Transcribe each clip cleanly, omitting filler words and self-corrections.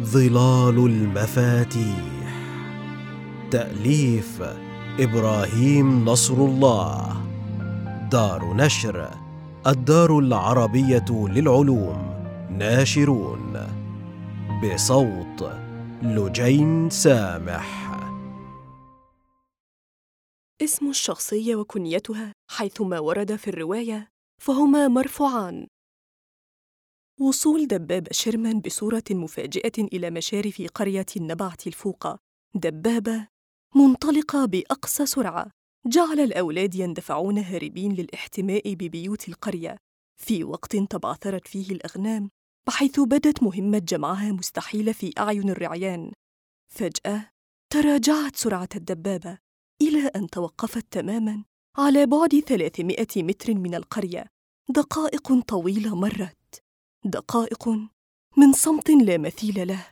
ظلال المفاتيح. تأليف إبراهيم نصر الله. دار نشر الدار العربية للعلوم، ناشرون. بصوت لجين سامح. اسم الشخصية وكنيتها حيثما ورد في الرواية فهما مرفوعان. وصول دبابة شيرمان بصورة مفاجئة إلى مشارف قرية نبعت الفوقة، دبابة منطلقة بأقصى سرعة، جعل الأولاد يندفعون هاربين للاحتماء ببيوت القرية في وقت تبعثرت فيه الأغنام، بحيث بدت مهمة جمعها مستحيلة في أعين الرعيان. فجأة تراجعت سرعة الدبابة إلى أن توقفت تماماً على بعد 300 متر من القرية. دقائق طويلة مرت، دقائق من صمت لا مثيل له،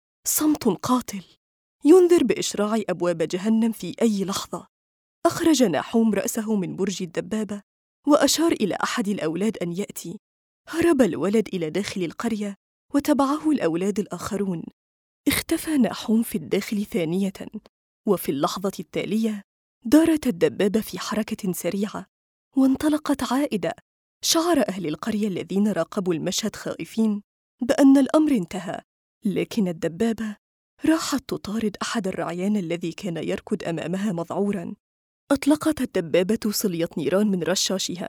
صمت قاتل ينذر بإشراع أبواب جهنم في أي لحظة. أخرج ناحوم رأسه من برج الدبابة وأشار إلى أحد الأولاد أن يأتي. هرب الولد إلى داخل القرية وتبعه الأولاد الآخرون. اختفى ناحوم في الداخل ثانية، وفي اللحظة التالية دارت الدبابة في حركة سريعة وانطلقت عائدة. شعر أهل القرية الذين راقبوا المشهد خائفين بأن الأمر انتهى، لكن الدبابة راحت تطارد أحد الرعيان الذي كان يركض أمامها مذعوراً. أطلقت الدبابة صلية نيران من رشاشها،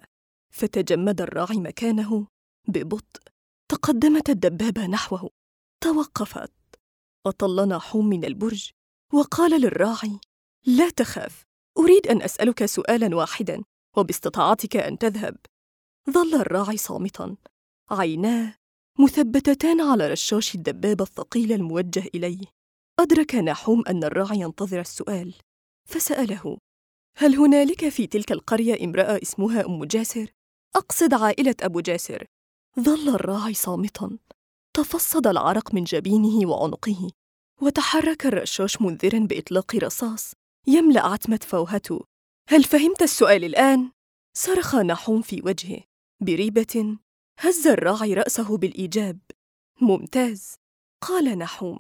فتجمد الراعي مكانه ببطء. تقدمت الدبابة نحوه، توقفت. أطل ناحوم من البرج وقال للراعي: لا تخاف، أريد أن أسألك سؤالاً واحداً وباستطاعتك أن تذهب. ظل الراعي صامتاً، عيناه مثبتتان على رشاش الدبابة الثقيل الموجه إليه. أدرك ناحوم أن الراعي ينتظر السؤال، فسأله: هل هنالك في تلك القرية امرأة اسمها أم جاسر؟ أقصد عائلة أبو جاسر. ظل الراعي صامتاً، تفصد العرق من جبينه وعنقه، وتحرك الرشاش منذراً بإطلاق رصاص يملأ عتمة فوهته. هل فهمت السؤال الآن؟ صرخ ناحوم في وجهه. بريبة هز الراعي رأسه بالإيجاب. ممتاز، قال ناحوم،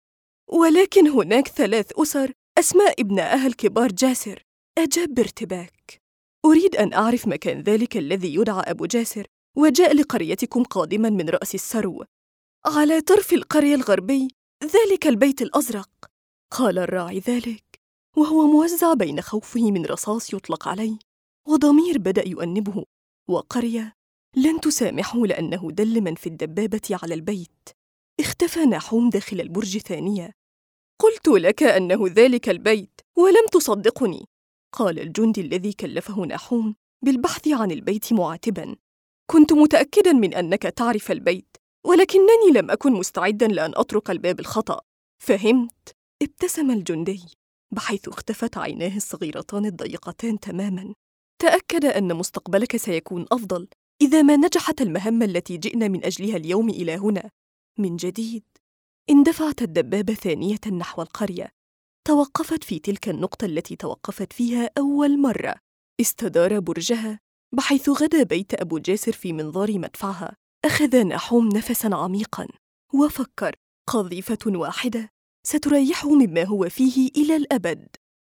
ولكن هناك 3 أسر أسماء ابنائها الكبار جاسر. أجاب بارتباك. أريد أن أعرف مكان ذلك الذي يدعى أبو جاسر وجاء لقريتكم قادماً من رأس السرو. على طرف القرية الغربي، ذلك البيت الأزرق. قال الراعي ذلك وهو موزع بين خوفه من رصاص يطلق عليه وضمير بدأ يؤنبه، وقرية لن تسامحه لأنه دل من في الدبابة على البيت. اختفى ناحوم داخل البرج ثانية. قلت لك أنه ذلك البيت ولم تصدقني، قال الجندي الذي كلفه ناحوم بالبحث عن البيت معاتباً. كنت متأكداً من أنك تعرف البيت، ولكنني لم أكن مستعداً لأن أطرق الباب الخطأ. فهمت؟ ابتسم الجندي بحيث اختفت عيناه الصغيرتان الضيقتان تماماً. تأكد أن مستقبلك سيكون أفضل إذا ما نجحت المهمة التي جئنا من أجلها اليوم إلى هنا. من جديد اندفعت الدبابة ثانية نحو القرية. توقفت في تلك النقطة التي توقفت فيها أول مرة. استدار برجها بحيث غدا بيت أبو جاسر في منظار مدفعها. أخذ ناحوم نفساً عميقاً وفكر: قذيفة واحدة ستريحه مما هو فيه إلى الأبد.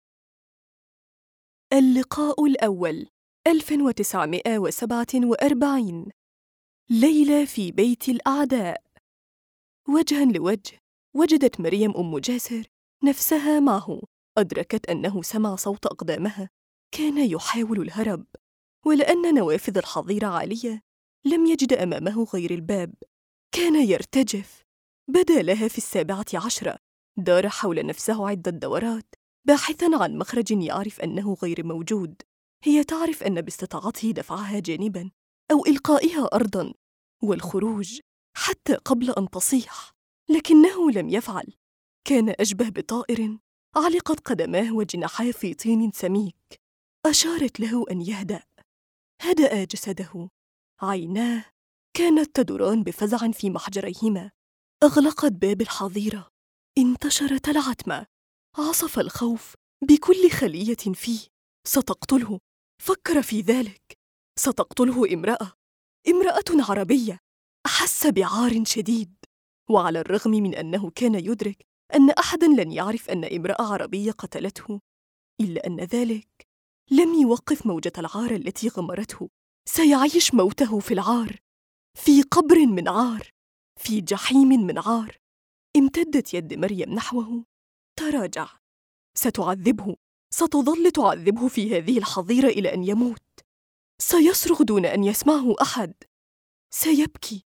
اللقاء الأول 1947. ليلة في بيت الأعداء. وجهاً لوجه وجدت مريم أم جاسر نفسها معه. أدركت أنه سمع صوت أقدامها، كان يحاول الهرب، ولأن نوافذ الحظيرة عالية لم يجد أمامه غير الباب. كان يرتجف. بدا لها في 17. دار حول نفسه عدة دورات باحثاً عن مخرج يعرف أنه غير موجود. هي تعرف أن باستطاعته دفعها جانباً أو إلقائها أرضاً والخروج حتى قبل أن تصيح، لكنه لم يفعل. كان أشبه بطائر علقت قدماه وجناحاه في طين سميك. أشارت له أن يهدأ. هدأ جسده. عيناه كانت تدوران بفزع في محجريهما. أغلقت باب الحظيرة. انتشرت العتمة. عصف الخوف بكل خلية فيه. ستقتله. فكر في ذلك. ستقتله امرأة عربية. أحس بعار شديد. وعلى الرغم من أنه كان يدرك أن أحداً لن يعرف أن امرأة عربية قتلته، إلا أن ذلك لم يوقف موجة العار التي غمرته. سيعيش موته في العار، في قبر من عار، في جحيم من عار. امتدت يد مريم نحوه، تراجع. ستعذبه، ستظل تعذبه في هذه الحظيرة إلى أن يموت. سيصرخ دون أن يسمعه أحد، سيبكي،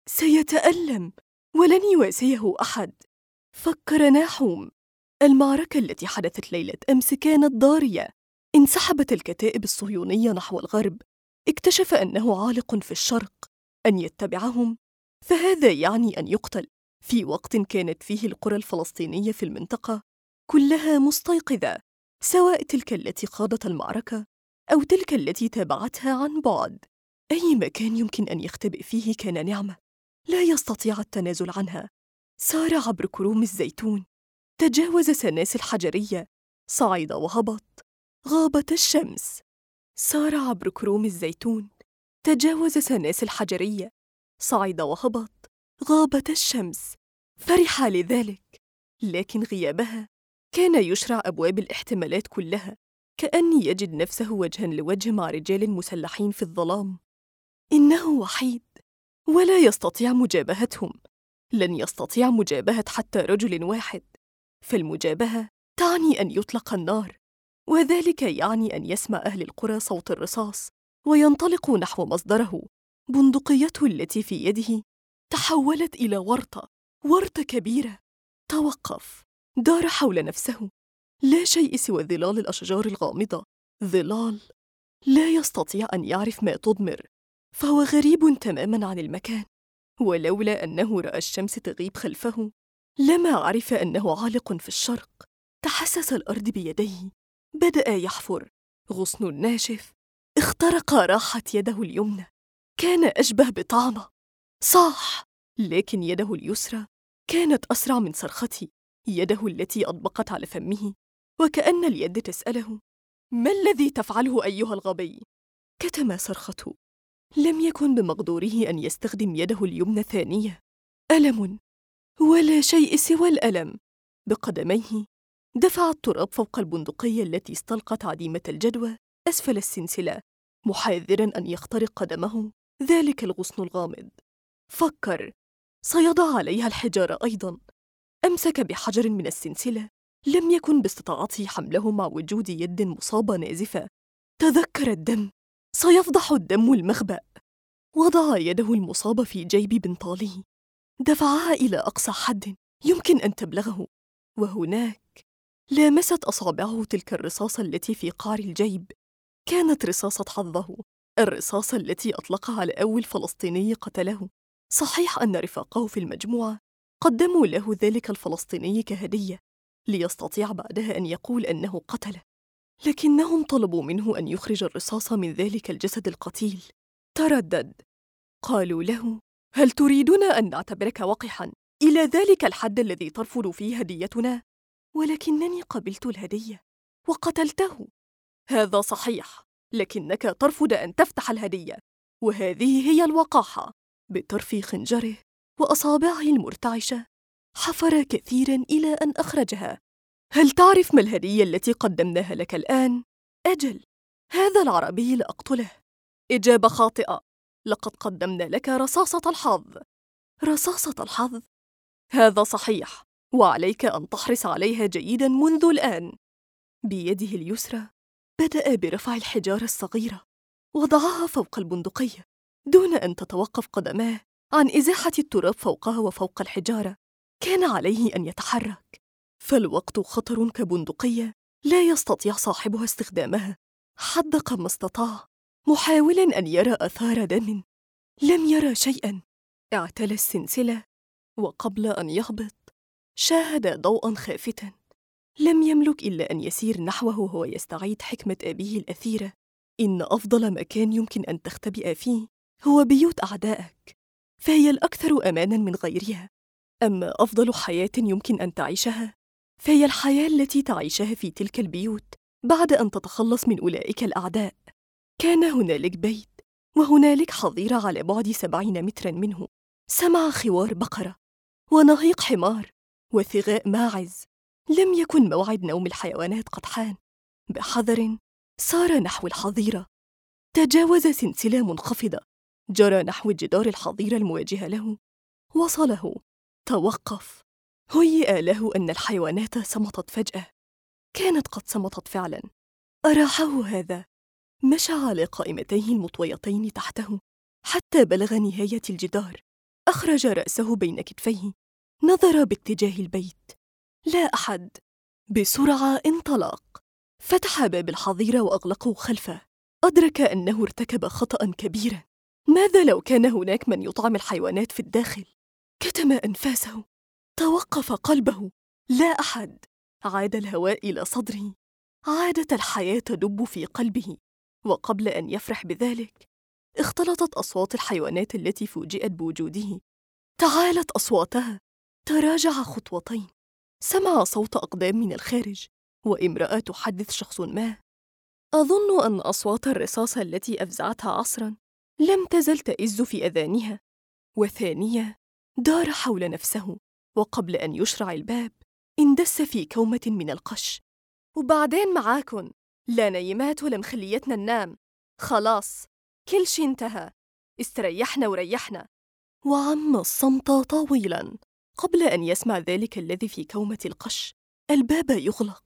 سيتألم، ولن يواسيه أحد. فكر ناحوم. المعركة التي حدثت ليلة أمس كانت ضارية. انسحبت الكتائب الصهيونية نحو الغرب. اكتشف أنه عالق في الشرق. أن يتبعهم فهذا يعني أن يقتل، في وقت كانت فيه القرى الفلسطينية في المنطقة كلها مستيقظة، سواء تلك التي خاضت المعركة أو تلك التي تابعتها عن بعد. أي مكان يمكن أن يختبئ فيه كان نعمة، لا يستطيع التنازل عنها. سار عبر كروم الزيتون، تجاوز سناسل حجرية، صعد وهبط، غابت الشمس. سار عبر كروم الزيتون، تجاوز سناسل حجرية، صعد وهبط، غابت الشمس. فرح لذلك، لكن غيابها كان يشرع أبواب الاحتمالات كلها، كأني يجد نفسه وجهاً لوجه مع رجال مسلحين في الظلام. إنه وحيد ولا يستطيع مجابهتهم. لن يستطيع مجابهة حتى رجل واحد، فالمجابهة تعني أن يطلق النار، وذلك يعني أن يسمع أهل القرى صوت الرصاص وينطلقوا نحو مصدره. بندقيته التي في يده تحولت إلى ورطة كبيرة. توقف، دار حول نفسه. لا شيء سوى ظلال الأشجار الغامضة، ظلال لا يستطيع أن يعرف ما تضمر، فهو غريب تماماً عن المكان. ولولا أنه رأى الشمس تغيب خلفه لما عرف أنه عالق في الشرق. تحسس الأرض بيديه، بدأ يحفر. غصن ناشف اخترق راحة يده اليمنى، كان أشبه بطعنة. صاح، لكن يده اليسرى كانت أسرع من صرختي، يده التي أطبقت على فمه، وكأن اليد تسأله: ما الذي تفعله أيها الغبي؟ كتم صرخته. لم يكن بمقدوره أن يستخدم يده اليمنى ثانية. ألم، ولا شيء سوى الألم. بقدميه دفع التراب فوق البندقية التي استلقت عديمة الجدوى أسفل السلسلة، محاذراً أن يخترق قدمه ذلك الغصن الغامض. فكر، سيضع عليها الحجارة أيضاً. أمسك بحجر من السلسلة، لم يكن باستطاعته حمله مع وجود يد مصابة نازفة. تذكر الدم، سيفضح الدم المخبأ. وضع يده المصابة في جيب بنطاله، دفعها إلى أقصى حد يمكن أن تبلغه، وهناك لامست أصابعه تلك الرصاصة التي في قعر الجيب. كانت رصاصة حظه، الرصاصة التي أطلقها على أول فلسطيني قتله. صحيح أن رفاقه في المجموعة قدموا له ذلك الفلسطيني كهدية ليستطيع بعدها أن يقول أنه قتله، لكنهم طلبوا منه أن يخرج الرصاص من ذلك الجسد القتيل. تردد. قالوا له: هل تريدنا أن نعتبرك وقحاً إلى ذلك الحد الذي ترفض فيه هديتنا؟ ولكنني قبلت الهدية وقتلته. هذا صحيح، لكنك ترفض أن تفتح الهدية، وهذه هي الوقاحة. بطرف خنجره وأصابعه المرتعشة حفر كثيراً إلى أن أخرجها. هل تعرف ما الهدية التي قدمناها لك الآن؟ أجل، هذا العربي لأقتله. إجابة خاطئة، لقد قدمنا لك رصاصة الحظ. رصاصة الحظ؟ هذا صحيح، وعليك أن تحرص عليها جيداً منذ الآن. بيده اليسرى بدأ برفع الحجارة الصغيرة، وضعها فوق البندقية دون أن تتوقف قدماه عن إزاحة التراب فوقها وفوق الحجارة. كان عليه أن يتحرك، فالوقت خطر كبندقية لا يستطيع صاحبها استخدامها. حدق ما استطاع، محاولاً أن يرى آثار دم. لم يرى شيئاً. اعتلى السلسلة، وقبل أن يهبط شاهد ضوءاً خافتاً. لم يملك إلا أن يسير نحوه وهو يستعيد حكمة أبيه الأثيرة: إن أفضل مكان يمكن أن تختبئ فيه هو بيوت أعدائك، فهي الأكثر أماناً من غيرها. أما أفضل حياة يمكن أن تعيشها فهي الحياة التي تعيشها في تلك البيوت بعد أن تتخلص من أولئك الأعداء. كان هنالك بيت، وهنالك حظيرة على بعد 70 متراً منه. سمع خوار بقرة، ونهيق حمار وثغاء ماعز. لم يكن موعد نوم الحيوانات قد حان. بحذر سار نحو الحظيرة، تجاوز سلسلة منخفضة، جرى نحو جدار الحظيرة المواجهة له، وصله، توقف. هيئ له أن الحيوانات صمتت فجأة. كانت قد صمتت فعلاً. أراحه هذا. مشى على قائمتيه المطويتين تحته حتى بلغ نهاية الجدار. أخرج رأسه بين كتفيه، نظر باتجاه البيت. لا أحد. بسرعة انطلق، فتح باب الحظيرة وأغلقه خلفه. أدرك أنه ارتكب خطأ كبيرا. ماذا لو كان هناك من يطعم الحيوانات في الداخل؟ كتم أنفاسه، توقف قلبه. لا أحد. عاد الهواء إلى صدره، عادت الحياة تدب في قلبه. وقبل أن يفرح بذلك، اختلطت أصوات الحيوانات التي فوجئت بوجوده. تعالت أصواتها، تراجع خطوتين، سمع صوت أقدام من الخارج، وامرأة تحدث شخص ما. أظن أن أصوات الرصاص التي أفزعتها عصراً لم تزل تئز في أذانها. وثانية دار حول نفسه، وقبل أن يشرع الباب اندس في كومة من القش. وبعدين معاكن، لا نايمات ولا مخليتنا ننام، خلاص كل شي انتهى، استريحنا وريحنا. وعم الصمت طويلاً قبل أن يسمع ذلك الذي في كومة القش. الباب يغلق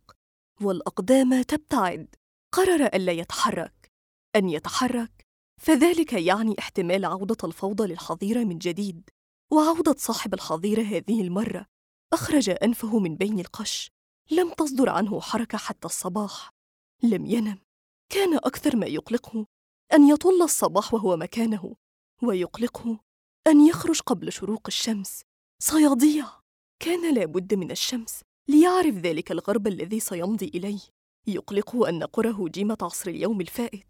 والأقدام تبتعد. قرر ألا يتحرك. أن يتحرك فذلك يعني احتمال عودة الفوضى للحظيرة من جديد، وعودة صاحب الحظيرة هذه المرة. أخرج أنفه من بين القش. لم تصدر عنه حركة حتى الصباح. لم ينم. كان أكثر ما يقلقه أن يطل الصباح وهو مكانه، ويقلقه أن يخرج قبل شروق الشمس. سيضيع. كان لابد من الشمس ليعرف ذلك الغرب الذي سيمضي إليه. يقلقه أن قرى هجيمة عصر اليوم الفائت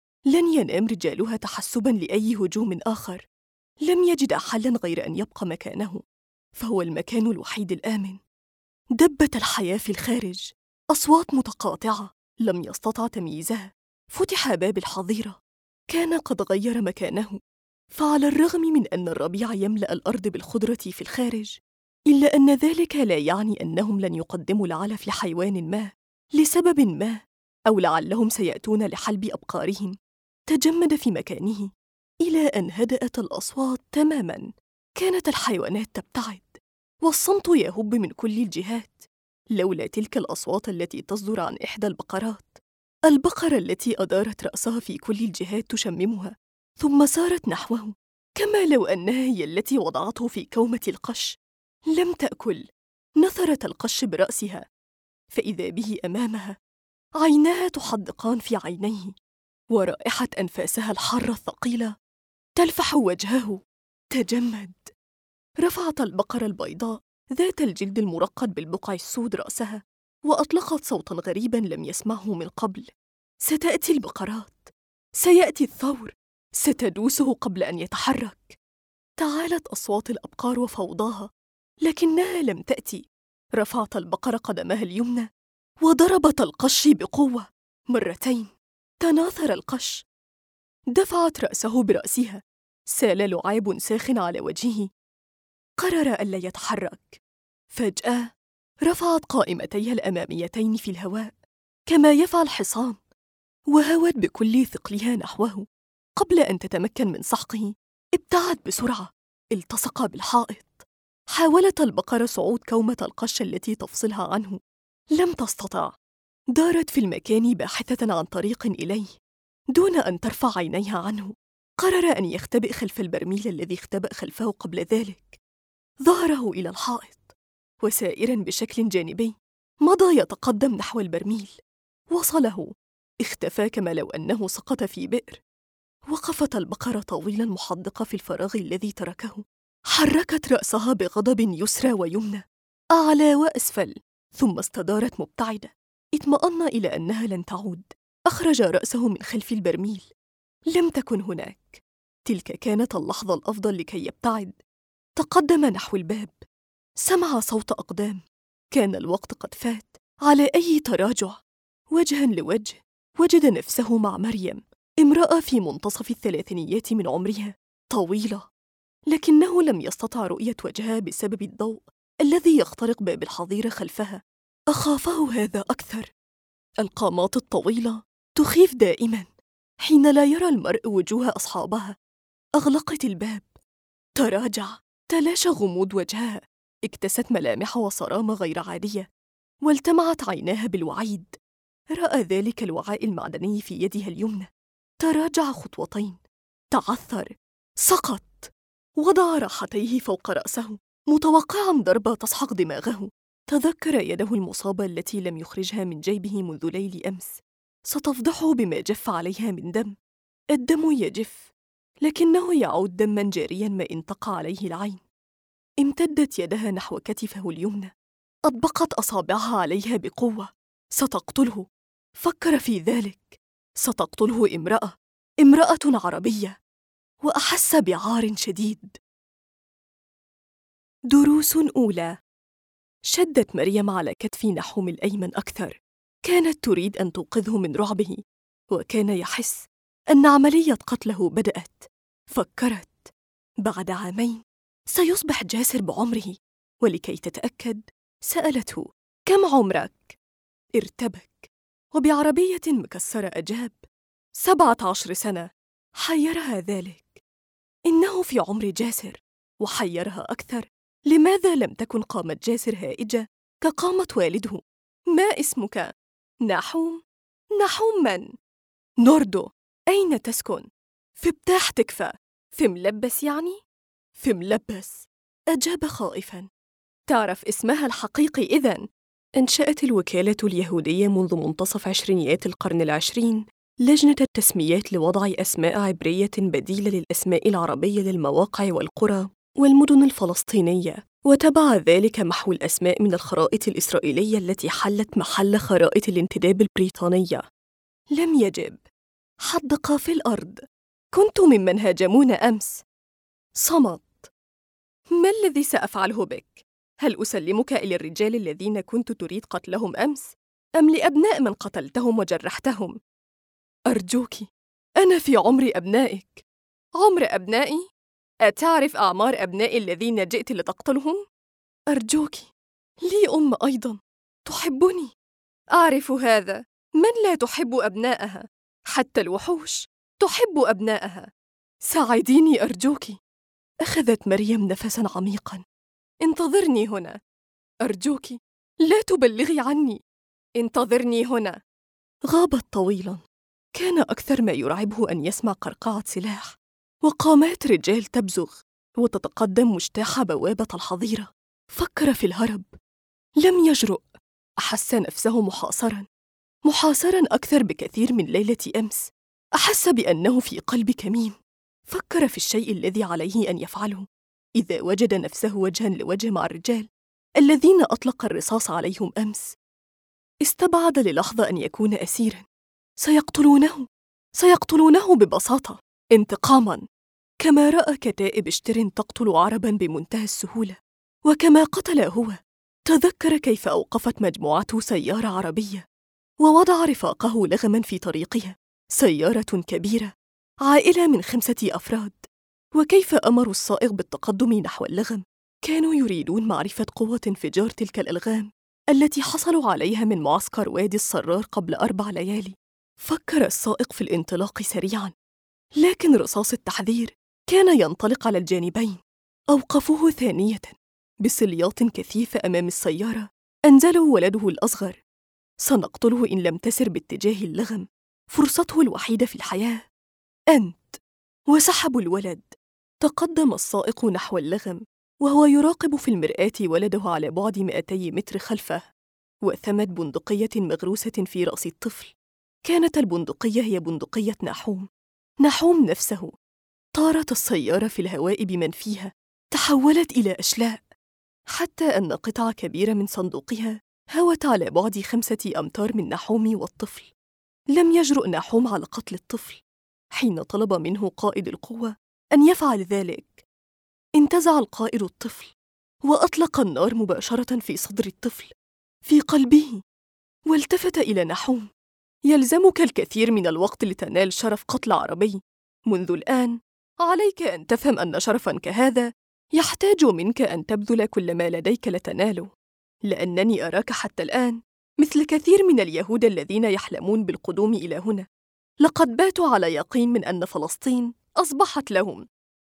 لن ينام رجالها تحسباً لأي هجوم آخر. لم يجد حلاً غير أن يبقى مكانه، فهو المكان الوحيد الآمن. دبت الحياة في الخارج، أصوات متقاطعة لم يستطع تمييزها. فتح باب الحظيرة. كان قد غير مكانه. فعلى الرغم من أن الربيع يملأ الأرض بالخضرة في الخارج، إلا أن ذلك لا يعني أنهم لن يقدموا العلف لحيوان ما لسبب ما، أو لعلهم سيأتون لحلب أبقارهم. تجمد في مكانه إلى أن هدأت الأصوات تماماً. كانت الحيوانات تبتعد، والصمت يهب من كل الجهات، لولا تلك الأصوات التي تصدر عن إحدى البقرات. البقرة التي أدارت رأسها في كل الجهات تشممها، ثم سارت نحوه كما لو أنها هي التي وضعته في كومة القش. لم تأكل. نثرت القش برأسها، فإذا به أمامها، عيناها تحدقان في عينيه، ورائحة أنفاسها الحارة الثقيلة تلفح وجهه. تجمد. رفعت البقرة البيضاء ذات الجلد المرقد بالبقع السود رأسها، وأطلقت صوتاً غريباً لم يسمعه من قبل. ستأتي البقرات، سيأتي الثور، ستدوسه قبل أن يتحرك. تعالت أصوات الأبقار وفوضاها، لكنها لم تأتي. رفعت البقرة قدمها اليمنى وضربت القش بقوة مرتين. تناثر القش. دفعت رأسه برأسها، سال لعاب ساخن على وجهه. قرر ألا يتحرك. فجأة رفعت قائمتيها الأماميتين في الهواء كما يفعل حصان، وهوت بكل ثقلها نحوه. قبل أن تتمكن من سحقه ابتعد بسرعة، التصق بالحائط. حاولت البقرة صعود كومة القش التي تفصلها عنه، لم تستطع. دارت في المكان باحثة عن طريق إليه دون أن ترفع عينيها عنه. قرر أن يختبئ خلف البرميل الذي اختبأ خلفه قبل ذلك. ظهره إلى الحائط، وسائراً بشكل جانبي مضى يتقدم نحو البرميل. وصله، اختفى كما لو أنه سقط في بئر. وقفت البقرة طويلاً محدقة في الفراغ الذي تركه. حركت رأسها بغضب يسرى ويمنى، أعلى وأسفل، ثم استدارت مبتعدة. اطمأن إلى أنها لن تعود. أخرج رأسه من خلف البرميل. لم تكن هناك. تلك كانت اللحظة الأفضل لكي يبتعد. تقدم نحو الباب. سمع صوت أقدام. كان الوقت قد فات على أي تراجع. وجهاً لوجه وجد نفسه مع مريم، امرأة في منتصف الثلاثينيات من عمرها، طويلة لكنه لم يستطع رؤية وجهها بسبب الضوء الذي يخترق باب الحظيرة خلفها. أخافه هذا أكثر. القامات الطويلة تخيف دائماً حين لا يرى المرء وجوه أصحابها. أغلقت الباب، تراجع، تلاشى غموض وجهها، اكتست ملامح وصرامة غير عادية، والتمعت عيناها بالوعيد. رأى ذلك الوعاء المعدني في يدها اليمنى. تراجع خطوتين، تعثر، سقط، وضع راحتيه فوق رأسه متوقعاً ضربة تسحق دماغه. تذكر يده المصابة التي لم يخرجها من جيبه منذ ليل أمس. ستفضحه بما جف عليها من دم. الدم يجف، لكنه يعود دماً جارياً ما إن تقع عليه العين. امتدت يدها نحو كتفه اليمنى، أطبقت أصابعها عليها بقوة. ستقتله. فكر في ذلك. ستقتله امرأة عربية. وأحس بعار شديد. دروس أولى. شدت مريم على كتف نحوم الأيمن أكثر. كانت تريد أن توقظه من رعبه، وكان يحس أن عملية قتله بدأت. فكرت بعد عامين سيصبح جاسر بعمره، ولكي تتأكد سألته: كم عمرك؟ ارتبك، وبعربية مكسرة أجاب: 17 سنة. حيرها ذلك. إنه في عمر جاسر. وحيرها أكثر، لماذا لم تكن قامة جاسر هائجة كقامة والده؟ ما اسمك؟ نحوم. نحوم من؟ نوردو. أين تسكن؟ في بتاح تكفى. في ملبس يعني؟ في ملبس، أجاب خائفاً. تعرف اسمها الحقيقي إذن؟ أنشأت الوكالة اليهودية منذ منتصف عشرينيات القرن العشرين لجنة التسميات لوضع أسماء عبرية بديلة للأسماء العربية للمواقع والقرى والمدن الفلسطينية، وتبع ذلك محو الأسماء من الخرائط الإسرائيلية التي حلت محل خرائط الانتداب البريطانية. لم يجب. حدق في الأرض. كنت ممن هاجمون أمس. صمت. ما الذي سأفعله بك؟ هل أسلمك إلى الرجال الذين كنت تريد قتلهم أمس؟ أم لأبناء من قتلتهم وجرحتهم؟ أرجوك، أنا في عمر أبنائك. عمر أبنائي؟ أتعرف أعمار أبنائي الذين جئت لتقتلهم؟ أرجوك، لي أم أيضاً تحبني. أعرف هذا. من لا تحب أبنائها؟ حتى الوحوش تحب أبنائها. ساعديني أرجوك. أخذت مريم نفساً عميقاً. انتظرني هنا. أرجوك، لا تبلغي عني. انتظرني هنا. غابت طويلاً. كان أكثر ما يرعبه أن يسمع قرقعة سلاح وقامات رجال تبزغ وتتقدم مجتاح بوابة الحظيرة. فكر في الهرب. لم يجرؤ. أحس نفسه محاصراً أكثر بكثير من ليلة أمس. أحس بأنه في قلب كمين. فكر في الشيء الذي عليه أن يفعله إذا وجد نفسه وجهاً لوجه مع الرجال الذين أطلق الرصاص عليهم أمس. استبعد للحظة أن يكون أسيراً. سيقتلونه ببساطة، انتقاماً، كما رأى كتائب اشتر تقتل عرباً بمنتهى السهولة، وكما قتل هو. تذكر كيف أوقفت مجموعته سيارة عربية ووضع رفاقه لغماً في طريقها، سيارة كبيرة، عائلة من 5 أفراد، وكيف أمروا السائق بالتقدم نحو اللغم. كانوا يريدون معرفة قوة انفجار تلك الألغام التي حصلوا عليها من معسكر وادي الصرار قبل 4 ليالي. فكر السائق في الانطلاق سريعاً، لكن رصاص التحذير كان ينطلق على الجانبين. أوقفوه ثانية بسلياط كثيفة أمام السيارة. أنزلوا ولده الأصغر. سنقتله إن لم تسر باتجاه اللغم، فرصته الوحيدة في الحياة. أنت. وسحبوا الولد. تقدم السائق نحو اللغم وهو يراقب في المرآة ولده على بعد 200 متر خلفه، وثمت بندقية مغروسة في رأس الطفل. كانت البندقية هي بندقية نحوم نفسه. طارت السيارة في الهواء بمن فيها، تحولت إلى أشلاء، حتى أن قطعة كبيرة من صندوقها هوت على بعد 5 أمتار من نحوم والطفل. لم يجرؤ نحوم على قتل الطفل. حين طلب منه قائد القوة أن يفعل ذلك، انتزع القائد الطفل وأطلق النار مباشرة في صدر الطفل، في قلبه، والتفت إلى نحوم: يلزمك الكثير من الوقت لتنال شرف قتل عربي. منذ الآن عليك أن تفهم أن شرفاً كهذا يحتاج منك أن تبذل كل ما لديك لتناله، لأنني أراك حتى الآن مثل كثير من اليهود الذين يحلمون بالقدوم إلى هنا. لقد باتوا على يقين من أن فلسطين أصبحت لهم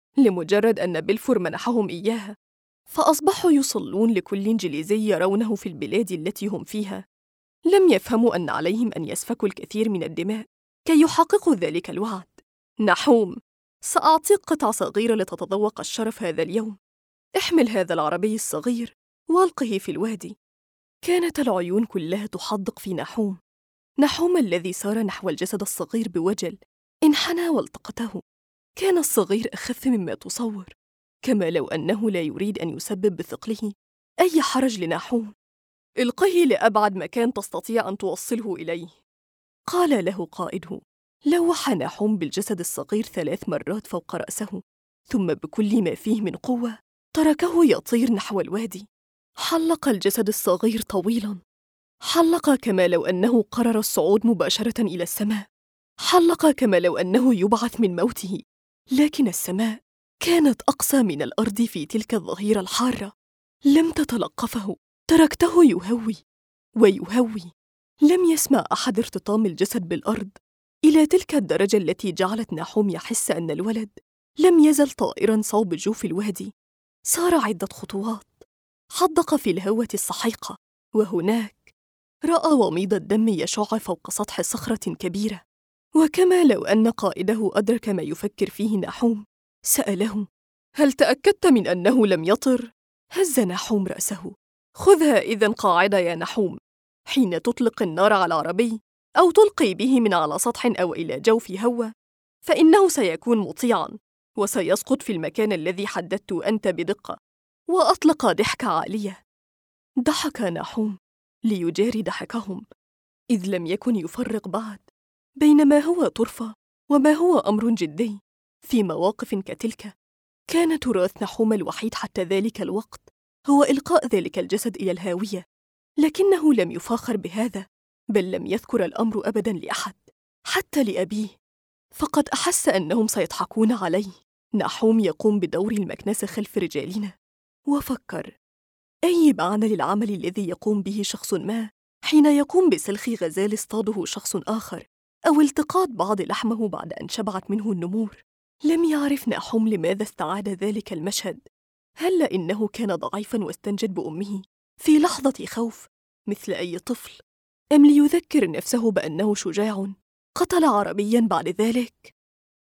لمجرد أن بلفور منحهم إياها، فأصبحوا يصلون لكل إنجليزي يرونه في البلاد التي هم فيها. لم يفهموا أن عليهم أن يسفكوا الكثير من الدماء كي يحققوا ذلك الوعد. نحوم، سأعطيك قطعة صغيرة لتتذوق الشرف هذا اليوم. احمل هذا العربي الصغير والقه في الوادي. كانت العيون كلها تحدق في نحوم. نحوم الذي سار نحو الجسد الصغير بوجل انحنى والتقطه. كان الصغير أخف مما تصور، كما لو أنه لا يريد أن يسبب بثقله أي حرج لنحوم. القه لأبعد مكان تستطيع أن توصله إليه، قال له قائده. لوح نحوم بالجسد الصغير 3 مرات فوق رأسه، ثم بكل ما فيه من قوة تركه يطير نحو الوادي. حلق الجسد الصغير طويلاً، حلق كما لو أنه قرر الصعود مباشرة إلى السماء، حلق كما لو أنه يبعث من موته. لكن السماء كانت أقسى من الأرض في تلك الظهيرة الحارة. لم تتلقفه، تركته يهوي ويهوي. لم يسمع أحد ارتطام الجسد بالأرض إلى تلك الدرجة التي جعلت نحوم يحس أن الولد لم يزل طائراً صوب جوف الوادي. سار عدة خطوات، حدق في الهوة السحيقة، وهناك رأى وميض الدم يشع فوق سطح صخرة كبيرة. وكما لو أن قائده أدرك ما يفكر فيه نحوم، سأله: هل تأكدت من أنه لم يطر؟ هز نحوم رأسه. خذها إذن قاعدة يا نحوم. حين تطلق النار على العربي أو تلقي به من على سطح أو إلى جوف هوة، فإنه سيكون مطيعاً وسيسقط في المكان الذي حددته أنت بدقة. وأطلق ضحكة عالية. ضحك نحوم ليجاري ضحكهم، إذ لم يكن يفرق بعد بين ما هو طرفة وما هو أمر جدي. في مواقف كتلك كان تراث نحوم الوحيد حتى ذلك الوقت هو إلقاء ذلك الجسد إلى الهاوية، لكنه لم يفاخر بهذا، بل لم يذكر الأمر أبداً لأحد، حتى لأبيه، فقد أحس أنهم سيضحكون عليه. نحوم يقوم بدور المكنسة خلف رجالنا، وفكر: أي معنى للعمل الذي يقوم به شخص ما حين يقوم بسلخ غزال اصطاده شخص آخر، أو التقاط بعض لحمه بعد أن شبعت منه النمور؟ لم يعرف نحوم لماذا استعاد ذلك المشهد. هل إنه كان ضعيفاً واستنجد بأمه في لحظة خوف مثل أي طفل، أم ليذكر نفسه بأنه شجاع قتل عربياً بعد ذلك؟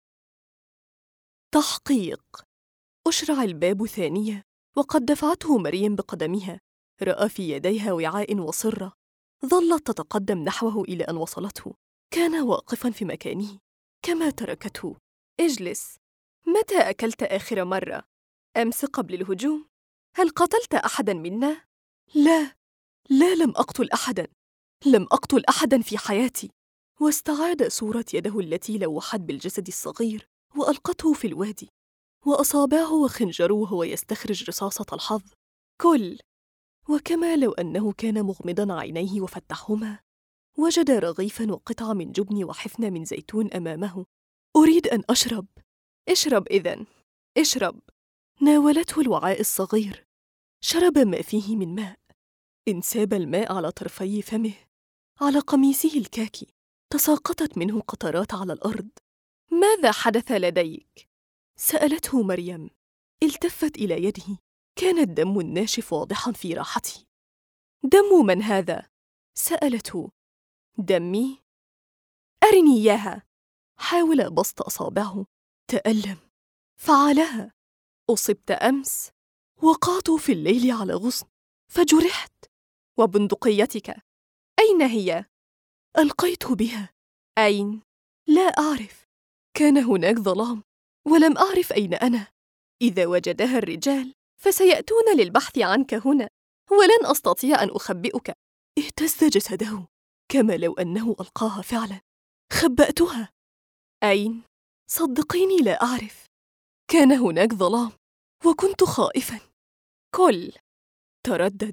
تحقيق. أشرع الباب ثانية، وقد دفعته مريم بقدمها. رأى في يديها وعاء وصرة، ظلت تتقدم نحوه إلى أن وصلته. كان واقفاً في مكانه كما تركته. اجلس. متى أكلت آخر مرة؟ أمس قبل الهجوم؟ هل قتلت أحداً منا؟ لا، لم أقتل أحداً. لم أقتل أحداً في حياتي. واستعاد صورة يده التي لوحت بالجسد الصغير وألقته في الوادي، وأصابعه وخنجره وهو يستخرج رصاصة الحظ. كل. وكما لو أنه كان مغمضاً عينيه وفتحهما، وجد رغيفاً وقطعة من جبن وحفنة من زيتون أمامه. أريد أن أشرب. اشرب إذن، اشرب. ناولته الوعاء الصغير، شرب ما فيه من ماء. انساب الماء على طرفي فمه، على قميصه الكاكي، تساقطت منه قطرات على الأرض. ماذا حدث لديك؟ سألته مريم. التفت إلى يده، كان الدم الناشف واضحاً في راحته. دم من هذا؟ سألته. دمي؟ أرني إياها. حاول بسط أصابعه، تألم. فعلها. أصبت أمس، وقعت في الليل على غصن فجرحت. وبندقيتك أين هي؟ ألقيت بها. أين؟ لا أعرف. كان هناك ظلام، ولم أعرف أين أنا. إذا وجدها الرجال فسيأتون للبحث عنك هنا، ولن أستطيع أن أخبئك. اهتز جسده كما لو أنه ألقاها فعلا. خبأتها. أين؟ صدقيني لا أعرف. كان هناك ظلام، وكنت خائفا. كل. تردد.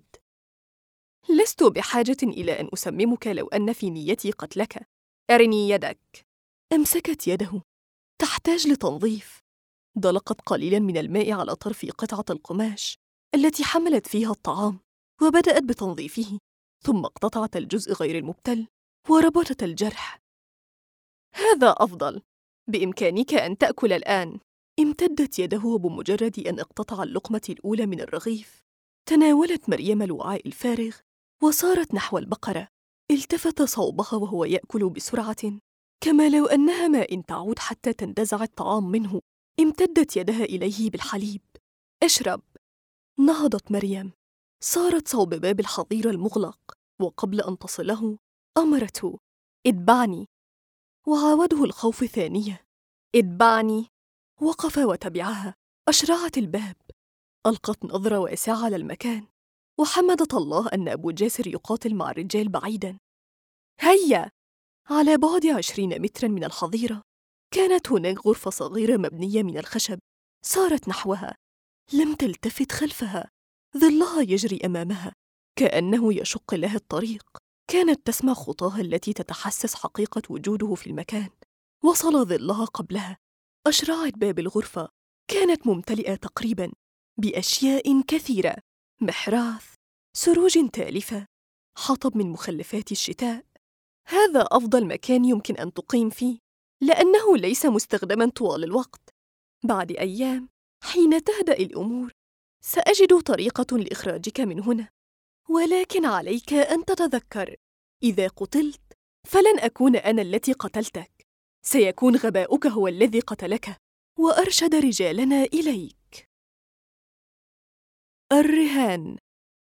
لست بحاجة إلى أن أسممك لو أن في نيتي قتلك. أرني يدك. أمسكت يده. تحتاج لتنظيف. دلقت قليلاً من الماء على طرف قطعة القماش التي حملت فيها الطعام، وبدأت بتنظيفه، ثم اقتطعت الجزء غير المبتل وربطت الجرح. هذا أفضل، بإمكانك أن تأكل الآن. امتدت يده، وبمجرد أن اقتطع اللقمة الأولى من الرغيف تناولت مريم الوعاء الفارغ وصارت نحو البقرة. التفت صوبها وهو يأكل بسرعة، كما لو أنها ماء تعود حتى تندزع الطعام منه. امتدت يدها إليه بالحليب. اشرب. نهضت مريم، صارت صوب باب الحظيرة المغلق، وقبل أن تصله أمرته: اتبعني. وعاوده الخوف ثانية: اتبعني. وقف وتبعها. أشرعت الباب. ألقت نظرة واسعة على المكان، وحمدت الله أن أبو جاسر يقاتل مع الرجال بعيداً. هيا! على بعد 20 متراً من الحظيرة كانت هناك غرفة صغيرة مبنية من الخشب. سارت نحوها، لم تلتفت خلفها، ظلها يجري أمامها كأنه يشق لها الطريق. كانت تسمع خطاها التي تتحسس حقيقة وجوده في المكان. وصل ظلها قبلها. أشرعت باب الغرفة. كانت ممتلئة تقريباً بأشياء كثيرة: محراث، سروج تالفة، حطب من مخلفات الشتاء. هذا أفضل مكان يمكن أن تقيم فيه، لأنه ليس مستخدماً طوال الوقت. بعد أيام، حين تهدأ الأمور، سأجد طريقة لإخراجك من هنا، ولكن عليك أن تتذكر: إذا قتلت فلن أكون أنا التي قتلتك، سيكون غباؤك هو الذي قتلك. وأرشد رجالنا إليك. الرهان.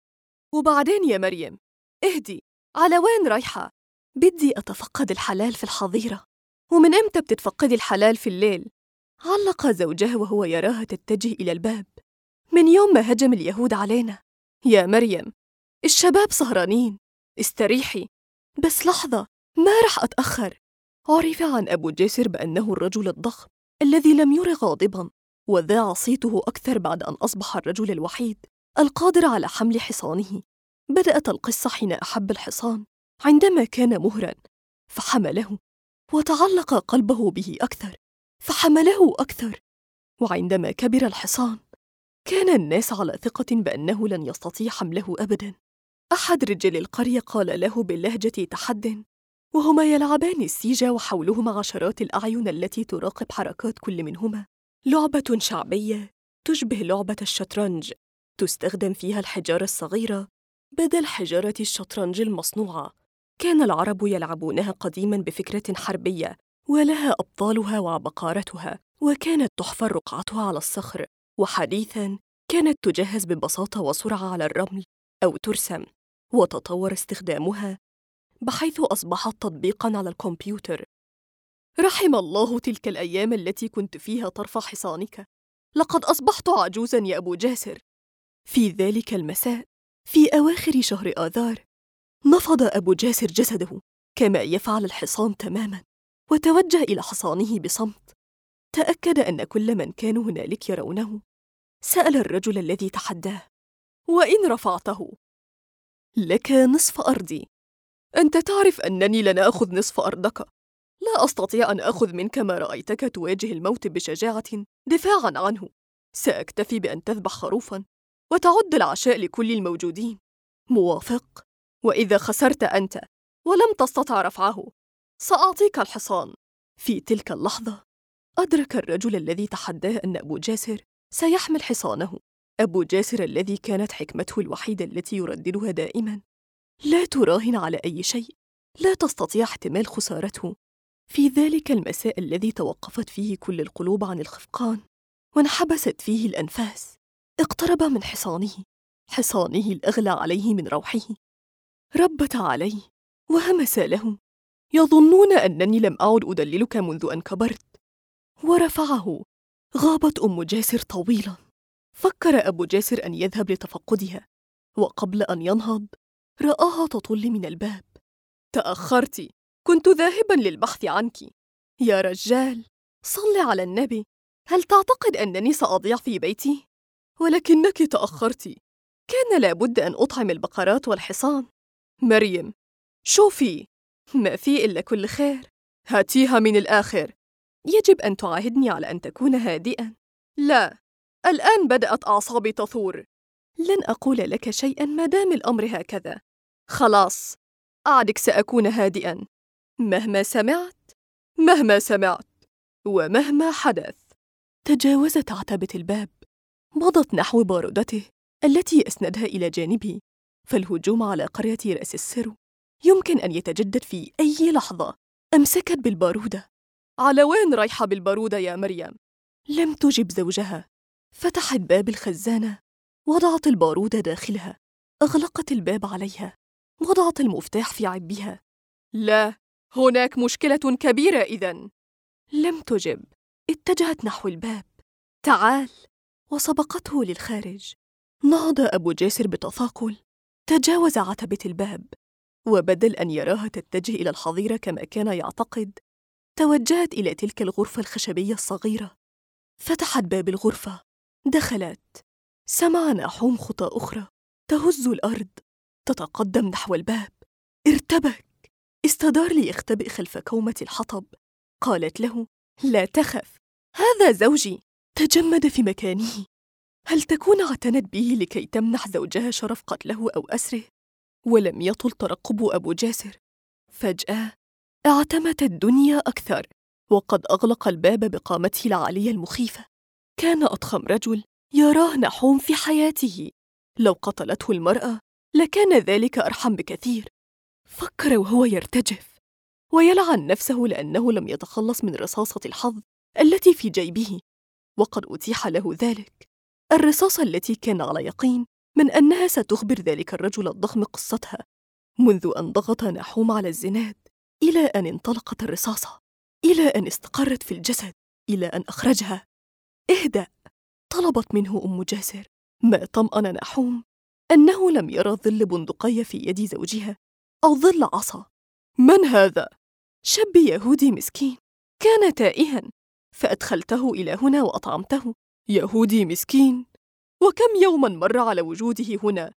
وبعدين يا مريم، اهدي، على وين رايحة؟ بدي أتفقد الحلال في الحظيرة. ومن إمتى بتتفقدي الحلال في الليل؟ علق زوجها وهو يراها تتجه إلى الباب. من يوم ما هجم اليهود علينا. يا مريم، الشباب سهرانين، استريحي. بس لحظة، ما رح أتأخر. عرف عن أبو جاسر بأنه الرجل الضخم الذي لم ير غاضباً، وذاع صيته أكثر بعد أن أصبح الرجل الوحيد القادر على حمل حصانه. بدأت القصة حين أحب الحصان عندما كان مهراً، فحمله، وتعلق قلبه به أكثر، فحمله أكثر. وعندما كبر الحصان، كان الناس على ثقة بأنه لن يستطيع حمله أبداً. أحد رجال القرية قال له باللهجة تحدٍ، وهما يلعبان السيجا وحولهما عشرات الأعين التي تراقب حركات كل منهما: لعبة شعبية تشبه لعبة الشطرنج، تستخدم فيها الحجارة الصغيرة بدل حجارة الشطرنج المصنوعة. كان العرب يلعبونها قديماً بفكرة حربية، ولها أبطالها وعبقارتها، وكانت تحفر رقعتها على الصخر. وحديثاً كانت تجهز ببساطة وسرعة على الرمل أو ترسم، وتطور استخدامها بحيث أصبحت تطبيقاً على الكمبيوتر. رحم الله تلك الأيام التي كنت فيها ترفع حصانك. لقد أصبحت عجوزاً يا أبو جاسر. في ذلك المساء، في أواخر شهر آذار، نفض أبو جاسر جسده كما يفعل الحصان تماماً، وتوجه إلى حصانه بصمت. تأكد أن كل من كانوا هنالك يرونه. سأل الرجل الذي تحداه: وإن رفعته؟ لك نصف أرضي. أنت تعرف أنني لن آخذ نصف أرضك. لا أستطيع أن آخذ منك ما رأيتك تواجه الموت بشجاعة دفاعاً عنه. سأكتفي بأن تذبح خروفاً وتعد العشاء لكل الموجودين. موافق؟ وإذا خسرت أنت ولم تستطع رفعه، سأعطيك الحصان. في تلك اللحظة أدرك الرجل الذي تحداه أن أبو جاسر سيحمل حصانه. أبو جاسر الذي كانت حكمته الوحيدة التي يرددها دائماً: لا تراهن على أي شيء، لا تستطيع احتمال خسارته. في ذلك المساء الذي توقفت فيه كل القلوب عن الخفقان وانحبست فيه الأنفاس، اقترب من حصانه الأغلى عليه من روحه. ربت عليه وهمس له: يظنون أنني لم أعد أدللك منذ أن كبرت. ورفعه. غابت أم جاسر طويلاً. فكر أبو جاسر أن يذهب لتفقدها، وقبل أن ينهض رآها تطل من الباب. تأخرت، كنت ذاهباً للبحث عنك. يا رجال، صل على النبي، هل تعتقد أنني سأضيع في بيتي؟ ولكنك تأخرت، كان لابد أن أطعم البقرات والحصان. مريم، شوفي، ما في إلا كل خير. هاتيها من الآخر. يجب أن تعاهدني على أن تكون هادئاً. لا، الآن بدأت أعصابي تثور. لن أقول لك شيئاً ما دام الأمر هكذا. خلاص، أعدك سأكون هادئاً مهما سمعت ومهما حدث. تجاوزت عتبة الباب، مضت نحو بارودته التي أسندها إلى جانبه، فالهجوم على قرية رأس السرو يمكن أن يتجدد في أي لحظة. أمسكت بالبارودة. على وين رايحة بالبارودة يا مريم؟ لم تجب زوجها. فتحت باب الخزانة، وضعت البارودة داخلها، أغلقت الباب عليها، وضعت المفتاح في عبها. لا، هناك مشكلة كبيرة إذن. لم تجب. اتجهت نحو الباب. تعال. وسبقته للخارج. نهض أبو جاسر بتثاقل، تجاوز عتبة الباب، وبدل أن يراها تتجه إلى الحظيرة كما كان يعتقد، توجهت إلى تلك الغرفة الخشبية الصغيرة. فتحت باب الغرفة، دخلت. سمع ناحوم خطى أخرى تهز الأرض، تتقدم نحو الباب. ارتبك، استدار ليختبئ خلف كومة الحطب. قالت له: لا تخف، هذا زوجي. تجمد في مكانه. هل تكون اعتنت به لكي تمنح زوجها شرف قتله أو أسره؟ ولم يطل ترقب أبو جاسر. فجأة اعتمت الدنيا أكثر، وقد أغلق الباب بقامته العالية المخيفة. كان أضخم رجل يراه نحوم في حياته. لو قتلته المرأة لكان ذلك أرحم بكثير. فكر وهو يرتجف ويلعن نفسه لأنه لم يتخلص من رصاصة الحظ التي في جيبه، وقد أتيح له ذلك. الرصاصة التي كان على يقين من أنها ستخبر ذلك الرجل الضخم قصتها، منذ أن ضغط نحوم على الزناد إلى أن انطلقت الرصاصة، إلى أن استقرت في الجسد، إلى أن أخرجها. اهدأ، طلبت منه أم جاسر. ما طمأن نحوم أنه لم يرى ظل بندقية في يد زوجها أو ظل عصا. من هذا؟ شاب يهودي مسكين، كان تائها، فأدخلته إلى هنا وأطعمته. يهودي مسكين؟ وكم يوماً مر على وجوده هنا؟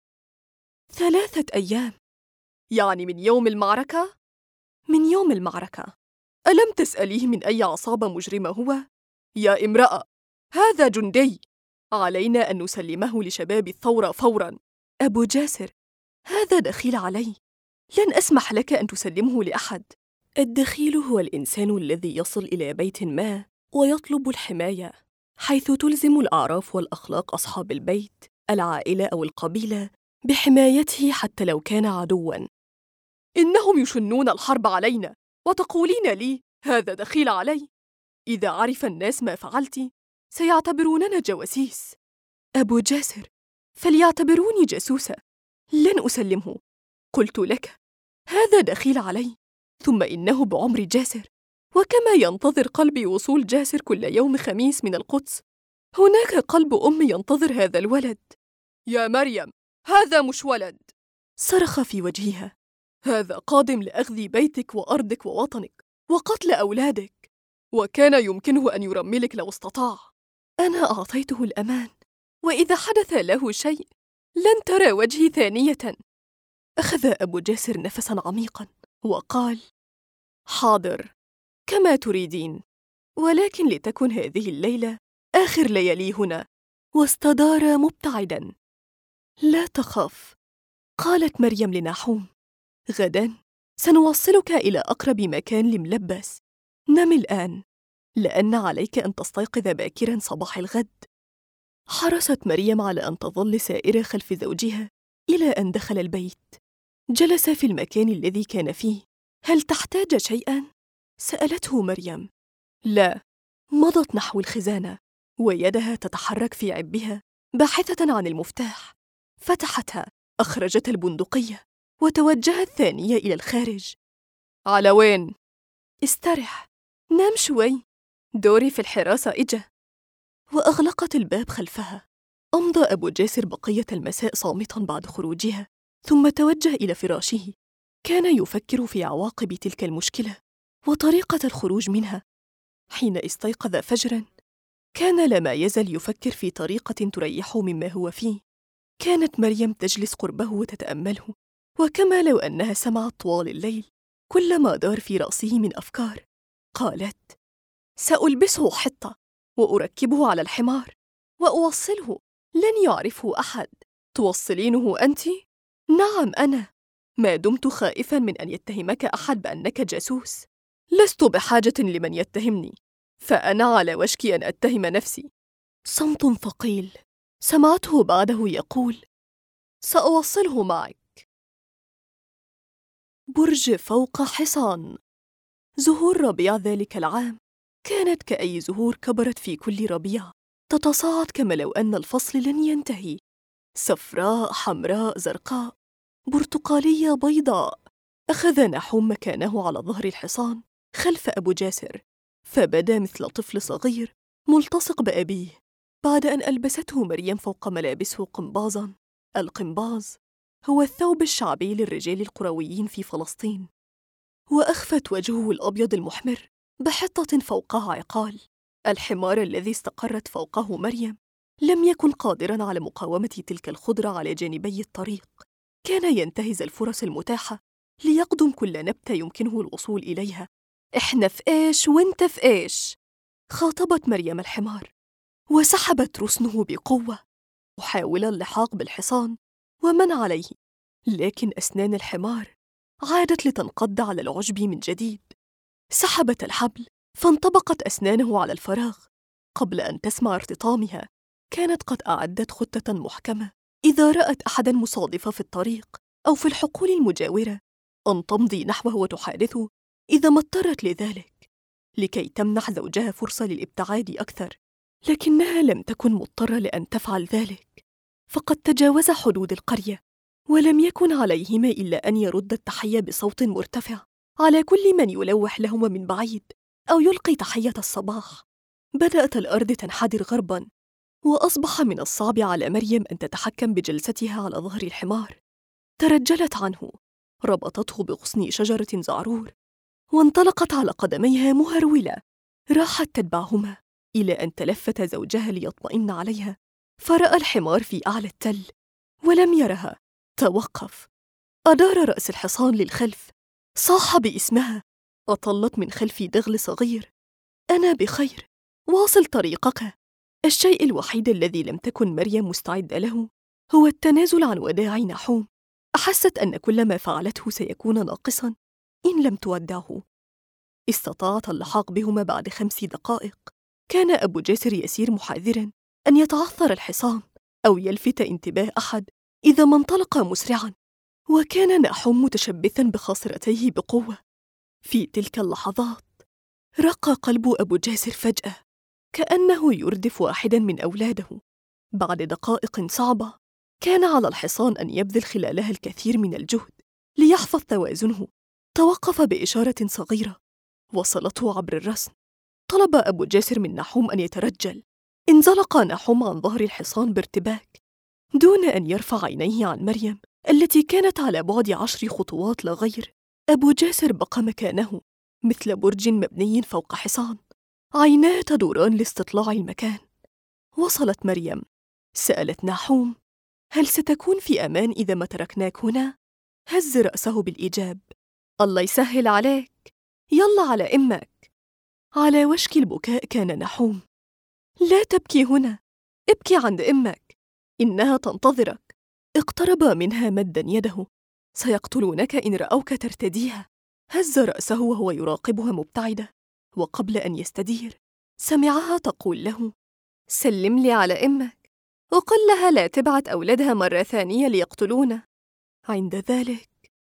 3 أيام. يعني من يوم المعركة؟ من يوم المعركة. ألم تسأليه من أي عصابة مجرمة هو؟ يا امرأة، هذا جندي، علينا أن نسلمه لشباب الثورة فوراً. أبو جاسر، هذا دخيل علي، لن أسمح لك أن تسلمه لأحد. الدخيل هو الإنسان الذي يصل إلى بيت ما ويطلب الحماية، حيث تلزم الأعراف والأخلاق أصحاب البيت، العائلة أو القبيلة، بحمايته حتى لو كان عدواً. إنهم يشنون الحرب علينا وتقولين لي هذا دخيل علي؟ إذا عرف الناس ما فعلت سيعتبروننا جواسيس. أبو جاسر، فليعتبروني جاسوسة. لن أسلمه. قلت لك هذا دخيل علي، ثم إنه بعمر جاسر، وكما ينتظر قلبي وصول جاسر كل يوم خميس من القدس، هناك قلب أم ينتظر هذا الولد. يا مريم، هذا مش ولد. صرخ في وجهها. هذا قادم لأخذ بيتك وأرضك ووطنك وقتل أولادك، وكان يمكنه أن يرملك لو استطاع. أنا أعطيته الأمان، وإذا حدث له شيء لن ترى وجهي ثانية. أخذ أبو جاسر نفساً عميقاً وقال: حاضر، كما تريدين، ولكن لتكن هذه الليلة آخر ليالي هنا. واستدار مبتعداً. لا تخف، قالت مريم لنحوم، غداً سنوصلك إلى أقرب مكان لملبس. نم الآن، لأن عليك أن تستيقظ باكراً صباح الغد. حرصت مريم على أن تظل سائرة خلف زوجها إلى أن دخل البيت. جلس في المكان الذي كان فيه. هل تحتاج شيئاً؟ سألته مريم. لا. مضت نحو الخزانة ويدها تتحرك في عبها باحثة عن المفتاح. فتحتها، أخرجت البندقية وتوجهت ثانية إلى الخارج. على وين؟ استرح، نام شوي، دوري في الحراسة إجا. وأغلقت الباب خلفها. أمضى أبو جاسر بقية المساء صامتاً بعد خروجها، ثم توجه إلى فراشه. كان يفكر في عواقب تلك المشكلة وطريقة الخروج منها. حين استيقظ فجراً كان لما يزل يفكر في طريقة تريحه مما هو فيه. كانت مريم تجلس قربه وتتأمله، وكما لو أنها سمعت طوال الليل كل ما دار في رأسه من أفكار. قالت: سألبسه حطة وأركبه على الحمار وأوصله. لن يعرفه أحد. توصلينه أنت؟ نعم أنا، ما دمت خائفاً من أن يتهمك أحد بأنك جاسوس. لست بحاجة لمن يتهمني، فأنا على وشك أن أتهم نفسي. صمت ثقيل. سمعته بعده يقول: سأوصله معك. برج فوق حصان. زهور ربيع ذلك العام كانت كأي زهور كبرت في كل ربيع، تتصاعد كما لو أن الفصل لن ينتهي، صفراء، حمراء، زرقاء، برتقالية، بيضاء. أخذ نحوم مكانه على ظهر الحصان خلف أبو جاسر، فبدا مثل طفل صغير ملتصق بأبيه، بعد أن ألبسته مريم فوق ملابسه قمبازاً. القمباز هو الثوب الشعبي للرجال القرويين في فلسطين، وأخفت وجهه الأبيض المحمر بحطة فوقها عقال. الحمار الذي استقرت فوقه مريم لم يكن قادراً على مقاومة تلك الخضرة على جانبي الطريق. كان ينتهز الفرص المتاحة ليقدم كل نبتة يمكنه الوصول إليها. إحنا في إيش وإنت في إيش؟ خاطبت مريم الحمار، وسحبت رسنه بقوة محاولة اللحاق بالحصان ومن عليه، لكن أسنان الحمار عادت لتنقض على العشب من جديد. سحبت الحبل فانطبقت أسنانه على الفراغ. قبل أن تسمع ارتطامها كانت قد أعدت خطة محكمة إذا رأت أحداً مصادفة في الطريق أو في الحقول المجاورة أن تمضي نحوه وتحادثه إذا ما اضطرت لذلك، لكي تمنح زوجها فرصة للابتعاد أكثر. لكنها لم تكن مضطرة لأن تفعل ذلك، فقد تجاوز حدود القرية، ولم يكن عليهما إلا أن يرد التحية بصوت مرتفع على كل من يلوح لهما من بعيد أو يلقي تحية الصباح. بدأت الأرض تنحدر غرباً، وأصبح من الصعب على مريم أن تتحكم بجلستها على ظهر الحمار. ترجلت عنه، ربطته بغصن شجرة زعرور، وانطلقت على قدميها مهرولة. راحت تتبعهما إلى أن تلفت زوجها ليطمئن عليها، فرأى الحمار في أعلى التل ولم يرها. توقف، أدار رأس الحصان للخلف، صاح باسمها. أطلت من خلفي دغل صغير: أنا بخير، واصل طريقك. الشيء الوحيد الذي لم تكن مريم مستعدة له هو التنازل عن وداع نحوم. أحست أن كل ما فعلته سيكون ناقصاً إن لم تودعه. استطاعت اللحاق بهما بعد 5 دقائق. كان أبو جاسر يسير محاذراً أن يتعثر الحصان أو يلفت انتباه أحد إذا ما انطلق مسرعاً، وكان نحوم متشبثاً بخاصرتيه بقوة. في تلك اللحظات رق قلب أبو جاسر فجأة، كأنه يردف واحداً من أولاده. بعد دقائق صعبة كان على الحصان أن يبذل خلالها الكثير من الجهد ليحفظ توازنه. توقف بإشارة صغيرة وصلته عبر الرسم. طلب أبو جاسر من نحوم أن يترجل. انزلق نحوم عن ظهر الحصان بارتباك دون أن يرفع عينيه عن مريم التي كانت على بعد 10 خطوات لا غير. أبو جاسر بقى مكانه مثل برج مبني فوق حصان، عيناه تدوران لاستطلاع المكان. وصلت مريم. سألت نحوم: هل ستكون في أمان إذا ما تركناك هنا؟ هز رأسه بالإيجاب: الله يسهل عليك، يلا على أمك. على وشك البكاء كان نحوم. لا تبكي هنا، ابكي عند أمك، إنها تنتظرك. اقترب منها مدا يده: سيقتلونك إن رأوك ترتديها. هز رأسه وهو يراقبها مبتعدة، وقبل أن يستدير سمعها تقول له: سلم لي على أمك وقل لها لا تبعت أولادها مرة ثانية ليقتلونا. عند ذلك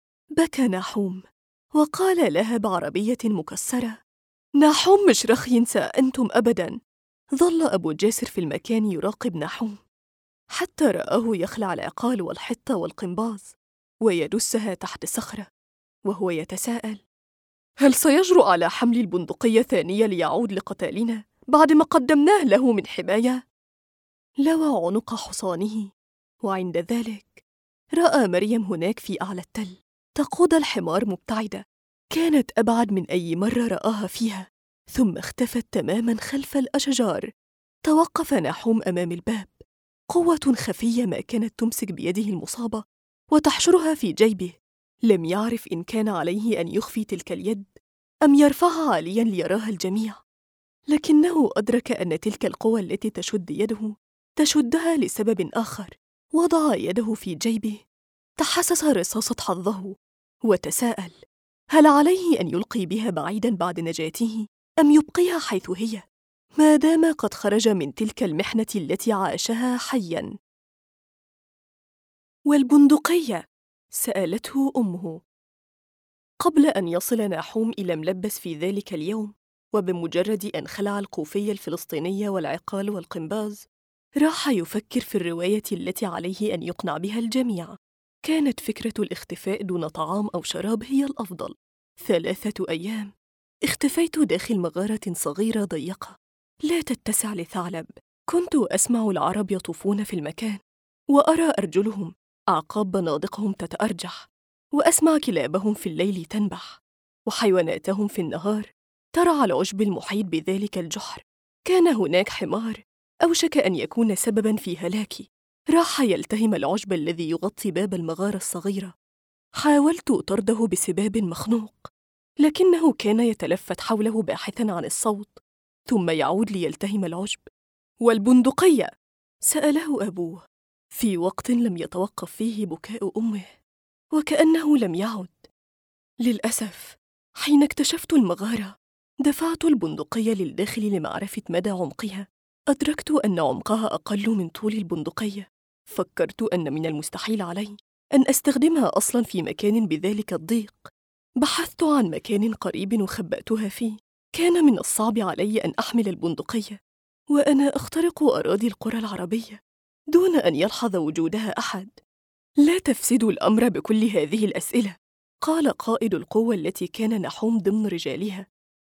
بكى نحوم وقال لها بعربية مكسرة: نحوم مش رخ ينسى أنتم أبداً. ظل أبو جاسر في المكان يراقب نحوم حتى رآه يخلع العقال والحطة والقنباز ويدسها تحت صخرة، وهو يتساءل: هل سيجرؤ على حمل البندقية ثانية ليعود لقتالنا بعد ما قدمناه له من حماية؟ لوى عنق حصانه، وعند ذلك رأى مريم هناك في أعلى التل تقود الحمار مبتعدة. كانت أبعد من أي مرة رآها فيها، ثم اختفت تماماً خلف الأشجار. توقف نحوم أمام الباب. قوة خفية ما كانت تمسك بيده المصابة وتحشرها في جيبه. لم يعرف إن كان عليه أن يخفي تلك اليد أم يرفعها عالياً ليراها الجميع. لكنه أدرك أن تلك القوى التي تشد يده تشدها لسبب آخر. وضع يده في جيبه، تحسس رصاصة حظه، وتساءل: هل عليه أن يلقي بها بعيداً بعد نجاته أم يبقيها حيث هي ما دام قد خرج من تلك المحنة التي عاشها حياً؟ والبندقية؟ سألته أمه. قبل أن يصل ناحوم إلى ملبس في ذلك اليوم، وبمجرد أن خلع القوفية الفلسطينية والعقال والقنباز، راح يفكر في الرواية التي عليه أن يقنع بها الجميع. كانت فكرة الاختفاء دون طعام أو شراب هي الأفضل. 3 أيام اختفيت داخل مغارة صغيرة ضيقة لا تتسع لثعلب. كنت أسمع العرب يطوفون في المكان، وأرى أرجلهم أعقاب بنادقهم تتأرجح، وأسمع كلابهم في الليل تنبح، وحيواناتهم في النهار ترعى العشب المحيط بذلك الجحر. كان هناك حمار أوشك أن يكون سبباً في هلاكي، راح يلتهم العشب الذي يغطي باب المغارة الصغيرة. حاولت طرده بسباب مخنوق، لكنه كان يتلفت حوله باحثاً عن الصوت، ثم يعود ليلتهم العشب. والبندقية؟ سأله أبوه في وقت لم يتوقف فيه بكاء أمه، وكأنه لم يعد. للأسف، حين اكتشفت المغارة دفعت البندقية للداخل لمعرفة مدى عمقها. أدركت أن عمقها أقل من طول البندقية. فكرت أن من المستحيل علي أن أستخدمها أصلاً في مكان بذلك الضيق. بحثت عن مكان قريب وخبأتها فيه. كان من الصعب علي أن أحمل البندقية وأنا أخترق أراضي القرى العربية دون أن يلحظ وجودها أحد. لا تفسدوا الأمر بكل هذه الأسئلة، قال قائد القوة التي كان نحوم ضمن رجالها،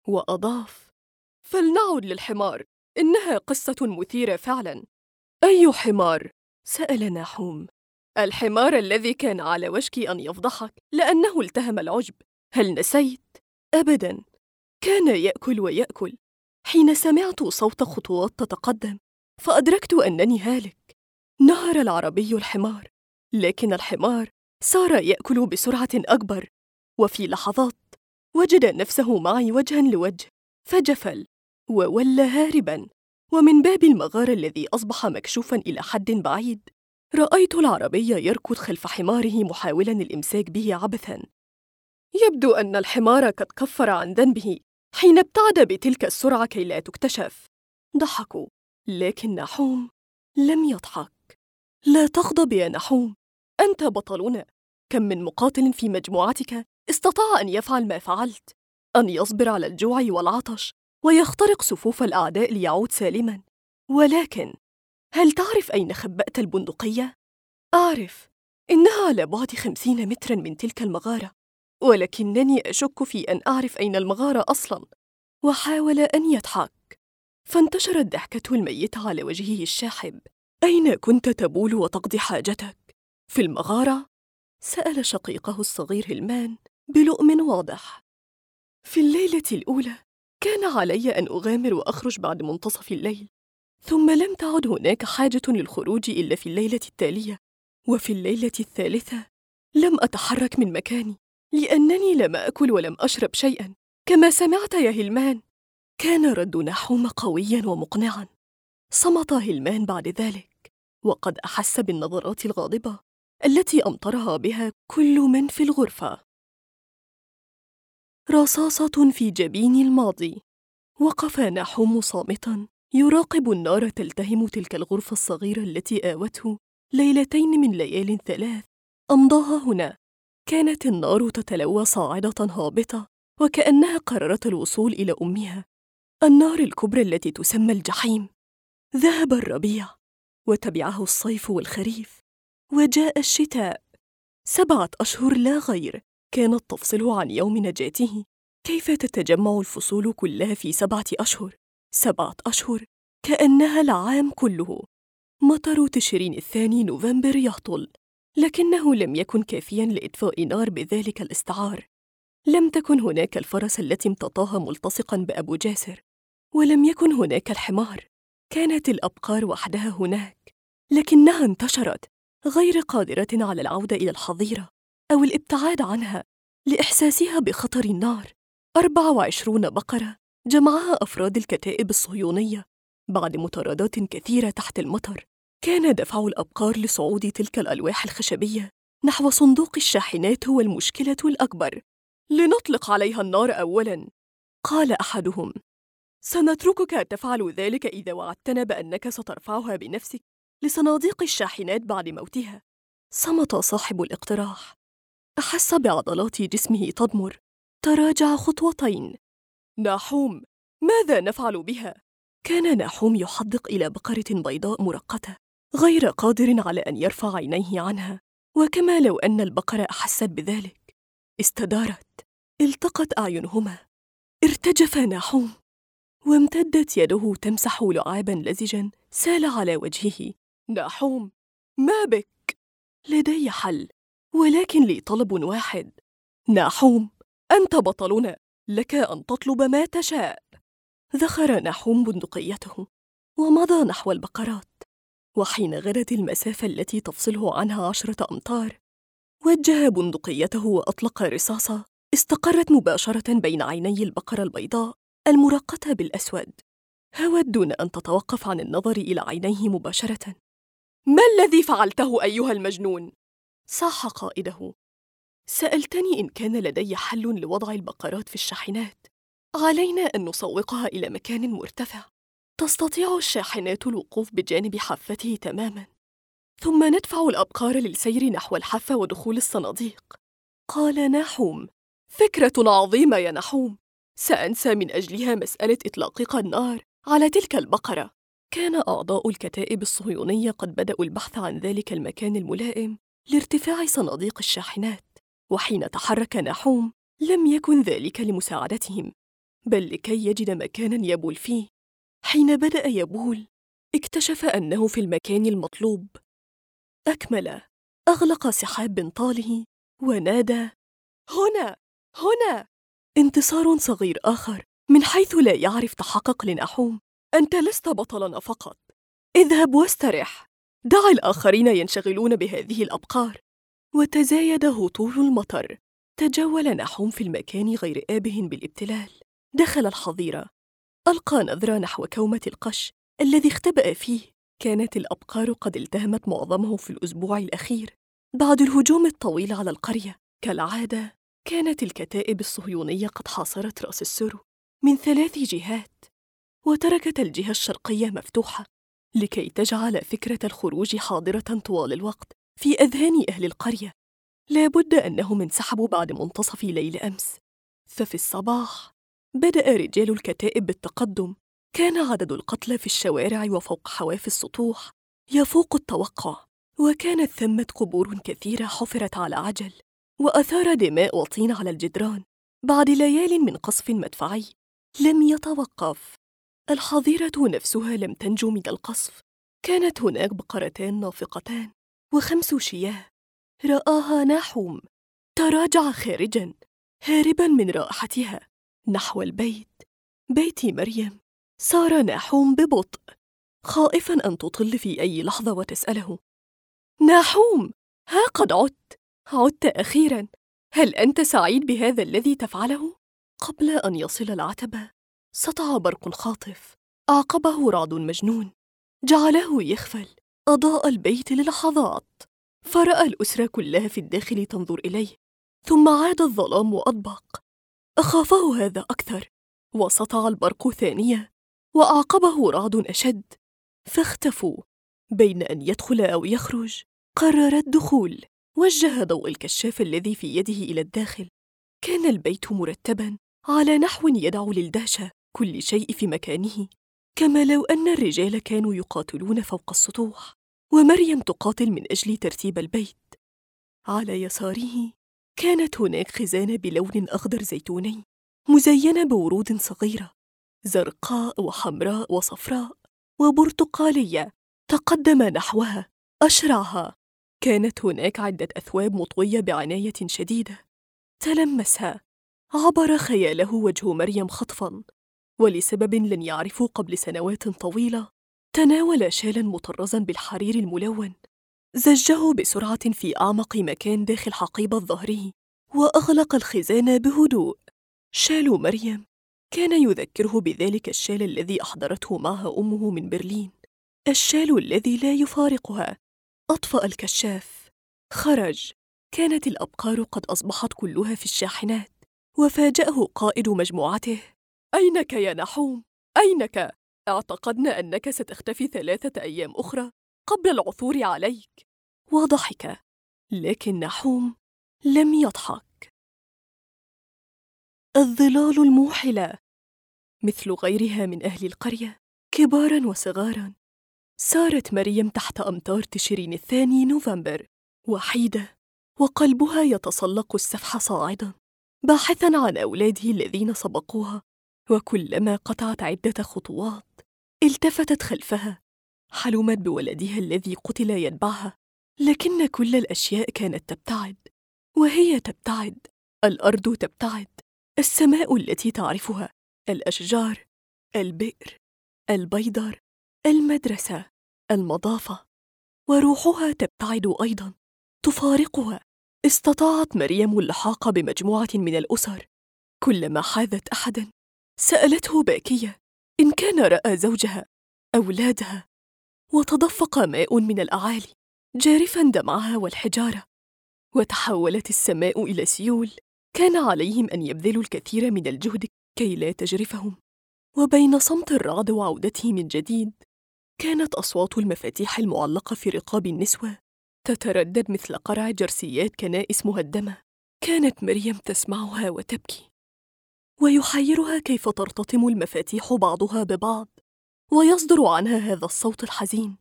وأضاف: فلنعد للحمار، إنها قصة مثيرة فعلاً. أي حمار؟ سأل نحوم. الحمار الذي كان على وشك أن يفضحك لأنه التهم العشب. هل نسيت؟ أبداً، كان يأكل ويأكل. حين سمعت صوت خطوات تتقدم فأدركت أنني هالك. نهر العربي الحمار، لكن الحمار صار يأكل بسرعة أكبر، وفي لحظات وجد نفسه معي وجهاً لوجه، فجفل وولى هارباً. ومن باب المغارة الذي أصبح مكشوفاً إلى حد بعيد، رأيت العربي يركض خلف حماره محاولاً الإمساك به عبثاً. يبدو أن الحمار قد كفر عن ذنبه حين ابتعد بتلك السرعة كي لا تكتشف. ضحكوا، لكن نحوم لم يضحك. لا تغضب يا نحوم، أنت بطلنا. كم من مقاتل في مجموعتك استطاع أن يفعل ما فعلت، أن يصبر على الجوع والعطش ويخترق صفوف الأعداء ليعود سالماً. ولكن هل تعرف أين خبأت البندقية؟ أعرف، إنها على بعد 50 متراً من تلك المغارة، ولكنني أشك في أن أعرف أين المغارة أصلاً. وحاول أن يضحك، فانتشرت ضحكته الميتة على وجهه الشاحب. أين كنت تبول وتقضي حاجتك؟ في المغارة؟ سأل شقيقه الصغير هلمان بلؤم واضح. في الليلة الأولى كان علي أن أغامر وأخرج بعد منتصف الليل، ثم لم تعد هناك حاجة للخروج إلا في الليلة التالية. وفي الليلة الثالثة لم أتحرك من مكاني لأنني لم أكل ولم أشرب شيئاً، كما سمعت يا هلمان. كان رد نحوم قوياً ومقنعاً. صمت هلمان بعد ذلك، وقد أحس بالنظرات الغاضبة التي أمطرها بها كل من في الغرفة. رصاصة في جبين الماضي. وقف نحوم صامتاً يراقب النار تلتهم تلك الغرفة الصغيرة التي آوته 2 من ليال 3 أمضاها هنا. كانت النار تتلوى صاعدة هابطة، وكأنها قررت الوصول إلى أمها، النار الكبرى التي تسمى الجحيم. ذهب الربيع، وتبعه الصيف والخريف، وجاء الشتاء. 7 أشهر لا غير كانت تفصله عن يوم نجاته. كيف تتجمع الفصول كلها في 7 أشهر؟ 7 أشهر كأنها العام كله. مطر تشرين الثاني نوفمبر يهطل، لكنه لم يكن كافياً لإطفاء نار بذلك الاستعار. لم تكن هناك الفرس التي امتطاها ملتصقاً بأبو جاسر، ولم يكن هناك الحمار. كانت الأبقار وحدها هناك، لكنها انتشرت غير قادرة على العودة إلى الحظيرة أو الابتعاد عنها لإحساسها بخطر النار. 24 بقرة جمعها أفراد الكتائب الصهيونية بعد مطاردات كثيرة تحت المطر. كان دفع الأبقار لصعود تلك الألواح الخشبية نحو صندوق الشاحنات هو المشكلة الأكبر. لنطلق عليها النار أولاً، قال أحدهم. سنتركك تفعل ذلك إذا وعدتنا بأنك سترفعها بنفسك لصناديق الشاحنات بعد موتها. صمت صاحب الاقتراح. أحس بعضلات جسمه تضمر. تراجع خطوتين. ناحوم، ماذا نفعل بها؟ كان ناحوم يحدق إلى بقرة بيضاء مرقتة، غير قادر على أن يرفع عينيه عنها، وكما لو أن البقرة أحست بذلك. استدارت، التقت أعينهما. ارتجف ناحوم، وامتدت يده تمسح لعاباً لزجاً سال على وجهه. ناحوم، ما بك؟ لدي حل، ولكن لي طلب واحد. ناحوم، أنت بطلنا، لك أن تطلب ما تشاء. ذخر ناحوم بندقيته ومضى نحو البقرات، وحين غدت المسافة التي تفصله عنها 10 أمتار وجه بندقيته وأطلق رصاصة استقرت مباشرة بين عيني البقرة البيضاء المرقتة بالأسود. هوت دون أن تتوقف عن النظر إلى عينيه مباشرة. ما الذي فعلته أيها المجنون؟ صاح قائده. سألتني إن كان لدي حل لوضع البقرات في الشاحنات. علينا أن نسوقها إلى مكان مرتفع تستطيع الشاحنات الوقوف بجانب حافته تماماً، ثم ندفع الأبقار للسير نحو الحافة ودخول الصناديق. قال ناحوم. فكرة عظيمة يا ناحوم، سأنسى من أجلها مسألة إطلاقك النار على تلك البقرة. كان أعضاء الكتائب الصهيونية قد بدأوا البحث عن ذلك المكان الملائم لارتفاع صناديق الشاحنات، وحين تحرك ناحوم لم يكن ذلك لمساعدتهم، بل لكي يجد مكاناً يبول فيه. حين بدأ يبول اكتشف أنه في المكان المطلوب. أكمل، أغلق سحاب بنطاله ونادى: هنا، هنا! انتصار صغير آخر من حيث لا يعرف تحقق لناحوم. أنت لست بطلنا فقط، اذهب واسترح، دع الآخرين ينشغلون بهذه الأبقار. وتزايد هطول المطر. تجول ناحوم في المكان غير آبه بالابتلال. دخل الحظيرة، ألقى نظرة نحو كومة القش الذي اختبأ فيه. كانت الأبقار قد التهمت معظمه في الأسبوع الأخير بعد الهجوم الطويل على القرية. كالعادة كانت الكتائب الصهيونية قد حاصرت رأس السرو من 3 جهات، وتركت الجهة الشرقية مفتوحة لكي تجعل فكرة الخروج حاضرة طوال الوقت في أذهان أهل القرية. لا بد أنهم انسحبوا بعد منتصف ليل أمس. ففي الصباح بدأ رجال الكتائب بالتقدم. كان عدد القتلى في الشوارع وفوق حواف السطوح يفوق التوقع، وكانت ثمة قبور كثيرة حفرت على عجل، وأثار دماء وطين على الجدران بعد ليال من قصف مدفعي لم يتوقف. الحظيرة نفسها لم تنجو من القصف. كانت هناك بقرتان نافقتان و5 شياه. رآها ناحوم، تراجع خارجاً هارباً من رائحتها نحو البيت، بيت مريم. سار ناحوم ببطء، خائفاً أن تطل في أي لحظة وتسأله: ناحوم، ها قد عدت أخيراً، هل أنت سعيد بهذا الذي تفعله؟ قبل أن يصل العتبة سطع برق خاطف، أعقبه رعد مجنون جعله يخفل. أضاء البيت للحظات، فرأى الأسرة كلها في الداخل تنظر إليه، ثم عاد الظلام وأطبق. أخافه هذا أكثر، وسطع البرق ثانية وأعقبه رعد أشد، فاختفوا. بين أن يدخل أو يخرج قرر الدخول. وجه ضوء الكشاف الذي في يده إلى الداخل. كان البيت مرتباً على نحو يدعو للدهشة، كل شيء في مكانه، كما لو أن الرجال كانوا يقاتلون فوق السطوح، ومريم تقاتل من أجل ترتيب البيت. على يساره كانت هناك خزانة بلون أخضر زيتوني مزينة بورود صغيرة زرقاء وحمراء وصفراء وبرتقالية. تقدم نحوها، أشرعها. كانت هناك عدة أثواب مطوية بعناية شديدة. تلمسها، عبر خياله وجه مريم خطفاً، ولسبب لن يعرفه قبل سنوات طويلة تناول شالاً مطرزاً بالحرير الملون، زجه بسرعة في أعمق مكان داخل حقيبة ظهره، وأغلق الخزانة بهدوء. شال مريم كان يذكره بذلك الشال الذي أحضرته معها أمه من برلين، الشال الذي لا يفارقها. أطفأ الكشاف، خرج. كانت الأبقار قد أصبحت كلها في الشاحنات، وفاجأه قائد مجموعته: أينك يا نحوم؟ أينك؟ اعتقدنا أنك ستختفي 3 أيام أخرى قبل العثور عليك. وضحك، لكن نحوم لم يضحك. الظلال الموحلة. مثل غيرها من أهل القرية كباراً وصغاراً، سارت مريم تحت أمطار تشرين الثاني نوفمبر وحيدة، وقلبها يتسلق السفح صاعداً باحثاً عن أولاده الذين سبقوها. وكلما قطعت عدة خطوات التفتت خلفها، حلمت بولدها الذي قتل يتبعها. لكن كل الأشياء كانت تبتعد، وهي تبتعد. الأرض تبتعد، السماء التي تعرفها، الأشجار، البئر، البيدر، المدرسة، المضافة، وروحها تبتعد أيضاً، تفارقها. استطاعت مريم اللحاق بمجموعة من الأسر. كلما حاذت أحداً سألته باكية إن كان رأى زوجها، أولادها، وتدفق ماء من الأعالي جارفاً دمعها والحجارة، وتحولت السماء إلى سيول. كان عليهم أن يبذلوا الكثير من الجهد كي لا تجرفهم. وبين صمت الرعد وعودته من جديد، كانت أصوات المفاتيح المعلقة في رقاب النسوة تتردد مثل قرع جرسيات كنائس مهدمة. كانت مريم تسمعها وتبكي، ويحيرها كيف ترتطم المفاتيح بعضها ببعض ويصدر عنها هذا الصوت الحزين،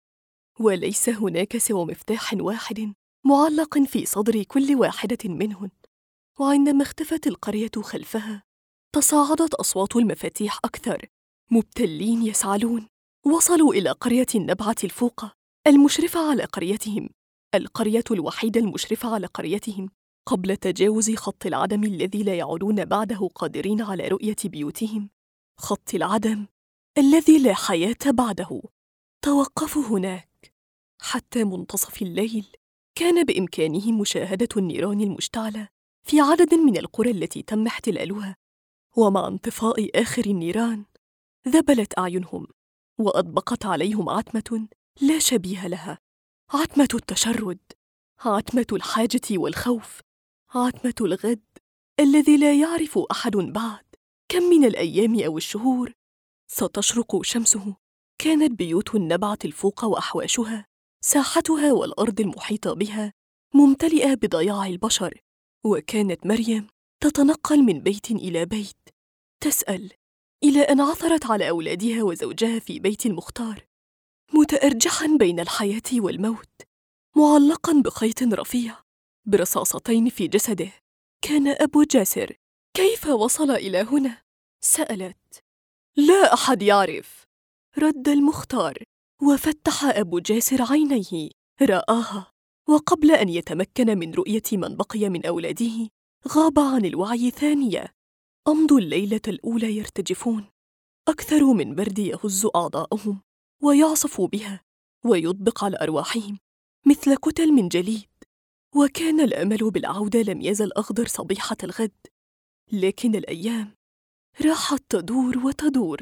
وليس هناك سوى مفتاح واحد معلق في صدر كل واحدة منهن. وعندما اختفت القرية خلفها، تصاعدت أصوات المفاتيح أكثر. مبتلين يسعلون، وصلوا إلى قرية النبعة الفوقة المشرفة على قريتهم، القرية الوحيدة المشرفة على قريتهم قبل تجاوز خط العدم الذي لا يعودون بعده قادرين على رؤية بيوتهم. خط العدم الذي لا حياة بعده. توقفوا هناك. حتى منتصف الليل كان بإمكانهم مشاهدة النيران المشتعلة في عدد من القرى التي تم احتلالها. ومع انطفاء آخر النيران ذبلت أعينهم، وأطبقت عليهم عتمة لا شبيه لها، عتمة التشرد، عتمة الحاجة والخوف، عتمة الغد الذي لا يعرف أحد بعد كم من الأيام أو الشهور ستشرق شمسه. كانت بيوت النبعة الفوق وأحواشها، ساحتها والأرض المحيطة بها ممتلئة بضياع البشر. وكانت مريم تتنقل من بيت إلى بيت، تسأل، إلى أن عثرت على أولادها وزوجها في بيت المختار، متأرجحاً بين الحياة والموت، معلقاً بخيط رفيع برصاصتين في جسده. كان أبو جاسر. كيف وصل إلى هنا؟ سألت. لا أحد يعرف، رد المختار. وفتح أبو جاسر عينيه، رآها، وقبل أن يتمكن من رؤية من بقي من أولاده غاب عن الوعي ثانية. أمضوا الليلة الأولى يرتجفون، أكثر من برد يهز أعضاءهم ويعصف بها ويطبق على أرواحهم مثل كتل من جليد. وكان الأمل بالعودة لم يزل أخضر صبيحة الغد، لكن الأيام راحت تدور وتدور.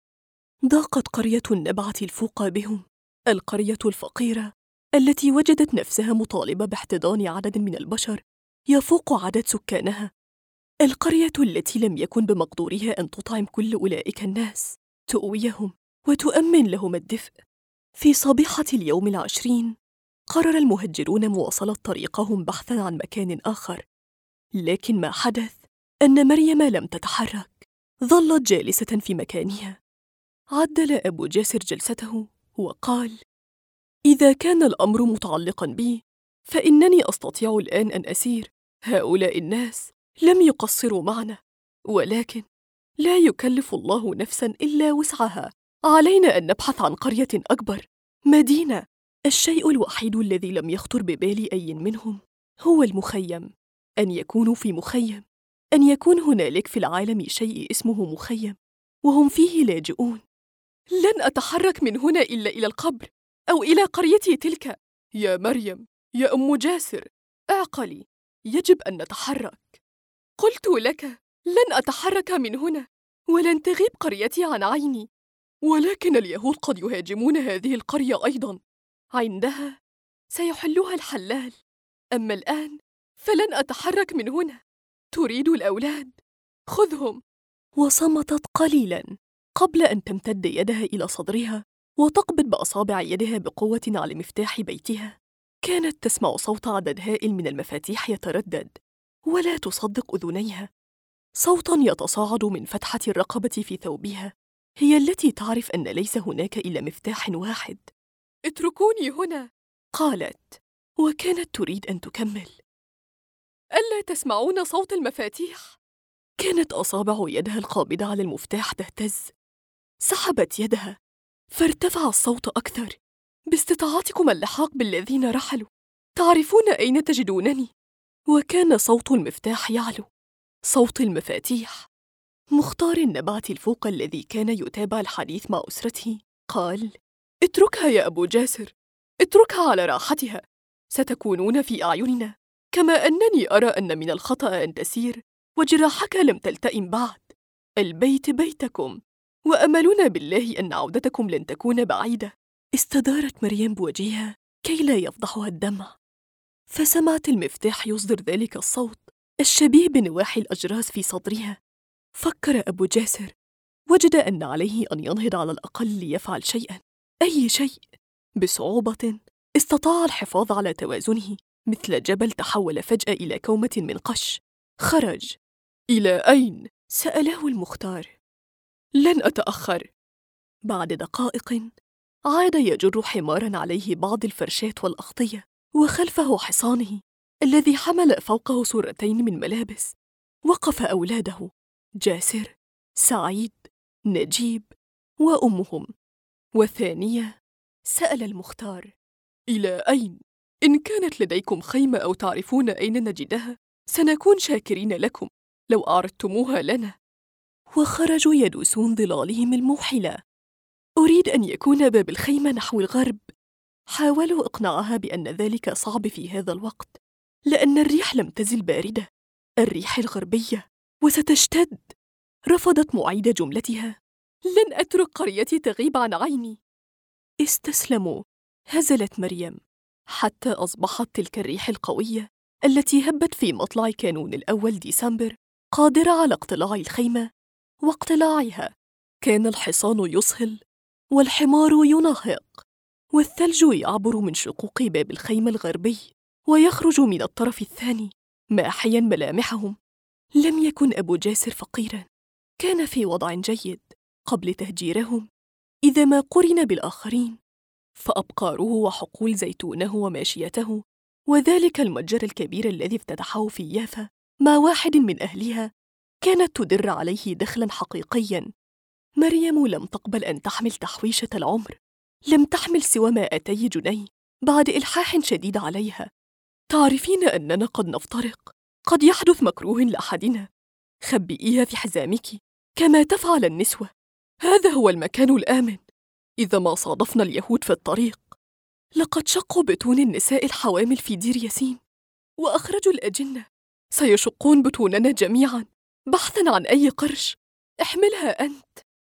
ضاقت قرية النبعة الفوق بهم، القرية الفقيرة التي وجدت نفسها مطالبة باحتضان عدد من البشر يفوق عدد سكانها، القرية التي لم يكن بمقدورها أن تطعم كل أولئك الناس، تؤويهم وتؤمن لهم الدفء. في صبيحة اليوم 20 قرر المهجرون مواصلة طريقهم بحثاً عن مكان آخر، لكن ما حدث أن مريم لم تتحرك، ظلت جالسة في مكانها. عدل أبو جاسر جلسته وقال: إذا كان الأمر متعلقاً بي فإنني أستطيع الآن أن أسير. هؤلاء الناس لم يقصروا معنا، ولكن لا يكلف الله نفساً إلا وسعها. علينا أن نبحث عن قرية أكبر، مدينة. الشيء الوحيد الذي لم يخطر ببال أي منهم هو المخيم، أن يكونوا في مخيم، أن يكون هنالك في العالم شيء اسمه مخيم وهم فيه لاجئون. لن أتحرك من هنا إلا إلى القبر أو إلى قريتي تلك. يا مريم، يا أم جاسر، اعقلي، يجب أن نتحرك. قلت لك لن أتحرك من هنا. ولن تغيب قريتي عن عيني. ولكن اليهود قد يهاجمون هذه القرية أيضاً. عندها سيحلها الحلال. أما الآن فلن أتحرك من هنا. تريد الأولاد؟ خذهم. وصمتت قليلاً قبل أن تمتد يدها إلى صدرها وتقبض بأصابع يدها بقوة على مفتاح بيتها. كانت تسمع صوت عدد هائل من المفاتيح يتردد، ولا تصدق أذنيها. صوتاً يتصاعد من فتحة الرقبة في ثوبها. هي التي تعرف أن ليس هناك إلا مفتاح واحد. اتركوني هنا، قالت، وكانت تريد أن تكمل. ألا تسمعون صوت المفاتيح؟ كانت أصابع يدها القابضة على المفتاح تهتز. سحبت يدها فارتفع الصوت أكثر. باستطاعتكم اللحاق بالذين رحلوا. تعرفون أين تجدونني. وكان صوت المفتاح يعلو، صوت المفاتيح. مختار النبعة الفوق الذي كان يتابع الحديث مع أسرته قال: اتركها يا أبو جاسر، اتركها على راحتها. ستكونون في أعيننا، كما أنني أرى أن من الخطأ أن تسير وجراحك لم تلتئم بعد. البيت بيتكم، وأملنا بالله أن عودتكم لن تكون بعيدة. استدارت مريم بوجهها كي لا يفضحها الدمع، فسمعت المفتاح يصدر ذلك الصوت الشبيه بنواحي الأجراس في صدرها. فكر أبو جاسر، وجد أن عليه أن ينهض على الأقل ليفعل شيئاً، أي شيء. بصعوبة استطاع الحفاظ على توازنه، مثل جبل تحول فجأة إلى كومة من قش. خرج. إلى أين؟ سأله المختار. لن أتأخر. بعد دقائق عاد يجر حماراً عليه بعض الفرشات والأغطية، وخلفه حصانه الذي حمل فوقه صورتين من ملابس. وقف أولاده جاسر، سعيد، نجيب وأمهم. والثانية سأل المختار: إلى أين؟ إن كانت لديكم خيمة أو تعرفون أين نجدها سنكون شاكرين لكم لو أعرضتموها لنا. وخرجوا يدوسون ظلالهم الموحلة. أريد أن يكون باب الخيمة نحو الغرب. حاولوا إقناعها بأن ذلك صعب في هذا الوقت، لأن الريح لم تزل باردة، الريح الغربية، وستشتد. رفضت معيد جملتها: لن أترك قريتي تغيب عن عيني. استسلموا. هزلت مريم حتى أصبحت تلك الريح القوية التي هبت في مطلع كانون الأول ديسمبر قادرة على اقتلاع الخيمة واقتلاعها. كان الحصان يصهل والحمار يناهق، والثلج يعبر من شقوق باب الخيمة الغربي ويخرج من الطرف الثاني ماحياً ملامحهم. لم يكن أبو جاسر فقيراً، كان في وضع جيد قبل تهجيرهم إذا ما قرن بالآخرين. فأبقاره وحقول زيتونه وماشيته وذلك المتجر الكبير الذي افتتحه في يافا مع واحد من أهلها كانت تدر عليه دخلاً حقيقياً. مريم لم تقبل أن تحمل تحويشة العمر، لم تحمل سوى 200 جنيه بعد إلحاح شديد عليها. تعرفين أننا قد نفترق، قد يحدث مكروه لأحدنا. خبئيها في حزامك كما تفعل النسوة. هذا هو المكان الآمن إذا ما صادفنا اليهود في الطريق. لقد شقوا بطون النساء الحوامل في دير ياسين وأخرجوا الأجنة. سيشقون بطوننا جميعاً بحثاً عن أي قرش. احملها أنت.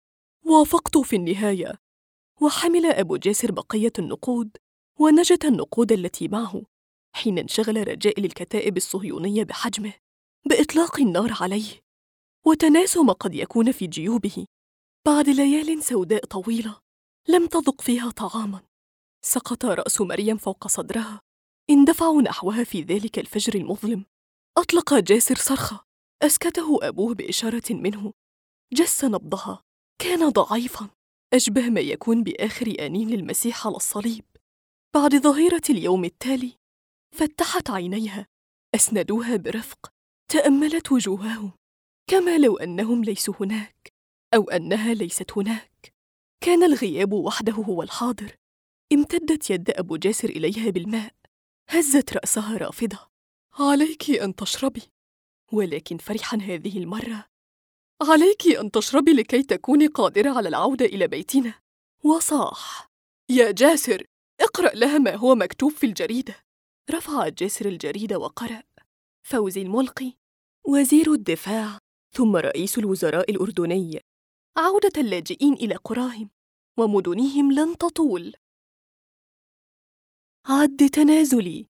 وافقت في النهاية، وحمل أبو جاسر بقية النقود ونجت النقود التي معه حين انشغل رجائل الكتائب الصهيونية بحجمه، بإطلاق النار عليه وتناسوا ما قد يكون في جيوبه. بعد ليال سوداء طويلة لم تذق فيها طعاماً، سقط رأس مريم فوق صدرها. اندفعوا نحوها في ذلك الفجر المظلم. أطلق جاسر صرخة أسكته أبوه بإشارة منه. جس نبضها، كان ضعيفاً، أشبه ما يكون بآخر آنين للمسيح على الصليب. بعد ظهيرة اليوم التالي فتحت عينيها، أسندوها برفق، تأملت وجوههم كما لو أنهم ليسوا هناك أو أنها ليست هناك. كان الغياب وحده هو الحاضر. امتدت يد أبو جاسر إليها بالماء، هزت رأسها رافضة. عليك أن تشربي. ولكن فرحاً هذه المرة: عليك أن تشربي لكي تكوني قادرة على العودة إلى بيتنا. وصاح: يا جاسر، اقرأ لها ما هو مكتوب في الجريدة. رفع جاسر الجريدة وقرأ: فوزي الملقي وزير الدفاع ثم رئيس الوزراء الأردني: عودة اللاجئين إلى قراهم ومدنهم لن تطول. عد تنازلي: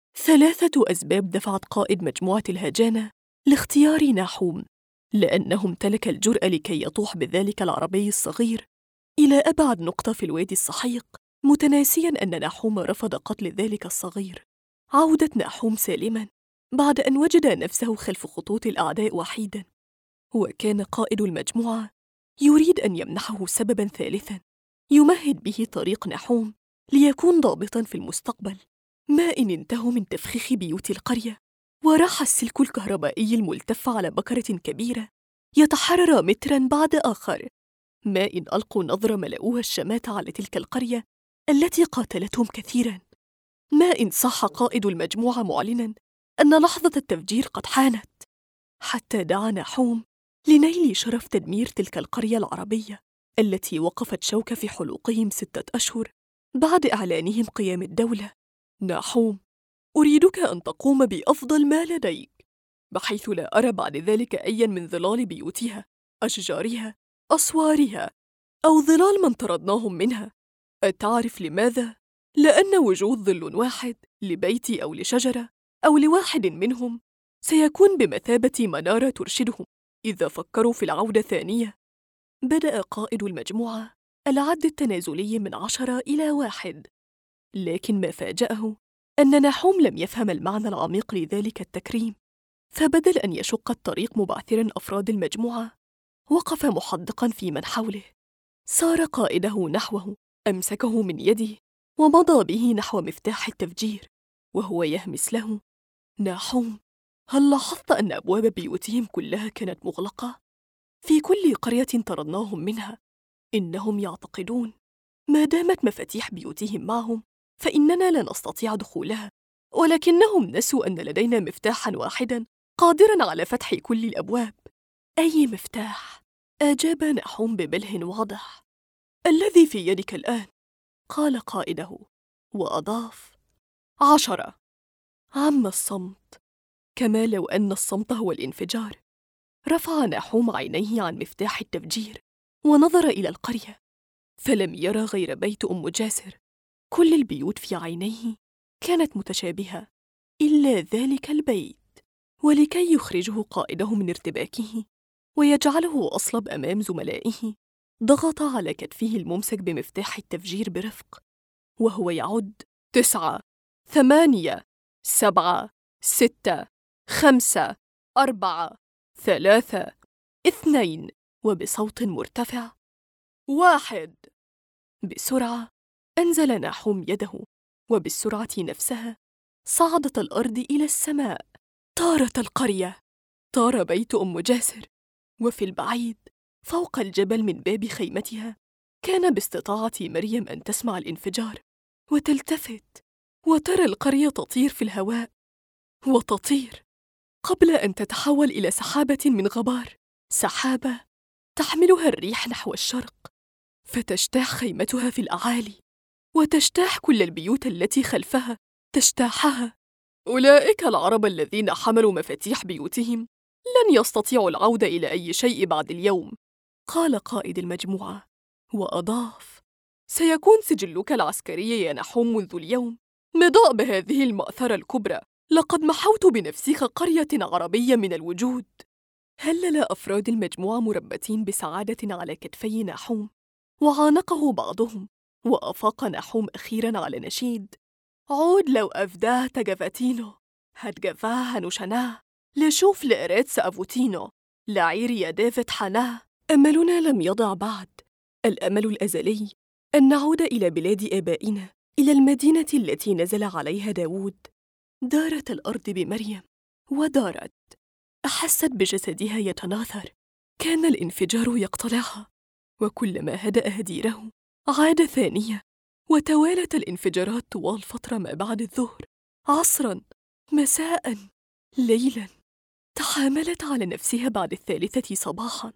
3 أسباب دفعت قائد مجموعة الهجانة لاختيار ناحوم، لأنه امتلك الجرأة لكي يطوح بذلك العربي الصغير إلى أبعد نقطة في الوادي السحيق، متناسياً أن ناحوم رفض قتل ذلك الصغير. عودة ناحوم سالماً بعد أن وجد نفسه خلف خطوط الأعداء وحيداً، وكان قائد المجموعة يريد أن يمنحه سبباً ثالثاً يمهد به طريق ناحوم ليكون ضابطاً في المستقبل. ما إن انتهوا من تفخيخ بيوت القرية وراح السلك الكهربائي الملتف على بكرة كبيرة يتحرر متراً بعد آخر. ما إن ألقوا نظرة ملأوها الشماتة على تلك القرية التي قاتلتهم كثيراً. ما إن صاح قائد المجموعة معلناً أن لحظة التفجير قد حانت، حتى دعا ناحوم لنيل شرف تدمير تلك القرية العربية التي وقفت شوكة في حلوقهم 6 أشهر بعد إعلانهم قيام الدولة. ناحوم، أريدك أن تقوم بأفضل ما لديك، بحيث لا أرى بعد ذلك أياً من ظلال بيوتها، أشجارها، أسوارها، أو ظلال من طردناهم منها. أتعرف لماذا؟ لأن وجود ظل واحد لبيتي أو لشجرة أو لواحد منهم سيكون بمثابة منارة ترشدهم إذا فكروا في العودة ثانية. بدأ قائد المجموعة العد التنازلي من 10 إلى 1، لكن ما فاجأه أن ناحوم لم يفهم المعنى العميق لذلك التكريم، فبدل أن يشق الطريق مبعثراً أفراد المجموعة، وقف محدقاً في من حوله. سار قائده نحوه، أمسكه من يده ومضى به نحو مفتاح التفجير وهو يهمس له: ناحوم، هل لاحظت أن أبواب بيوتهم كلها كانت مغلقة؟ في كل قرية طردناهم منها إنهم يعتقدون ما دامت مفاتيح بيوتهم معهم فإننا لا نستطيع دخولها، ولكنهم نسوا أن لدينا مفتاحاً واحداً قادراً على فتح كل الأبواب. أي مفتاح؟ أجاب ناحوم ببله واضح. الذي في يدك الآن، قال قائده، وأضاف: 10. عم الصمت، كما لو أن الصمت هو الانفجار. رفع ناحوم عينيه عن مفتاح التفجير ونظر إلى القرية، فلم يرى غير بيت أم جاسر. كل البيوت في عينيه كانت متشابهة إلا ذلك البيت. ولكي يخرجه قائده من ارتباكه ويجعله أصلب أمام زملائه، ضغط على كتفه الممسك بمفتاح التفجير برفق وهو يعد: 9 8 7 6 5 4 3 2 وبصوت مرتفع: 1. بسرعة أنزل ناحوم يده، وبالسرعة نفسها صعدت الأرض إلى السماء. طارت القرية، طار بيت أم جاسر، وفي البعيد فوق الجبل من باب خيمتها كان باستطاعة مريم أن تسمع الانفجار وتلتفت وترى القرية تطير في الهواء، وتطير قبل أن تتحول إلى سحابة من غبار، سحابة تحملها الريح نحو الشرق، فتجتاح خيمتها في الأعالي وتجتاح كل البيوت التي خلفها، تجتاحها. أولئك العرب الذين حملوا مفاتيح بيوتهم لن يستطيعوا العودة إلى أي شيء بعد اليوم، قال قائد المجموعة، وأضاف: سيكون سجلك العسكري يا ناحوم منذ اليوم مضاء بهذه المأثرة الكبرى. لقد محوت بنفسك قرية عربية من الوجود. هلل أفراد المجموعة مربتين بسعادة على كتفي ناحوم، وعانقه بعضهم، وأفاق ناحوم أخيراً على نشيد: عود لو أفداه تجفتينو، هتجفاه هنوشناه، لشوف لقرات سأفوتينو، لعير يا دافت حناه. أملنا لم يضع بعد، الأمل الأزلي أن نعود إلى بلاد آبائنا، إلى المدينة التي نزل عليها داوود. دارت الأرض بمريم ودارت، أحست بجسدها يتناثر، كان الانفجار يقتلعها، وكلما هدأ هديره عاد ثانية، وتوالت الانفجارات طوال فترة ما بعد الظهر، عصراً، مساءً، ليلاً. تحاملت على نفسها بعد 3 صباحاً،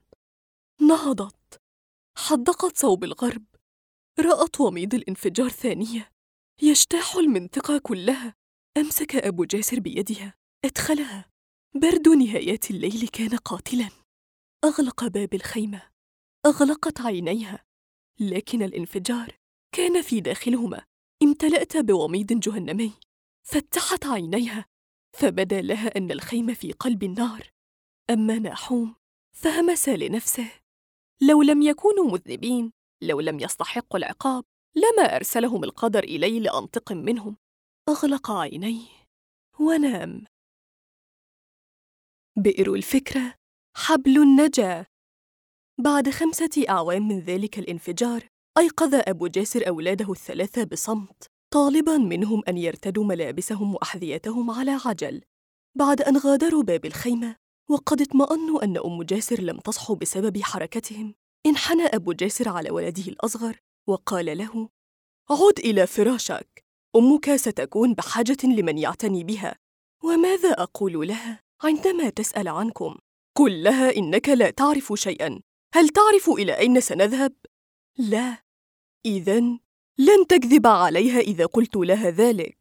نهضت، حدقت صوب الغرب، رأت وميض الانفجار ثانية يجتاح المنطقة كلها. أمسك أبو جاسر بيدها، أدخلها. برد نهايات الليل كان قاتلاً. أغلق باب الخيمة. أغلقت عينيها، لكن الانفجار كان في داخلهما. امتلأت بوميض جهنمي. فتحت عينيها فبدا لها أن الخيمة في قلب النار. أما ناحوم فهمس لنفسه: لو لم يكونوا مذنبين، لو لم يستحقوا العقاب، لما أرسلهم القدر إلي لأنتقم منهم. أغلق عينيه ونام. بئر الفكرة حبل النجاة. بعد 5 أعوام من ذلك الانفجار، أيقظ أبو جاسر أولاده الثلاثة بصمت، طالباً منهم أن يرتدوا ملابسهم وأحذيتهم على عجل. بعد أن غادروا باب الخيمة وقد اطمأنوا أن أم جاسر لم تصحو بسبب حركتهم، انحنى أبو جاسر على ولده الأصغر وقال له: عد إلى فراشك، أمك ستكون بحاجة لمن يعتني بها. وماذا أقول لها عندما تسأل عنكم؟ قل لها إنك لا تعرف شيئاً. هل تعرف إلى أين سنذهب؟ لا. إذن لن تكذب عليها إذا قلت لها ذلك.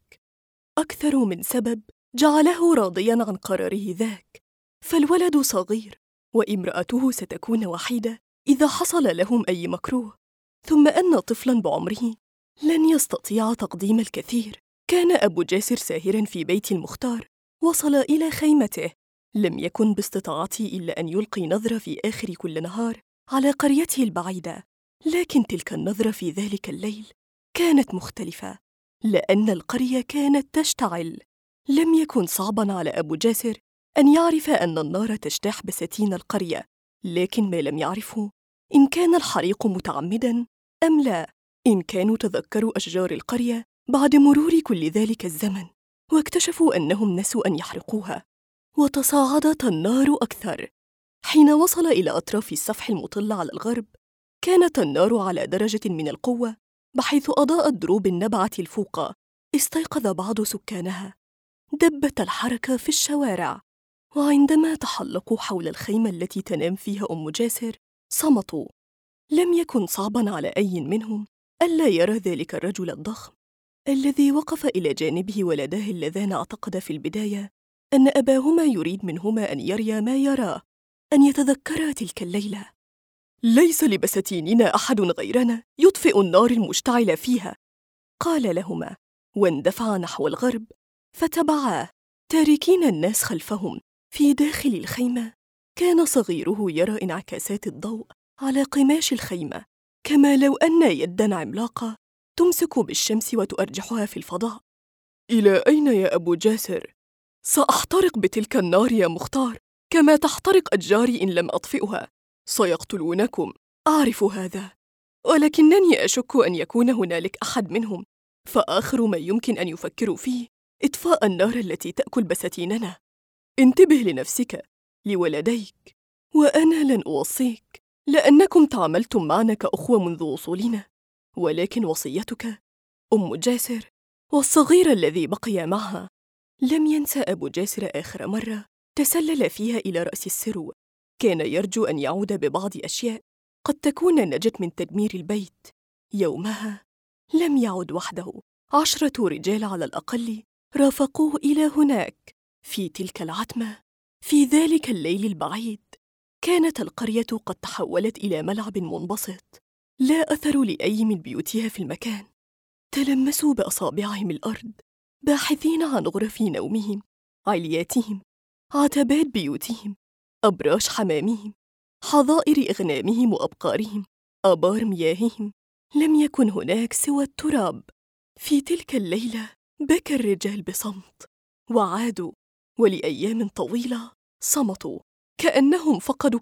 أكثر من سبب جعله راضياً عن قراره ذاك، فالولد صغير وامرأته ستكون وحيدة إذا حصل لهم أي مكروه، ثم أن طفلاً بعمره لن يستطيع تقديم الكثير. كان أبو جاسر ساهراً في بيت المختار. وصل إلى خيمته. لم يكن باستطاعته إلا أن يلقي نظرة في آخر كل نهار على قريته البعيدة، لكن تلك النظرة في ذلك الليل كانت مختلفة، لأن القرية كانت تشتعل. لم يكن صعباً على أبو جاسر أن يعرف أن النار تجتاح بساتين القرية، لكن ما لم يعرفه إن كان الحريق متعمداً أم لا. إن كانوا تذكروا أشجار القرية بعد مرور كل ذلك الزمن واكتشفوا أنهم نسوا أن يحرقوها، وتصاعدت النار أكثر. حين وصل إلى أطراف السفح المطل على الغرب، كانت النار على درجة من القوة بحيث أضاءت دروب النبعة الفوقى. استيقظ بعض سكانها. دبت الحركة في الشوارع، وعندما تحلقوا حول الخيمة التي تنام فيها أم جاسر صمتوا. لم يكن صعباً على أي منهم ألا يرى ذلك الرجل الضخم الذي وقف إلى جانبه ولداه اللذان اعتقد في البداية أن أباهما يريد منهما أن يريا ما يراه، أن يتذكرا تلك الليلة. ليس لبساتيننا أحد غيرنا يطفئ النار المشتعلة فيها، قال لهما، واندفع نحو الغرب فتبعاه تاركين الناس خلفهم. في داخل الخيمة كان صغيره يرى انعكاسات الضوء على قماش الخيمة، كما لو أن يداً عملاقة تمسك بالشمس وتؤرجحها في الفضاء. إلى أين يا أبو جاسر؟ سأحترق بتلك النار يا مختار، كما تحترق أشجاري إن لم أطفئها. سيقتلونكم، أعرف هذا، ولكنني أشك أن يكون هنالك أحد منهم، فآخر ما يمكن أن يفكروا فيه إطفاء النار التي تأكل بساتيننا. انتبه لنفسك، لولديك، وأنا لن أوصيك، لأنكم تعاملتم معنا كأخوة منذ وصولنا. ولكن وصيتك أم جاسر والصغير الذي بقي معها. لم ينسى أبو جاسر آخر مرة تسلل فيها إلى رأس السرو. كان يرجو أن يعود ببعض أشياء قد تكون نجت من تدمير البيت. يومها لم يعد وحده، 10 رجال على الأقل رافقوه إلى هناك. في تلك العتمة، في ذلك الليل البعيد، كانت القرية قد تحولت إلى ملعب منبسط، لا أثر لأي من بيوتها في المكان. تلمسوا بأصابعهم الأرض باحثين عن غرف نومهم، علياتهم، عتبات بيوتهم، أبراج حمامهم، حظائر أغنامهم وأبقارهم، آبار مياههم. لم يكن هناك سوى التراب. في تلك الليلة بكى الرجال بصمت وعادوا، ولأيام طويلة صمتوا كأنهم فقدوا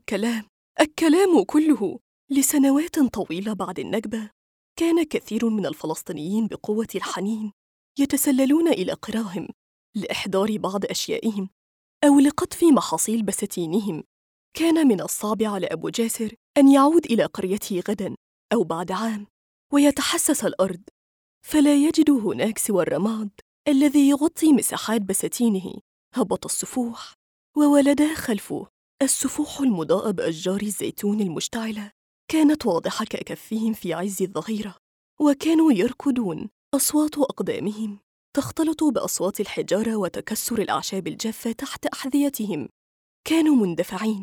الكلام كله. لسنوات طويلة بعد النكبة، كان كثير من الفلسطينيين بقوة الحنين يتسللون إلى قراهم لإحضار بعض أشيائهم أو لقطف محاصيل بساتينهم. كان من الصعب على أبو جاسر أن يعود إلى قريته غداً أو بعد عام ويتحسس الأرض، فلا يجد هناك سوى الرماد الذي يغطي مساحات بساتينه. هبط السفوح وولدا خلفه. السفوح المضاءة بأشجار الزيتون المشتعلة كانت واضحة كأكفهم في عز الظهيرة، وكانوا يركضون. أصوات أقدامهم تختلط بأصوات الحجارة وتكسر الأعشاب الجافة تحت أحذيتهم. كانوا مندفعين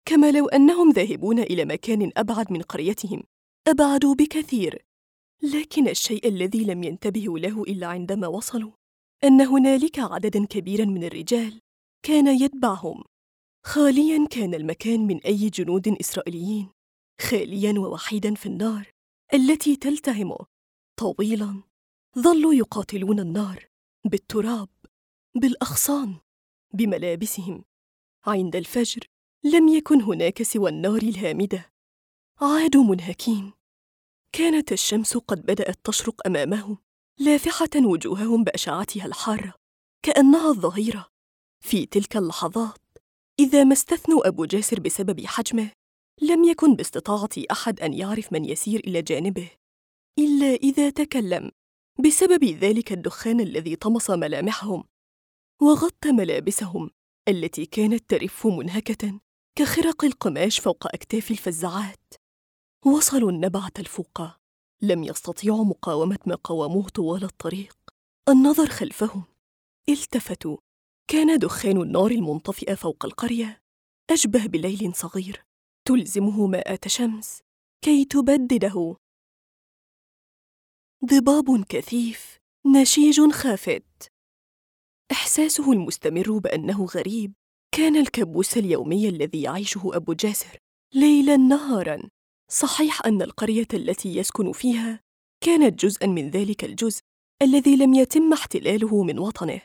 كما لو أنهم ذاهبون إلى مكان أبعد من قريتهم، أبعدوا بكثير. لكن الشيء الذي لم ينتبهوا له إلا عندما وصلوا أن هنالك عدداً كبيراً من الرجال كان يتبعهم. خالياً كان المكان من أي جنود إسرائيليين، خالياً ووحيداً في النار التي تلتهم. طويلاً ظلوا يقاتلون النار بالتراب، بالأغصان، بملابسهم. عند الفجر لم يكن هناك سوى النار الهامدة. عادوا منهكين. كانت الشمس قد بدأت تشرق أمامهم، لافحة وجوههم بأشعتها الحارة كأنها الظهيرة. في تلك اللحظات، إذا ما استثنوا أبو جاسر بسبب حجمه، لم يكن باستطاعة أحد أن يعرف من يسير إلى جانبه إلا إذا تكلم، بسبب ذلك الدخان الذي طمس ملامحهم وغطى ملابسهم التي كانت ترف منهكة كخرق القماش فوق أكتاف الفزاعات. وصلوا النبعة الفوقة، لم يستطيعوا مقاومة ما قاوموه طوال الطريق. النظر خلفهم، التفتوا، كان دخان النار المنطفئة فوق القرية أشبه بليل صغير تلزمه ماءة شمس كي تبدده. ضباب كثيف، نشيج خافت. إحساسه المستمر بأنه غريب كان الكابوس اليومي الذي يعيشه أبو جاسر ليلاً نهاراً. صحيح أن القرية التي يسكن فيها كانت جزءاً من ذلك الجزء الذي لم يتم احتلاله من وطنه،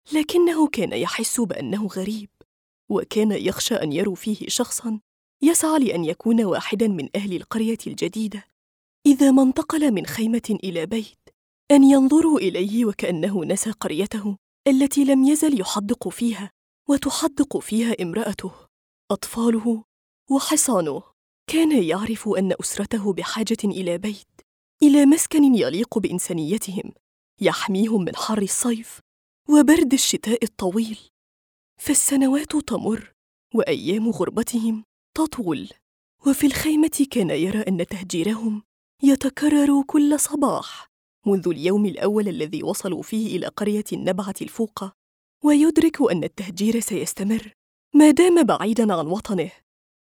لكنه كان يحس بأنه غريب، وكان يخشى أن يروا فيه شخصاً يسعى لأن يكون واحداً من أهل القرية الجديدة. إذا ما انتقل من خيمة إلى بيت، أن ينظروا إليه وكأنه نسى قريته التي لم يزل يحدق فيها، وتحدق فيها امرأته، أطفاله وحصانه. كان يعرف أن أسرته بحاجة إلى بيت، إلى مسكن يليق بإنسانيتهم، يحميهم من حر الصيف وبرد الشتاء الطويل. فالسنوات تمر وأيام غربتهم تطول، وفي الخيمة كان يرى أن تهجيرهم يتكرر كل صباح منذ اليوم الأول الذي وصلوا فيه إلى قرية النبعة الفوقة، ويدرك أن التهجير سيستمر ما دام بعيداً عن وطنه.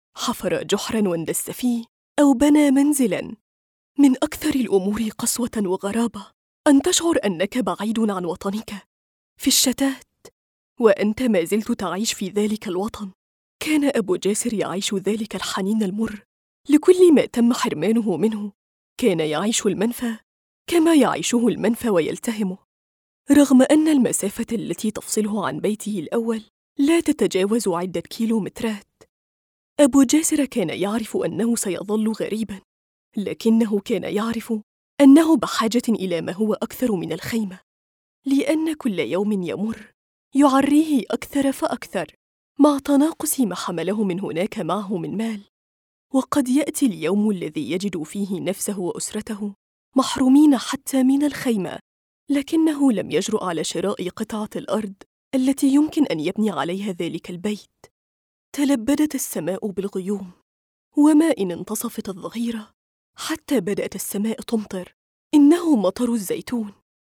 حفر جحراً واندس فيه، أو بنى منزلاً. من أكثر الأمور قسوة وغرابة أن تشعر أنك بعيد عن وطنك في الشتات، وأنت ما زلت تعيش في ذلك الوطن. كان أبو جاسر يعيش ذلك الحنين المر لكل ما تم حرمانه منه. كان يعيش المنفى كما يعيشه المنفى ويلتهمه، رغم أن المسافة التي تفصله عن بيته الأول لا تتجاوز عدة كيلومترات. أبو جاسر كان يعرف أنه سيظل غريباً، لكنه كان يعرف أنه بحاجة إلى ما هو أكثر من الخيمة، لأن كل يوم يمر يعريه أكثر فأكثر مع تناقص ما حمله من هناك معه من مال. وقد يأتي اليوم الذي يجد فيه نفسه وأسرته محرومين حتى من الخيمة، لكنه لم يجرؤ على شراء قطعة الأرض التي يمكن أن يبني عليها ذلك البيت. تلبدت السماء بالغيوم، وما إن انتصفت الظهيرة حتى بدأت السماء تمطر. إنه مطر الزيتون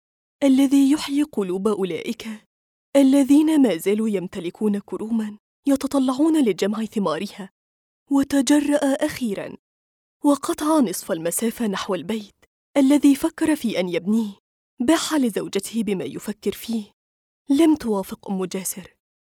الذي يحيي قلوب أولئك الذين ما زالوا يمتلكون كروماً يتطلعون لجمع ثمارها. وتجرأ أخيراً وقطع نصف المسافة نحو البيت الذي فكر في أن يبنيه. باح لزوجته بما يفكر فيه. لم توافق أم جاسر.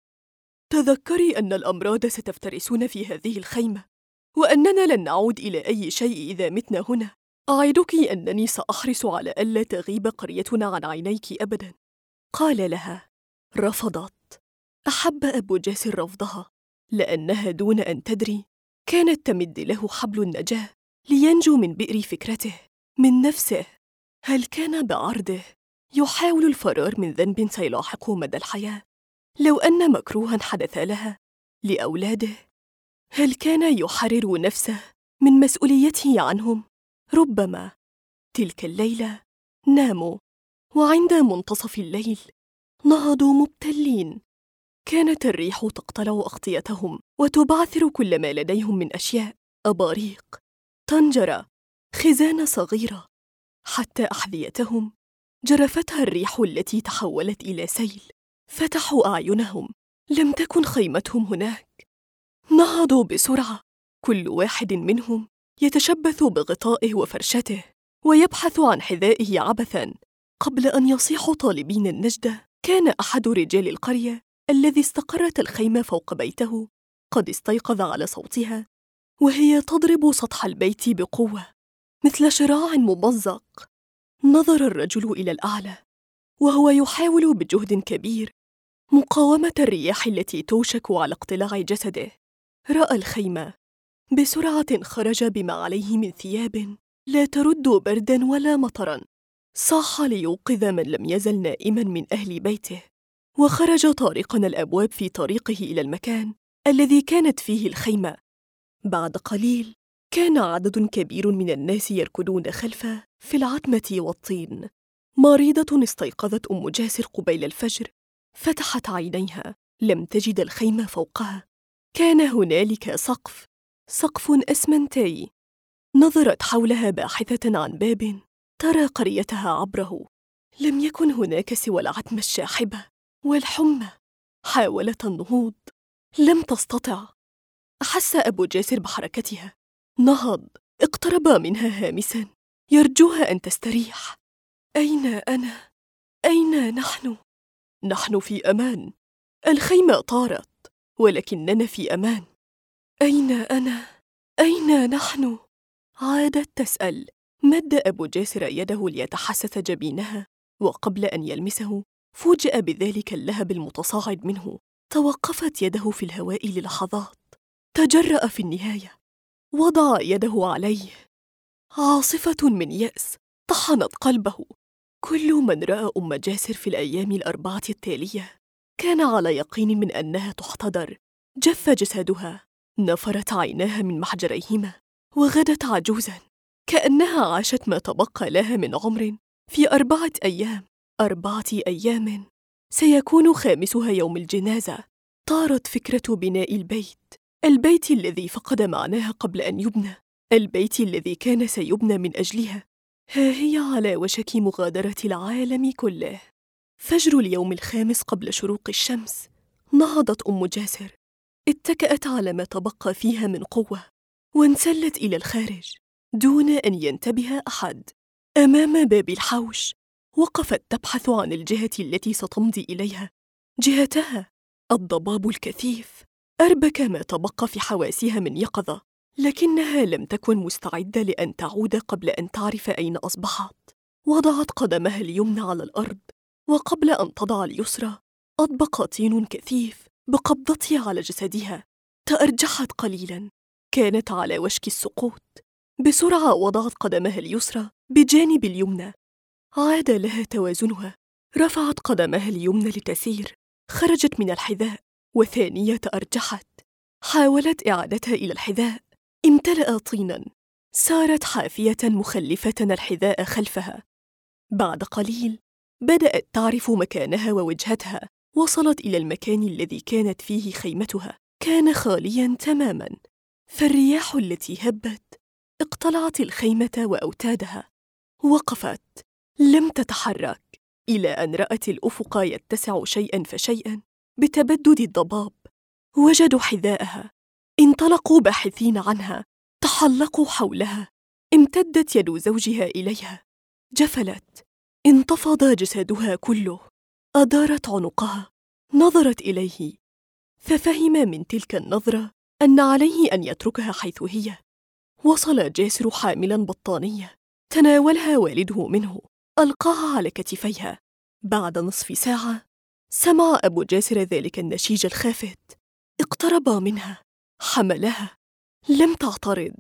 تذكري أن الأمراض ستفترسون في هذه الخيمة، وأننا لن نعود إلى أي شيء إذا متنا هنا. أعدك أنني سأحرص على ألا تغيب قريتنا عن عينيك أبداً. قال لها. رفضت. أحب أبو جاسر رفضها، لأنها دون أن تدري كانت تمد له حبل النجاة لينجو من بئر فكرته، من نفسه. هل كان بعرضه يحاول الفرار من ذنب سيلاحقه مدى الحياة؟ لو أن مكروها حدث لها، لأولاده؟ هل كان يحرر نفسه من مسؤوليته عنهم؟ ربما. تلك الليلة ناموا، وعند منتصف الليل نهضوا مبتلين. كانت الريح تقتلع أغطيتهم وتبعثر كل ما لديهم من أشياء، أباريق، طنجرة، خزانة صغيرة، حتى أحذيتهم جرفتها الريح التي تحولت إلى سيل. فتحوا أعينهم، لم تكن خيمتهم هناك. نهضوا بسرعة، كل واحد منهم يتشبث بغطائه وفرشته ويبحث عن حذائه عبثاً. قبل أن يصيحوا طالبين النجدة، كان أحد رجال القرية الذي استقرت الخيمة فوق بيته قد استيقظ على صوتها وهي تضرب سطح البيت بقوة مثل شراع ممزق. نظر الرجل إلى الأعلى وهو يحاول بجهد كبير مقاومة الرياح التي توشك على اقتلاع جسده. رأى الخيمة. بسرعة خرج بما عليه من ثياب لا ترد برداً ولا مطراً. صاح ليوقظ من لم يزل نائماً من أهل بيته، وخرج طارقاً الأبواب في طريقه إلى المكان الذي كانت فيه الخيمة. بعد قليل كان عدد كبير من الناس يركضون خلفه في العتمة والطين. مريضة استيقظت أم جاسر قبيل الفجر، فتحت عينيها، لم تجد الخيمة فوقها. كان هنالك سقف أسمنتي. نظرت حولها باحثة عن باب ترى قريتها عبره. لم يكن هناك سوى العتمة الشاحبة والحمى. حاولت النهوض، لم تستطع. أحس أبو جاسر بحركتها، نهض، اقترب منها هامساً يرجوها أن تستريح. أين أنا؟ أين نحن؟ نحن في أمان. الخيمة طارت ولكننا في أمان. أين أنا؟ أين نحن؟ عادت تسأل. مد أبو جاسر يده ليتحسس جبينها، وقبل أن يلمسه فوجئ بذلك اللهب المتصاعد منه. توقفت يده في الهواء للحظات، تجرأ في النهاية، وضع يده عليه. عاصفة من يأس طحنت قلبه. كل من رأى أم جاسر في الأيام 4 التالية كان على يقين من أنها تحتضر. جف جسدها، نفرت عيناها من محجريهما، وغدت عجوزاً كأنها عاشت ما تبقى لها من عمر في 4 أيام. 4 أيام سيكون خامسها يوم الجنازة. طارت فكرة بناء البيت الذي فقد معناها قبل أن يبنى، البيت الذي كان سيبنى من أجلها. ها هي على وشك مغادرة العالم كله. فجر اليوم الخامس قبل شروق الشمس، نهضت أم جاسر، اتكأت على ما تبقى فيها من قوة، وانسلت إلى الخارج دون أن ينتبه أحد. أمام باب الحوش وقفت تبحث عن الجهة التي ستمضي إليها. جهتها. الضباب الكثيف أربك ما تبقى في حواسها من يقظة، لكنها لم تكن مستعدة لأن تعود قبل أن تعرف أين أصبحت. وضعت قدمها اليمنى على الأرض، وقبل أن تضع اليسرى أطبق طين كثيف بقبضتها على جسدها. تأرجحت قليلاً، كانت على وشك السقوط. بسرعة وضعت قدمها اليسرى بجانب اليمنى، عاد لها توازنها. رفعت قدمها اليمنى لتسير، خرجت من الحذاء، وثانية تأرجحت. حاولت إعادتها إلى الحذاء، امتلأ طيناً. سارت حافية مخلفة الحذاء خلفها. بعد قليل بدأت تعرف مكانها ووجهتها. وصلت إلى المكان الذي كانت فيه خيمتها. كان خالياً تماماً، فالرياح التي هبت اقتلعت الخيمة وأوتادها. وقفت، لم تتحرك، إلى أن رأت الأفق يتسع شيئاً فشيئاً بتبدد الضباب. وجدوا حذاءها، انطلقوا باحثين عنها، تحلقوا حولها. امتدت يد زوجها إليها، جفلت، انتفض جسدها كله. أدارت عنقها، نظرت إليه، ففهم من تلك النظرة أن عليه أن يتركها حيث هي. وصل جاسر حاملاً بطانية تناولها والده منه، ألقاها على كتفيها. بعد نصف ساعة سمع أبو جاسر ذلك النشيج الخافت. اقترب منها، حملها، لم تعترض.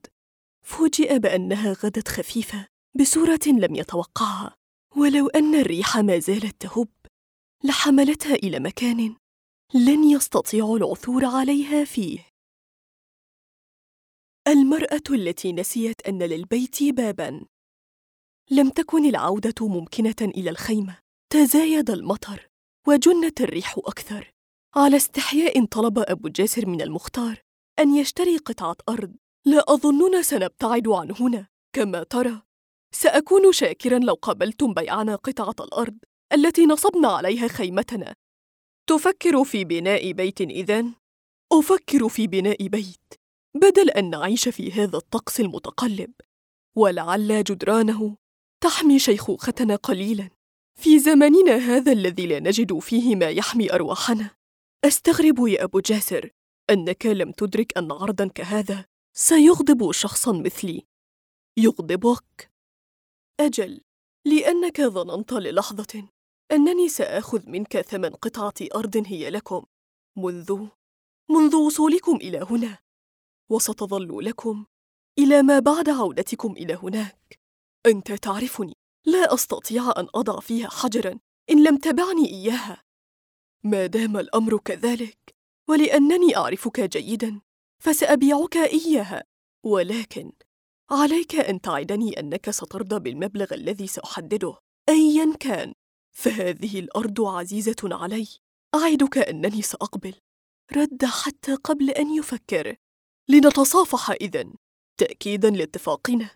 فوجئ بأنها غدت خفيفة بصورة لم يتوقعها، ولو أن الريح ما زالت تهب لحملتها إلى مكان لن يستطيع العثور عليها فيه. المرأة التي نسيت أن للبيت باباً. لم تكن العودة ممكنة إلى الخيمة. تزايد المطر وجنت الريح أكثر. على استحياء طلب أبو جاسر من المختار أن يشتري قطعة أرض. لا أظننا سنبتعد عن هنا، كما ترى سأكون شاكراً لو قبلتم بيعنا قطعة الأرض التي نصبنا عليها خيمتنا. تفكر في بناء بيت إذن؟ أفكر في بناء بيت بدل أن نعيش في هذا الطقس المتقلب، ولعل جدرانه تحمي شيخوختنا قليلاً في زمننا هذا الذي لا نجد فيه ما يحمي أرواحنا. أستغرب يا أبو جاسر أنك لم تدرك أن عرضاً كهذا سيغضب شخصاً مثلي. يغضبك؟ أجل، لأنك ظننت للحظة أنني سآخذ منك ثمن قطعة أرض هي لكم منذ وصولكم إلى هنا، وستظل لكم إلى ما بعد عودتكم إلى هناك. أنت تعرفني، لا أستطيع أن أضع فيها حجراً إن لم تبعني إياها. ما دام الأمر كذلك، ولأنني أعرفك جيداً، فسأبيعك إياها، ولكن عليك أن تعدني أنك سترضى بالمبلغ الذي سأحدده أياً كان، فهذه الأرض عزيزة علي. أعدك أنني سأقبل. رد حتى قبل أن يفكر. لنتصافح إذن، تأكيداً لاتفاقنا.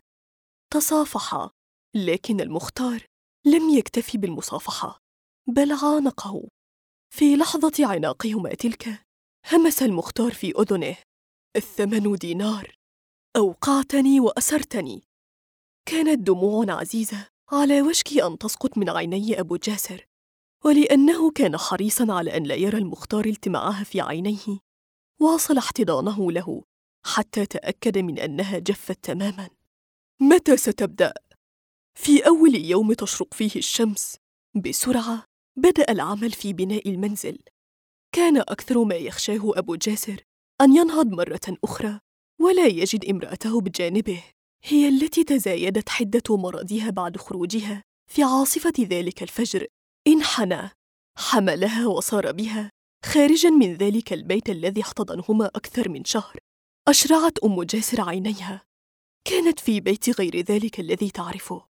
تصافحا، لكن المختار لم يكتفي بالمصافحة، بل عانقه. في لحظة عناقهما تلك، همس المختار في أذنه: 8 دينار. أوقعتني وأسرتني. كانت دموع عزيزة على وشك أن تسقط من عيني أبو جاسر، ولأنه كان حريصاً على أن لا يرى المختار التماعها في عينيه، واصل احتضانه له حتى تأكد من أنها جفت تماماً. متى ستبدأ؟ في أول يوم تشرق فيه الشمس. بسرعة بدأ العمل في بناء المنزل. كان أكثر ما يخشاه أبو جاسر أن ينهض مرة أخرى ولا يجد امرأته بجانبه، هي التي تزايدت حدة مرضها بعد خروجها في عاصفة ذلك الفجر. انحنى، حملها وصار بها خارجاً من ذلك البيت الذي احتضنهما أكثر من شهر. أشرعت أم جاسر عينيها. كانت في بيت غير ذلك الذي تعرفه.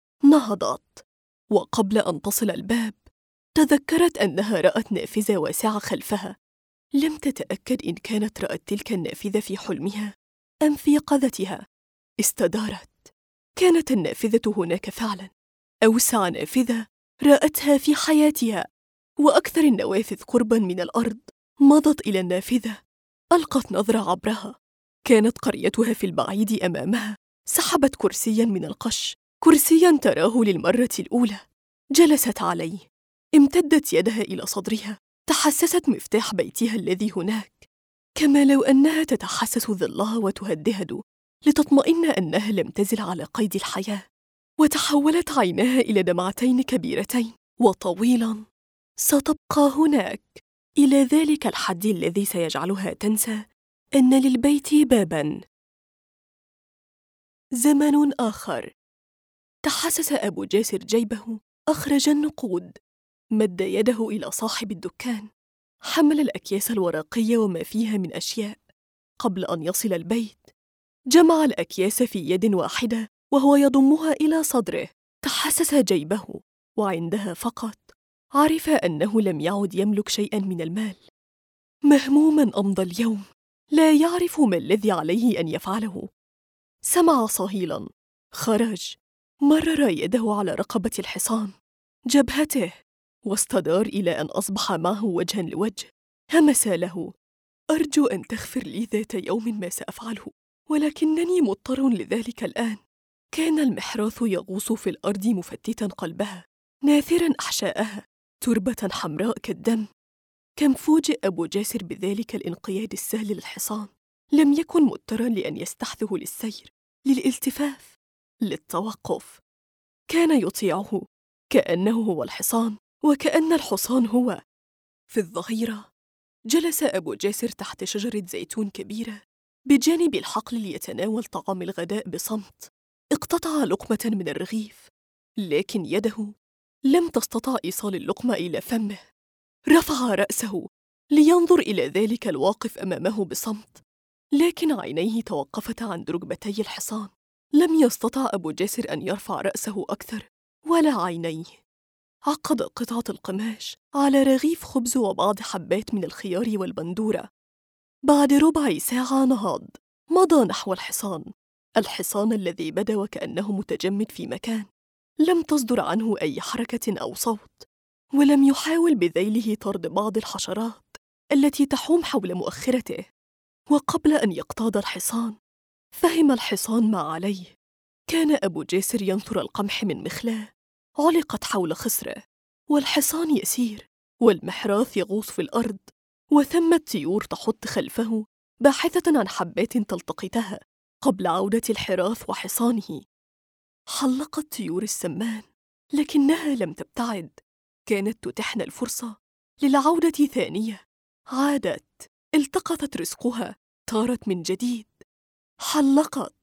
نهضت، وقبل أن تصل الباب تذكرت أنها رأت نافذة واسعة خلفها. لم تتأكد إن كانت رأت تلك النافذة في حلمها أم في يقظتها. استدارت. كانت النافذة هناك فعلاً، أوسع نافذة رأتها في حياتها، وأكثر النوافذ قرباً من الأرض. مضت إلى النافذة، ألقت نظرة عبرها. كانت قريتها في البعيد أمامها. سحبت كرسياً من القش، كرسياً تراه للمرة الأولى. جلست عليه، امتدت يدها إلى صدرها، تحسست مفتاح بيتها الذي هناك، كما لو أنها تتحسس ظلها وتهدهد لتطمئن أنها لم تزل على قيد الحياة. وتحولت عيناها إلى دمعتين كبيرتين وطويلاً ستبقى هناك إلى ذلك الحد الذي سيجعلها تنسى أن للبيت باباً. زمن آخر. تحسس أبو جاسر جيبه، أخرج النقود، مد يده إلى صاحب الدكان، حمل الأكياس الورقية وما فيها من أشياء. قبل أن يصل البيت جمع الأكياس في يد واحدة وهو يضمها إلى صدره. تحسس جيبه، وعندها فقط عرف أنه لم يعد يملك شيئاً من المال. مهموماً أمضى اليوم، لا يعرف ما الذي عليه أن يفعله. سمع صهيلاً، خرج، مرر يده على رقبة الحصان، جبهته، واستدار إلى أن أصبح معه وجهاً لوجه. همس له: أرجو أن تغفر لي ذات يوم ما سأفعله، ولكنني مضطر لذلك الآن. كان المحراث يغوص في الأرض مفتتا قلبها، ناثراً أحشاءها، تربة حمراء كالدم. كم فوجئ أبو جاسر بذلك الانقياد السهل للحصان. لم يكن مضطراً لأن يستحثه للسير، للالتفاف، للتوقف. كان يطيعه كأنه هو الحصان، وكأن الحصان هو. في الظهيرة جلس أبو جاسر تحت شجرة زيتون كبيرة بجانب الحقل ليتناول طعام الغداء بصمت. اقتطع لقمة من الرغيف، لكن يده لم تستطع إيصال اللقمة إلى فمه. رفع رأسه لينظر إلى ذلك الواقف أمامه بصمت، لكن عينيه توقفتا عند ركبتي الحصان. لم يستطع أبو جاسر أن يرفع رأسه أكثر ولا عينيه. عقد قطعة القماش على رغيف خبز وبعض حبات من الخيار والبندورة. بعد ربع ساعة نهض، مضى نحو الحصان الذي بدا وكأنه متجمد في مكان. لم تصدر عنه أي حركة أو صوت، ولم يحاول بذيله طرد بعض الحشرات التي تحوم حول مؤخرته. وقبل أن يقتاد الحصان، فهم الحصان ما عليه. كان أبو جاسر ينثر القمح من مخلاه علقت حول خصره، والحصان يسير، والمحراث يغوص في الأرض، وثمة طيور تحط خلفه باحثة عن حبات تلتقطها قبل عودة الحراث وحصانه. حلقت طيور السمان، لكنها لم تبتعد، كانت تتحن الفرصة للعودة ثانية. عادت، التقطت رزقها، طارت من جديد، حلقت.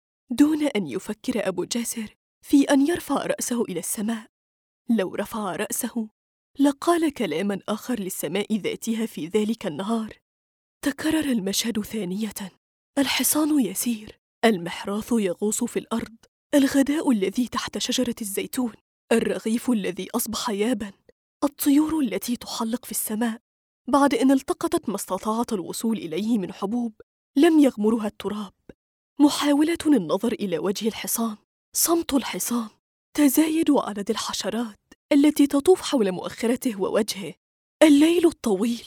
دون أن يفكر أبو جاسر في أن يرفع رأسه إلى السماء. لو رفع رأسه لقال كلاما آخر للسماء ذاتها في ذلك النهار. تكرر المشهد ثانية، الحصان يسير، المحراث يغوص في الأرض، الغداء الذي تحت شجرة الزيتون، الرغيف الذي أصبح يابا، الطيور التي تحلق في السماء بعد أن التقطت ما استطاعت الوصول إليه من حبوب لم يغمرها التراب. محاولة النظر إلى وجه الحصان، صمت الحصان، تزايد عدد الحشرات التي تطوف حول مؤخرته ووجهه. الليل الطويل،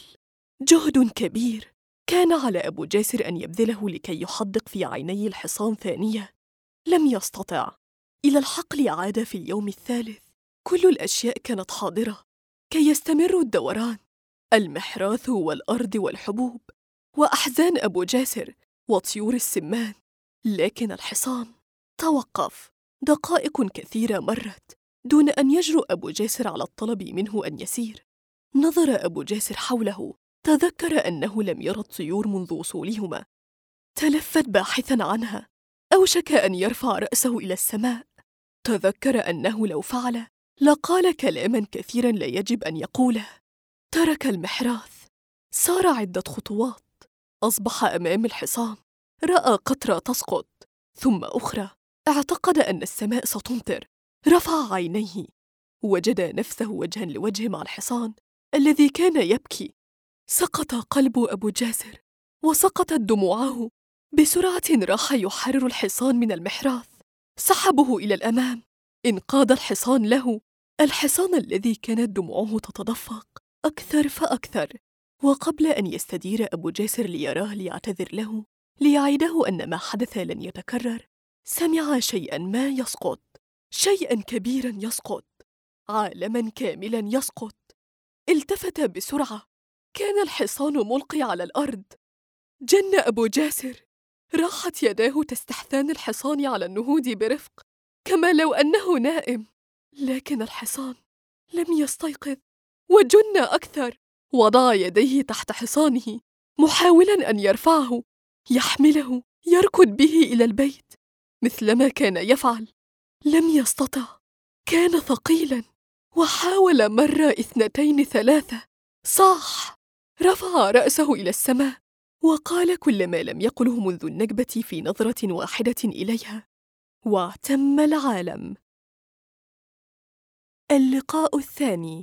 جهد كبير كان على أبو جاسر أن يبذله لكي يحدق في عيني الحصان ثانية. لم يستطع. إلى الحقل عاد في اليوم الثالث. كل الأشياء كانت حاضرة كي يستمر الدوران، المحراث والأرض والحبوب وأحزان أبو جاسر وطيور السمان. لكن الحصان توقف. دقائق كثيرة مرت دون أن يجرؤ أبو جاسر على الطلب منه أن يسير. نظر أبو جاسر حوله، تذكر أنه لم يرى الطيور منذ وصولهما. تلفت باحثاً عنها، أوشك أن يرفع رأسه إلى السماء. تذكر أنه لو فعل لقال كلاماً كثيراً لا يجب أن يقوله. ترك المحراث، سار عدة خطوات، أصبح أمام الحصان. رأى قطرة تسقط، ثم أخرى. اعتقد أن السماء ستمطر. رفع عينيه، وجد نفسه وجهاً لوجه مع الحصان الذي كان يبكي. سقط قلب أبو جاسر وسقطت دموعه. بسرعة راح يحرر الحصان من المحراث، سحبه إلى الأمام، انقاد الحصان له، الحصان الذي كانت دموعه تتدفق أكثر فأكثر. وقبل أن يستدير أبو جاسر ليراه ليعتذر له، ليعيده أن ما حدث لن يتكرر، سمع شيئاً ما يسقط، شيئاً كبيراً يسقط، عالماً كاملاً يسقط. التفت بسرعة، كان الحصان ملقي على الأرض. جن أبو جاسر، راحت يداه تستحثان الحصان على النهوض برفق كما لو أنه نائم. لكن الحصان لم يستيقظ وجن أكثر. وضع يديه تحت حصانه محاولاً أن يرفعه، يحمله، يركض به إلى البيت مثلما كان يفعل. لم يستطع، كان ثقيلاً. وحاول مرة، اثنتين، ثلاثة، صاح، رفع رأسه إلى السماء وقال كل ما لم يقله منذ النكبة في نظرة واحدة إليها، واعتم العالم. اللقاء الثاني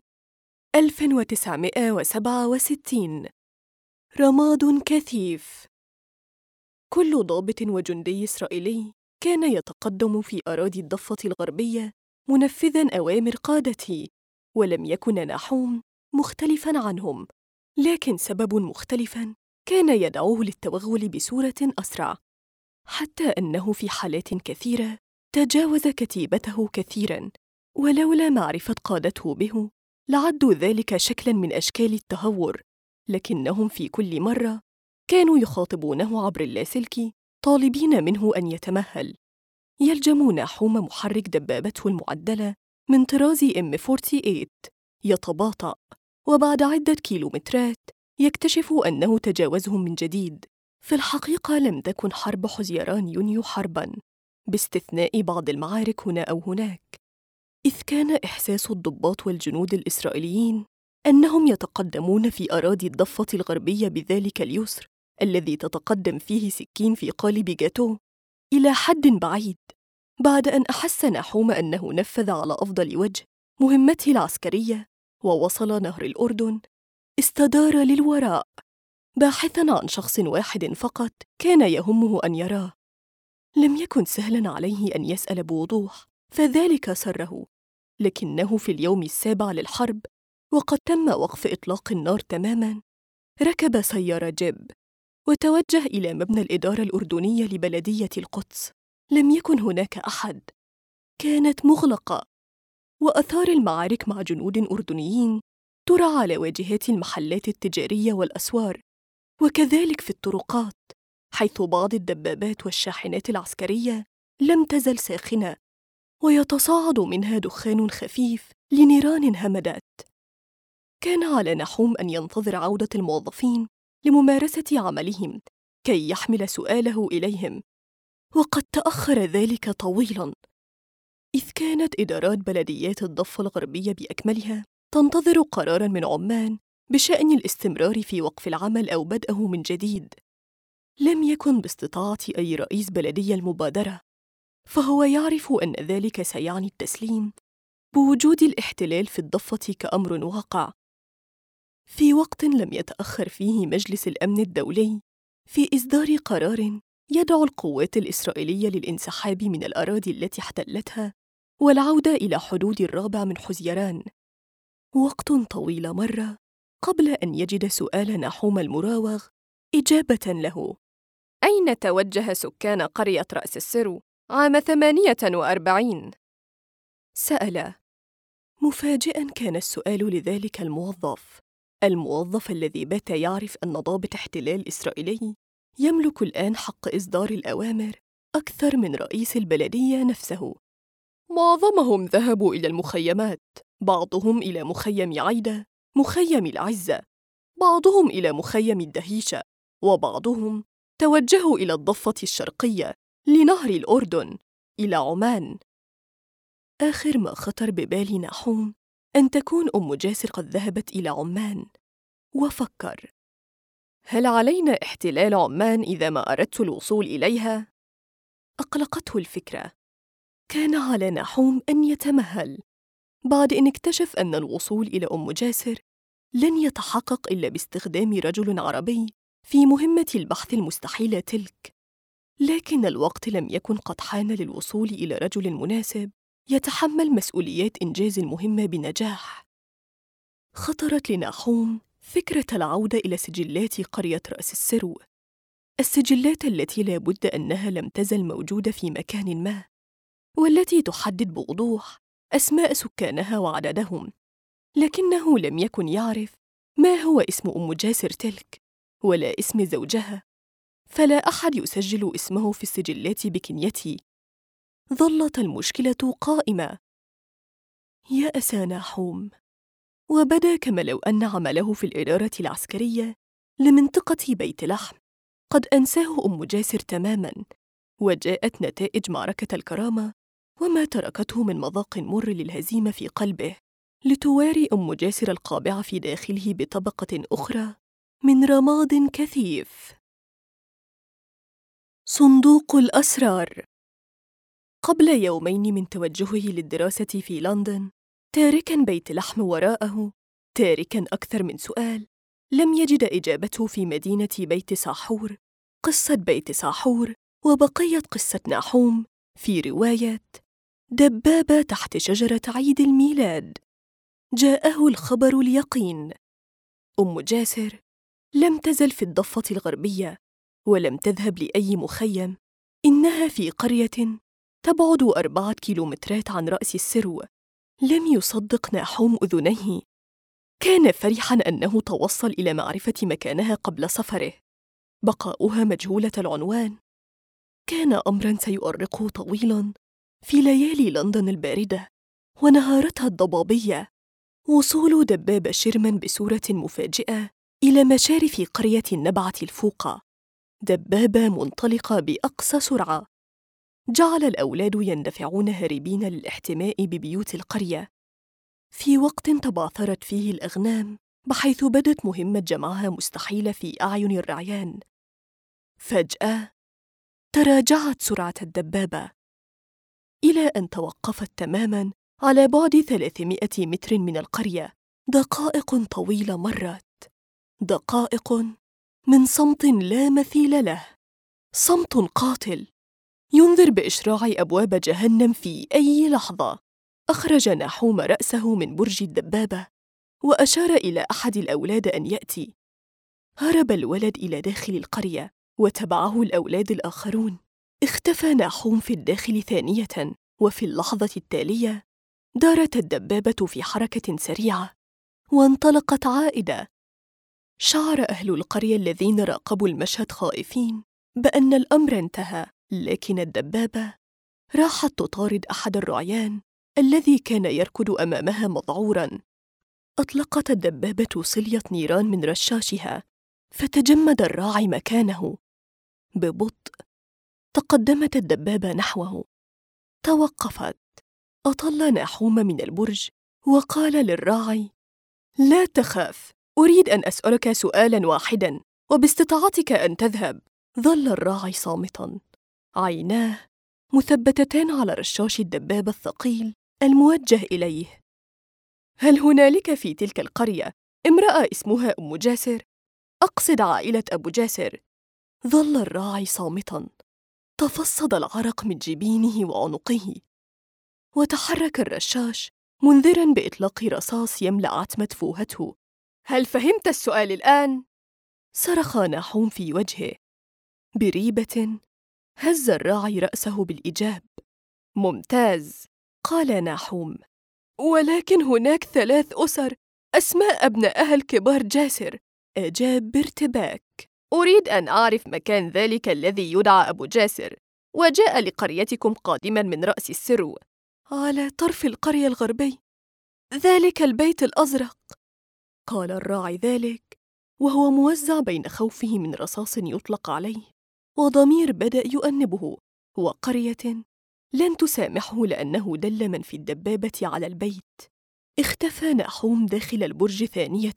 1967. رماد كثيف. كل ضابط وجندي إسرائيلي كان يتقدم في أراضي الضفة الغربية منفذاً أوامر قادته، ولم يكن ناحوم مختلفاً عنهم، لكن سبب مختلفاً كان يدعوه للتوغل بصورة أسرع، حتى أنه في حالات كثيرة تجاوز كتيبته كثيراً، ولولا معرفة قادته به لعدوا ذلك شكلاً من أشكال التهور. لكنهم في كل مرة كانوا يخاطبونه عبر اللاسلكي طالبين منه أن يتمهل. يلجم ناحوم محرك دبابته المعدلة من طراز M48، يتباطأ، وبعد عدة كيلومترات يكتشف أنه تجاوزهم من جديد. في الحقيقة لم تكن حرب حزيران يونيو حرباً، باستثناء بعض المعارك هنا أو هناك، إذ كان إحساس الضباط والجنود الإسرائيليين أنهم يتقدمون في أراضي الضفة الغربية بذلك اليسر الذي تتقدم فيه سكين في قالب جاتو إلى حد بعيد. بعد أن أحس ناحوم أنه نفذ على أفضل وجه مهمته العسكرية ووصل نهر الأردن، استدار للوراء باحثاً عن شخص واحد فقط كان يهمه أن يراه. لم يكن سهلاً عليه أن يسأل بوضوح، فذلك سره، لكنه في اليوم السابع للحرب وقد تم وقف إطلاق النار تماماً، ركب سيارة جيب وتوجه إلى مبنى الإدارة الأردنية لبلدية القدس. لم يكن هناك أحد، كانت مغلقة، وأثار المعارك مع جنود أردنيين ترى على واجهات المحلات التجارية والأسوار، وكذلك في الطرقات، حيث بعض الدبابات والشاحنات العسكرية لم تزل ساخنة، ويتصاعد منها دخان خفيف لنيران همدت. كان على نحوم أن ينتظر عودة الموظفين لممارسة عملهم كي يحمل سؤاله إليهم، وقد تأخر ذلك طويلاً، إذ كانت إدارات بلديات الضفة الغربية بأكملها تنتظر قراراً من عمان بشأن الاستمرار في وقف العمل أو بدءه من جديد. لم يكن باستطاعة أي رئيس بلدية المبادرة، فهو يعرف أن ذلك سيعني التسليم بوجود الاحتلال في الضفة كأمر واقع، في وقت لم يتأخر فيه مجلس الأمن الدولي في إصدار قرار يدعو القوات الإسرائيلية للانسحاب من الأراضي التي احتلتها والعودة إلى حدود 4 من حزيران. وقت طويل مر قبل أن يجد سؤال نحوم المراوغ إجابة له. أين توجه سكان قرية رأس السرو عام 48؟ سأل. مفاجئاً كان السؤال لذلك الموظف الذي بات يعرف أن ضابط احتلال إسرائيلي يملك الآن حق إصدار الأوامر أكثر من رئيس البلدية نفسه. معظمهم ذهبوا إلى المخيمات، بعضهم إلى مخيم عيدة، مخيم العزة، بعضهم إلى مخيم الدهيشة، وبعضهم توجهوا إلى الضفة الشرقية لنهر الأردن، إلى عمان. آخر ما خطر ببال نحوم أن تكون أم جاسر قد ذهبت إلى عمان، وفكر: هل علينا احتلال عمان إذا ما أردت الوصول إليها؟ أقلقته الفكرة. كان على نحوم أن يتمهل بعد أن اكتشف أن الوصول إلى أم جاسر لن يتحقق إلا باستخدام رجل عربي في مهمة البحث المستحيلة تلك. لكن الوقت لم يكن قد حان للوصول إلى رجل مناسب يتحمل مسؤوليات إنجاز المهمة بنجاح. خطرت لنحوم فكرة العودة إلى سجلات قرية رأس السرو، السجلات التي لا بد أنها لم تزل موجودة في مكان ما، والتي تحدد بوضوح أسماء سكانها وعددهم، لكنه لم يكن يعرف ما هو اسم أم جاسر تلك ولا اسم زوجها، فلا أحد يسجل اسمه في السجلات بكنيته. ظلت المشكلة قائمة. يأس نحوم، وبدا كما لو أن عمله في الإدارة العسكرية لمنطقة بيت لحم قد أنساه أم جاسر تماماً، وجاءت نتائج معركة الكرامة وما تركته من مذاق مر للهزيمة في قلبه لتواري أم جاسر القابعة في داخله بطبقة أخرى من رماد كثيف. صندوق الأسرار. قبل يومين من توجهه للدراسة في لندن، تاركاً بيت لحم وراءه، تاركاً أكثر من سؤال، لم يجد إجابته في مدينة بيت ساحور. قصة بيت ساحور وبقية قصة نحوم في رواية دبابة تحت شجرة عيد الميلاد. جاءه الخبر اليقين. أم جاسر لم تزل في الضفة الغربية ولم تذهب لأي مخيم، إنها في قرية تبعد 4 كيلومترات عن رأس السرو. لم يصدق نحوم أذنيه. كان فرحاً أنه توصل إلى معرفة مكانها قبل سفره. بقاؤها مجهولة العنوان كان أمراً سيؤرقه طويلاً في ليالي لندن الباردة ونهارتها الضبابية. وصول دبابة شيرمان بصورة مفاجئة إلى مشارف قرية النبعة الفوقة، دبابة منطلقة بأقصى سرعة، جعل الأولاد يندفعون هاربين للاحتماء ببيوت القرية في وقت تبعثرت فيه الأغنام، بحيث بدت مهمة جمعها مستحيلة في أعين الرعيان. فجأة تراجعت سرعة الدبابة إلى أن توقفت تماماً على بعد 300 متر من القرية. دقائق طويلة مرت، دقائق من صمت لا مثيل له، صمت قاتل ينذر بإشراع أبواب جهنم في أي لحظة. أخرج نحوم رأسه من برج الدبابة وأشار إلى أحد الأولاد أن يأتي. هرب الولد إلى داخل القرية وتبعه الأولاد الآخرون. اختفى ناحوم في الداخل ثانية، وفي اللحظة التالية دارت الدبابة في حركة سريعة وانطلقت عائدة. شعر أهل القرية الذين راقبوا المشهد خائفين بأن الأمر انتهى، لكن الدبابة راحت تطارد أحد الرعيان الذي كان يركض أمامها مذعوراً. أطلقت الدبابة صلية نيران من رشاشها، فتجمد الراعي مكانه. ببطء تقدمت الدبابة نحوه، توقفت، أطل ناحوم من البرج وقال للراعي: لا تخاف، أريد أن أسألك سؤالاً واحداً وباستطاعتك أن تذهب. ظل الراعي صامتاً، عيناه مثبتتان على رشاش الدبابة الثقيل الموجه إليه. هل هنالك في تلك القرية امرأة اسمها أم جاسر؟ أقصد عائلة أبو جاسر. ظل الراعي صامتاً، تفصد العرق من جبينه وعنقه، وتحرك الرشاش منذراً بإطلاق رصاص يملأ عتمة فوهته. هل فهمت السؤال الآن؟ صرخ ناحوم في وجهه. بريبة هز الراعي رأسه بالإيجاب. ممتاز، قال ناحوم، ولكن هناك 3 أسر أسماء أبنائها الكبار جاسر. أجاب بارتباك. أريد أن أعرف مكان ذلك الذي يدعى أبو جاسر وجاء لقريتكم قادماً من رأس السرو. على طرف القرية الغربي، ذلك البيت الأزرق. قال الراعي ذلك وهو موزع بين خوفه من رصاص يطلق عليه وضمير بدأ يؤنبه، وقرية لن تسامحه لأنه دل من في الدبابة على البيت. اختفى ناحوم داخل البرج ثانية.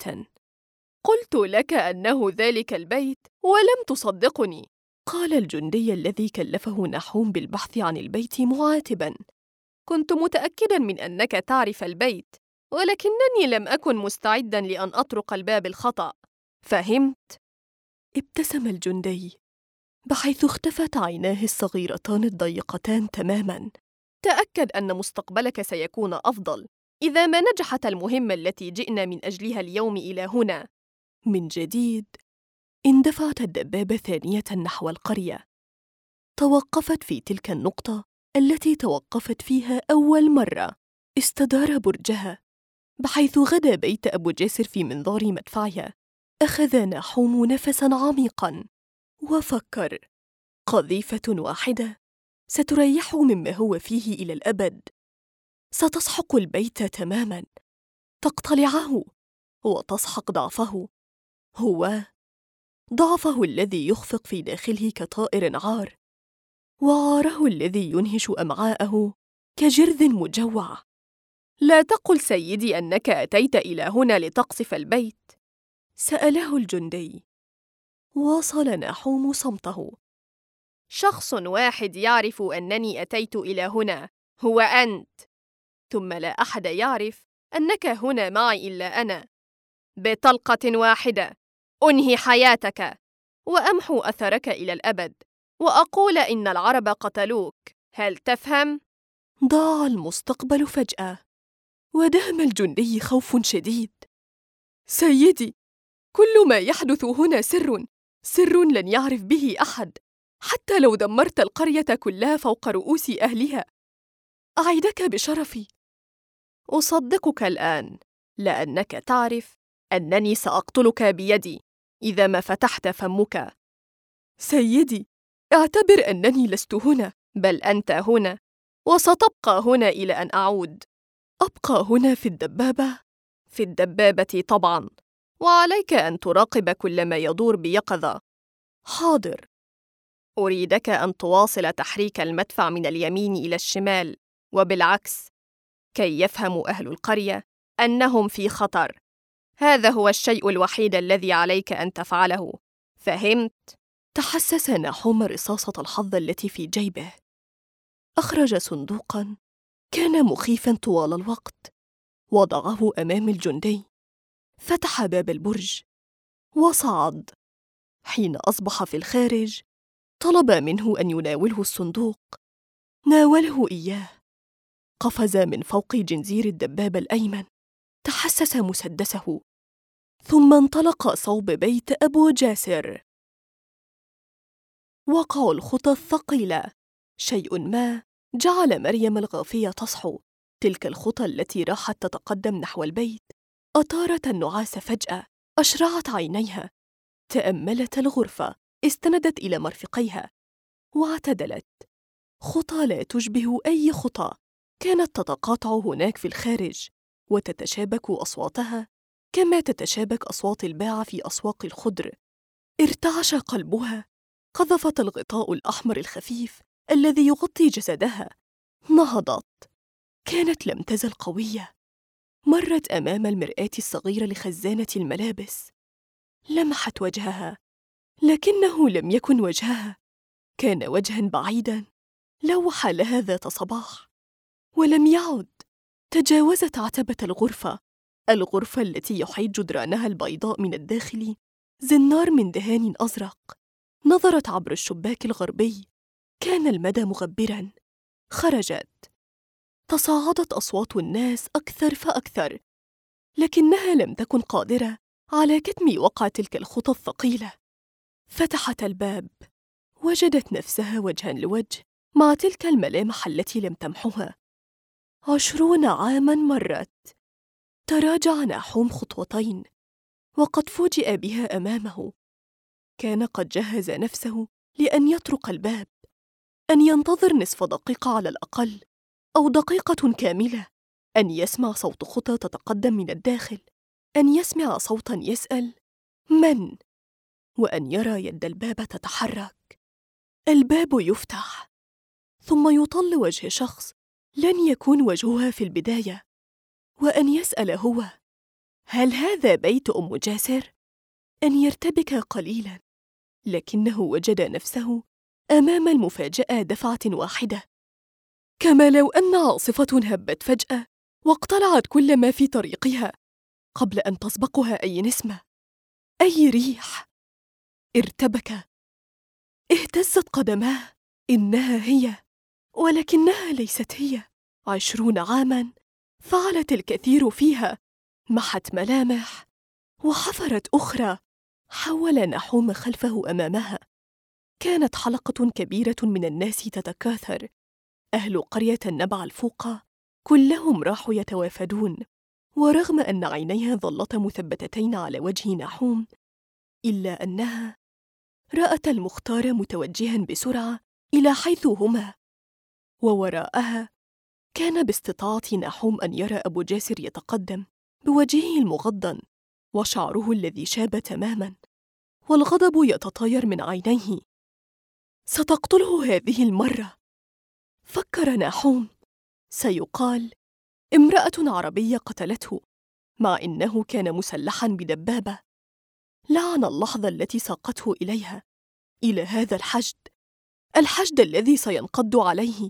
قلت لك أنه ذلك البيت ولم تصدقني، قال الجندي الذي كلفه ناحوم بالبحث عن البيت معاتباً. كنت متأكداً من أنك تعرف البيت، ولكنني لم أكن مستعداً لأن أطرق الباب الخطأ. فهمت؟ ابتسم الجندي بحيث اختفت عيناه الصغيرتان الضيقتان تماماً. تأكد أن مستقبلك سيكون أفضل إذا ما نجحت المهمة التي جئنا من أجلها اليوم إلى هنا. من جديد اندفعت الدبابة ثانية نحو القرية. توقفت في تلك النقطة التي توقفت فيها أول مرة. استدار برجها بحيث غدا بيت أبو جاسر في منظار مدفعها. أخذ ناحوم نفساً عميقاً وفكر: قذيفة واحدة ستريحه مما هو فيه إلى الأبد، ستسحق البيت تماماً، تقتلعه وتسحق ضعفه، هو ضعفه الذي يخفق في داخله كطائر عار، وعاره الذي ينهش أمعاءه كجرذ مجوع. لا تقل سيدي أنك أتيت إلى هنا لتقصف البيت، سأله الجندي. واصل ناحوم صمته. شخص واحد يعرف أنني أتيت إلى هنا، هو أنت، ثم لا أحد يعرف أنك هنا معي إلا أنا. بطلقة واحدة أنهي حياتك وأمحو أثرك إلى الأبد، وأقول إن العرب قتلوك. هل تفهم؟ ضاع المستقبل فجأة، ودهم الجندي خوف شديد. سيدي، كل ما يحدث هنا سر لن يعرف به أحد، حتى لو دمرت القرية كلها فوق رؤوس أهلها. أعدك بشرفي. أصدقك الآن لأنك تعرف أنني سأقتلك بيدي إذا ما فتحت فمك. سيدي، اعتبر أنني لست هنا، بل أنت هنا، وستبقى هنا إلى أن أعود. أبقى هنا في الدبابة؟ في الدبابة طبعاً، وعليك أن تراقب كل ما يدور بيقظة. حاضر. أريدك أن تواصل تحريك المدفع من اليمين إلى الشمال وبالعكس، كي يفهم أهل القرية أنهم في خطر. هذا هو الشيء الوحيد الذي عليك أن تفعله. فهمت؟ تحسس ناحوم رصاصة الحظ التي في جيبه. أخرج صندوقاً كان مخيفاً طوال الوقت، وضعه أمام الجندي. فتح باب البرج وصعد. حين أصبح في الخارج طلب منه أن يناوله الصندوق. ناوله إياه. قفز من فوق جنزير الدبابة الأيمن. تحسس مسدسه. ثم انطلق صوب بيت أبو جاسر. وقع الخطى الثقيلة. شيء ما جعل مريم الغافية تصحو. تلك الخطى التي راحت تتقدم نحو البيت أطارت النعاس فجأة. أشرعت عينيها، تأملت الغرفة، استندت إلى مرفقيها واعتدلت. خطى لا تشبه أي خطى كانت تتقاطع هناك في الخارج، وتتشابك أصواتها كما تتشابك أصوات الباعة في أسواق الخضر. ارتعش قلبها. قذفت الغطاء الأحمر الخفيف الذي يغطي جسدها. نهضت. كانت لم تزل قوية. مرت أمام المرآة الصغيرة لخزانة الملابس. لمحت وجهها، لكنه لم يكن وجهها، كان وجهاً بعيداً لوح لها ذات صباح. ولم يعد. تجاوزت عتبة الغرفة التي يحيط جدرانها البيضاء من الداخل زنار من دهان أزرق. نظرت عبر الشباك الغربي، كان المدى مغبراً. خرجت. تصاعدت أصوات الناس أكثر فأكثر، لكنها لم تكن قادرة على كتم وقع تلك الخطى الثقيلة. فتحت الباب، وجدت نفسها وجهاً لوجه مع تلك الملامح التي لم تمحها. 20 عاماً مرت. تراجع ناحوم خطوتين، وقد فوجئ بها أمامه. كان قد جهز نفسه لأن يطرق الباب، أن ينتظر نصف دقيقة على الأقل، أو دقيقة كاملة، أن يسمع صوت خطى تتقدم من الداخل، أن يسمع صوتاً يسأل من، وأن يرى يد الباب تتحرك. الباب يفتح، ثم يطل وجه شخص لن يكون وجهها في البداية، وأن يسأل هو: هل هذا بيت أم جاسر؟ أن يرتبك قليلاً، لكنه وجد نفسه أمام المفاجأة دفعة واحدة، كما لو أن عاصفة هبت فجأة واقتلعت كل ما في طريقها قبل أن تسبقها أي نسمة، أي ريح. ارتبك. اهتزت قدماه. إنها هي، ولكنها ليست هي. 20 عاماً فعلت الكثير فيها. محت ملامح وحفرت أخرى. حول نحوم خلفه أمامها. كانت حلقة كبيرة من الناس تتكاثر. أهل قرية النبع الفوقة كلهم راحوا يتوافدون، ورغم أن عينيها ظلتا مثبتتين على وجه نحوم، إلا أنها رأت المختار متوجها بسرعة إلى حيث هما، ووراءها كان باستطاعة نحوم أن يرى أبو جاسر يتقدم بوجهه المغضن وشعره الذي شاب تماماً، والغضب يتطاير من عينيه. ستقتله هذه المرة، فكر نحوم. سيقال امرأة عربية قتلته، مع إنه كان مسلحاً بدبابة. لعن اللحظة التي ساقته إليها، إلى هذا الحشد الذي سينقض عليه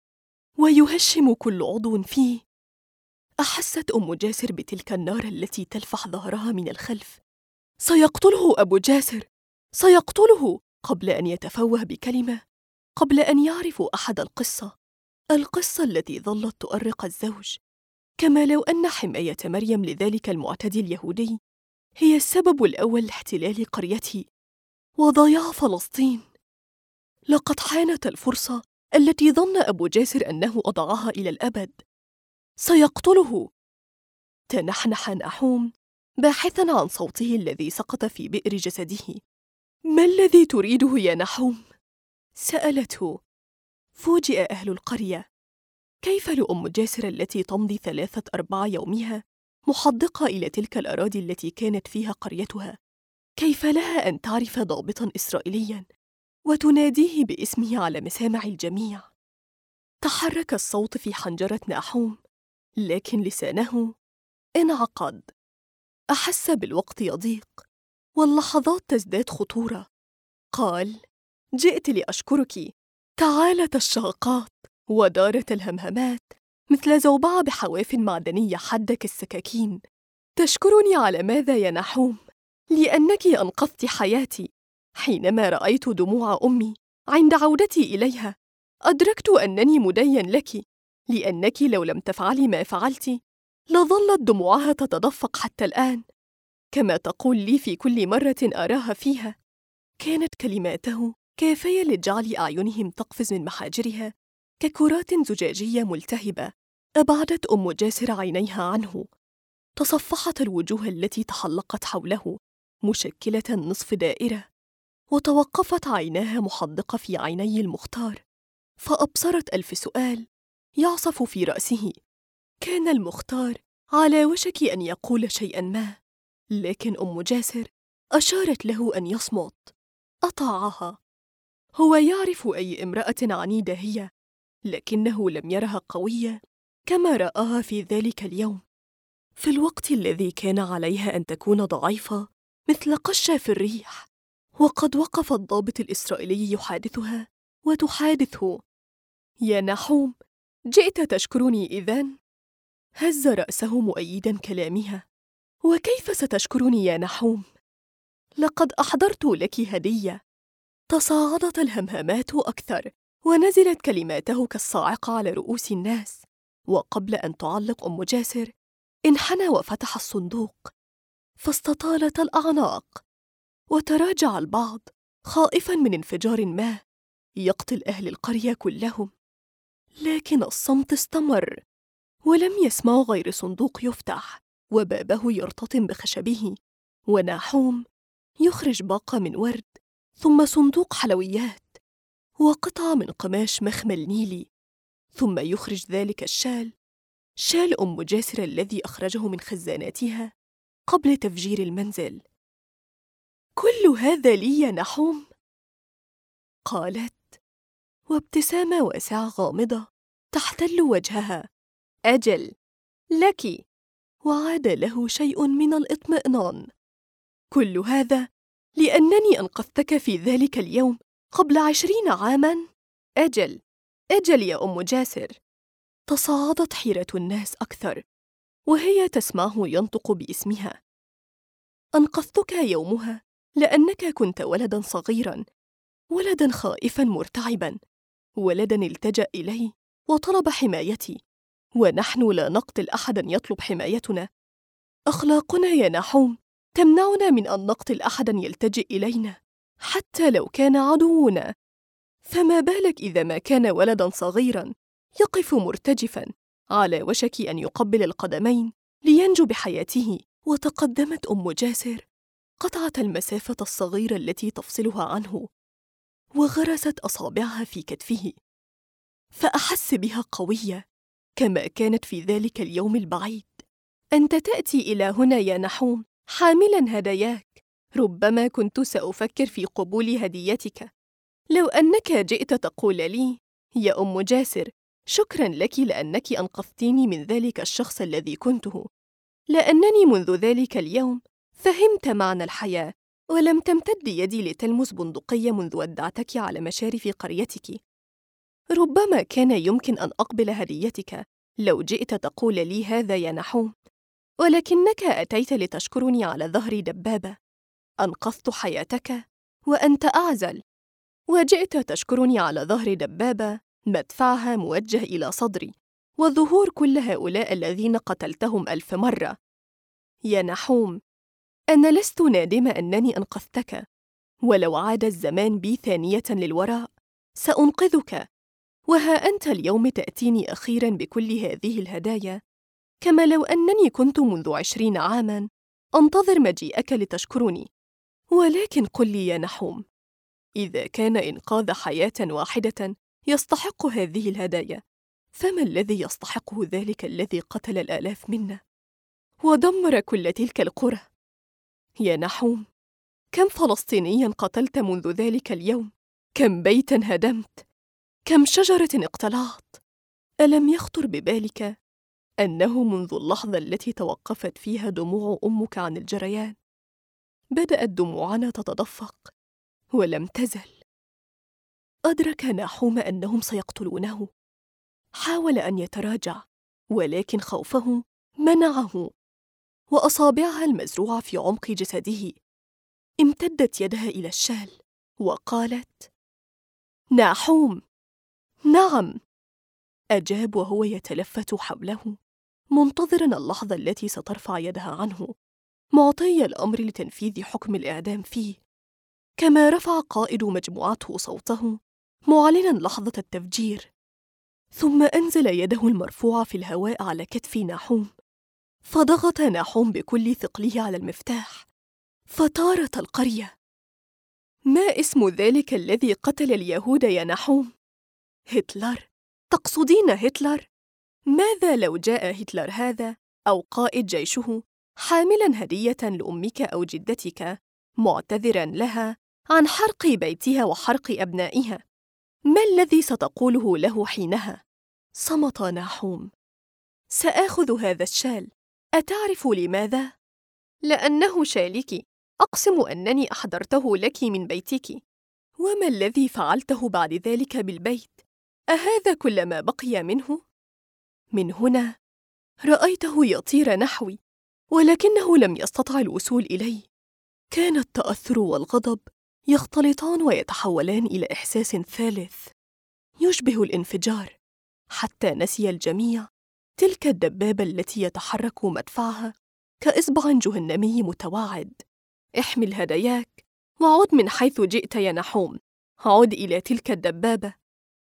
ويهشم كل عضو فيه. أحست أم جاسر بتلك النار التي تلفح ظهرها من الخلف. سيقتله أبو جاسر، سيقتله قبل أن يتفوه بكلمة، قبل أن يعرفوا أحد القصة التي ظلت تؤرق الزوج، كما لو أن حماية مريم لذلك المعتدي اليهودي هي السبب الأول لاحتلال قريتي وضياع فلسطين. لقد حانت الفرصة التي ظن أبو جاسر أنه أضاعها إلى الأبد. سيقتله. تنحنح نحوم باحثاً عن صوته الذي سقط في بئر جسده. ما الذي تريده يا نحوم؟ سألته. فوجئ أهل القرية. كيف لأم جاسر التي تمضي 3/4 يومها محدقة إلى تلك الأراضي التي كانت فيها قريتها؟ كيف لها أن تعرف ضابطاً إسرائيلياً وتناديه باسمه على مسامع الجميع؟ تحرك الصوت في حنجرة نحوم، لكن لسانه انعقد. أحس بالوقت يضيق واللحظات تزداد خطورة. قال: جئت لأشكرك. تعالت الشهقات ودارت الهمهمات مثل زوبعة بحواف معدنية حادة كالسكاكين. تشكرني على ماذا يا نحوم؟ لأنك أنقذت حياتي. حينما رأيت دموع أمي عند عودتي إليها أدركت أنني مدين لك، لأنك لو لم تفعلي ما فعلت لظلت دموعها تتدفق حتى الآن. كما تقول لي في كل مرة أراها فيها. كانت كلماته كافية لجعل أعينهم تقفز من محاجرها ككرات زجاجية ملتهبة. أبعدت أم جاسر عينيها عنه، تصفحت الوجوه التي تحلقت حوله مشكلة نصف دائرة، وتوقفت عيناها محدقة في عيني المختار، فأبصرت ألف سؤال يعصف في رأسه. كان المختار على وشك أن يقول شيئاً ما، لكن أم جاسر أشارت له أن يصمت. أطاعها. هو يعرف أي امرأة عنيدة هي، لكنه لم يرها قوية كما رآها في ذلك اليوم، في الوقت الذي كان عليها أن تكون ضعيفة مثل قشة في الريح. وقد وقف الضابط الإسرائيلي يحادثها وتحادثه. يا نحوم، جئت تشكرني إذن؟ هز رأسه مؤيداً كلامها. وكيف ستشكرني يا نحوم؟ لقد أحضرت لك هدية. تصاعدت الهمهمات أكثر، ونزلت كلماته كالصاعقة على رؤوس الناس. وقبل أن تعلق أم جاسر انحنى وفتح الصندوق، فاستطالت الأعناق، وتراجع البعض خائفاً من انفجار ما يقتل أهل القرية كلهم. لكن الصمت استمر، ولم يسمعوا غير صندوق يفتح وبابه يرتطم بخشبه، وناحوم يخرج باقة من ورد، ثم صندوق حلويات، وقطعة من قماش مخمل نيلي، ثم يخرج ذلك شال أم جاسر الذي أخرجه من خزاناتها قبل تفجير المنزل. كل هذا لي يا نحوم؟ قالت، وابتسامة واسعة غامضة تحتل وجهها. أجل، لك. وعاد له شيء من الاطمئنان. كل هذا لأنني أنقذتك في ذلك اليوم قبل 20 عاماً؟ أجل، أجل يا أم جاسر. تصاعدت حيرة الناس أكثر، وهي تسمعه ينطق باسمها. أنقذتك يومها لأنك كنت ولداً صغيراً، ولداً خائفاً مرتعباً، ولداً التجأ إلي وطلب حمايتي، ونحن لا نقتل أحداً يطلب حمايتنا. أخلاقنا يا نحوم تمنعنا من أن نقتل أحداً يلتجئ إلينا حتى لو كان عدونا، فما بالك إذا ما كان ولداً صغيراً يقف مرتجفاً على وشك أن يقبل القدمين لينجو بحياته. وتقدمت أم جاسر، قطعت المسافة الصغيرة التي تفصلها عنه، وغرست أصابعها في كتفه، فأحس بها قوية كما كانت في ذلك اليوم البعيد. أنت تأتي إلى هنا يا نحوم حاملاً هداياك. ربما كنت سأفكر في قبول هديتك لو أنك جئت تقول لي: يا أم جاسر، شكراً لك لأنك أنقذتيني من ذلك الشخص الذي كنته، لأنني منذ ذلك اليوم فهمت معنى الحياة، ولم تمتد يدي لتلمس بندقية منذ ودعتك على مشارف قريتك. ربما كان يمكن أن أقبل هديتك لو جئت تقول لي هذا يا نحوم، ولكنك أتيت لتشكرني على ظهر دبابة. أنقذت حياتك وأنت أعزل، وجئت تشكرني على ظهر دبابة مدفعها موجه إلى صدري وظهور كل هؤلاء الذين قتلتهم 1000 مرة. يا نحوم، أنا لست نادمة أنني أنقذتك، ولو عاد الزمان بي ثانية للوراء سأنقذك. وها أنت اليوم تأتيني أخيراً بكل هذه الهدايا، كما لو أنني كنت منذ 20 عاماً أنتظر مجيئك لتشكرني. ولكن قل لي يا نحوم، إذا كان إنقاذ حياة واحدة يستحق هذه الهدايا، فما الذي يستحقه ذلك الذي قتل الآلاف منا ودمر كل تلك القرى؟ يا نحوم، كم فلسطينياً قتلت منذ ذلك اليوم؟ كم بيتاً هدمت؟ كم شجرة اقتلعت؟ ألم يخطر ببالك أنه منذ اللحظة التي توقفت فيها دموع أمك عن الجريان بدأت دموعنا تتدفق ولم تزل؟ أدرك ناحوم أنهم سيقتلونه. حاول أن يتراجع، ولكن خوفه منعه، وأصابعها المزروعة في عمق جسده امتدت يدها إلى الشال وقالت: ناحوم. نعم، أجاب وهو يتلفت حوله منتظراً اللحظة التي سترفع يدها عنه معطي الأمر لتنفيذ حكم الإعدام فيه، كما رفع قائد مجموعته صوته معلناً لحظة التفجير، ثم أنزل يده المرفوعة في الهواء على كتف ناحوم، فضغط ناحوم بكل ثقله على المفتاح، فطارت القرية. ما اسم ذلك الذي قتل اليهود يا ناحوم؟ هتلر؟ تقصدين هتلر؟ ماذا لو جاء هتلر هذا أو قائد جيشه حاملاً هدية لأمك أو جدتك معتذراً لها عن حرق بيتها وحرق أبنائها؟ ما الذي ستقوله له حينها؟ صمت ناحوم. سآخذ هذا الشال. أتعرف لماذا؟ لأنه شالك. أقسم أنني أحضرته لك من بيتك. وما الذي فعلته بعد ذلك بالبيت؟ أهذا كل ما بقي منه؟ من هنا رأيته يطير نحوي، ولكنه لم يستطع الوصول إلي. كان التأثر والغضب يختلطان ويتحولان إلى إحساس ثالث يشبه الانفجار، حتى نسي الجميع تلك الدبابة التي يتحرك مدفعها كإصبع جهنمي متوعد. احمل هداياك وعد من حيث جئت يا نحوم. عد إلى تلك الدبابة،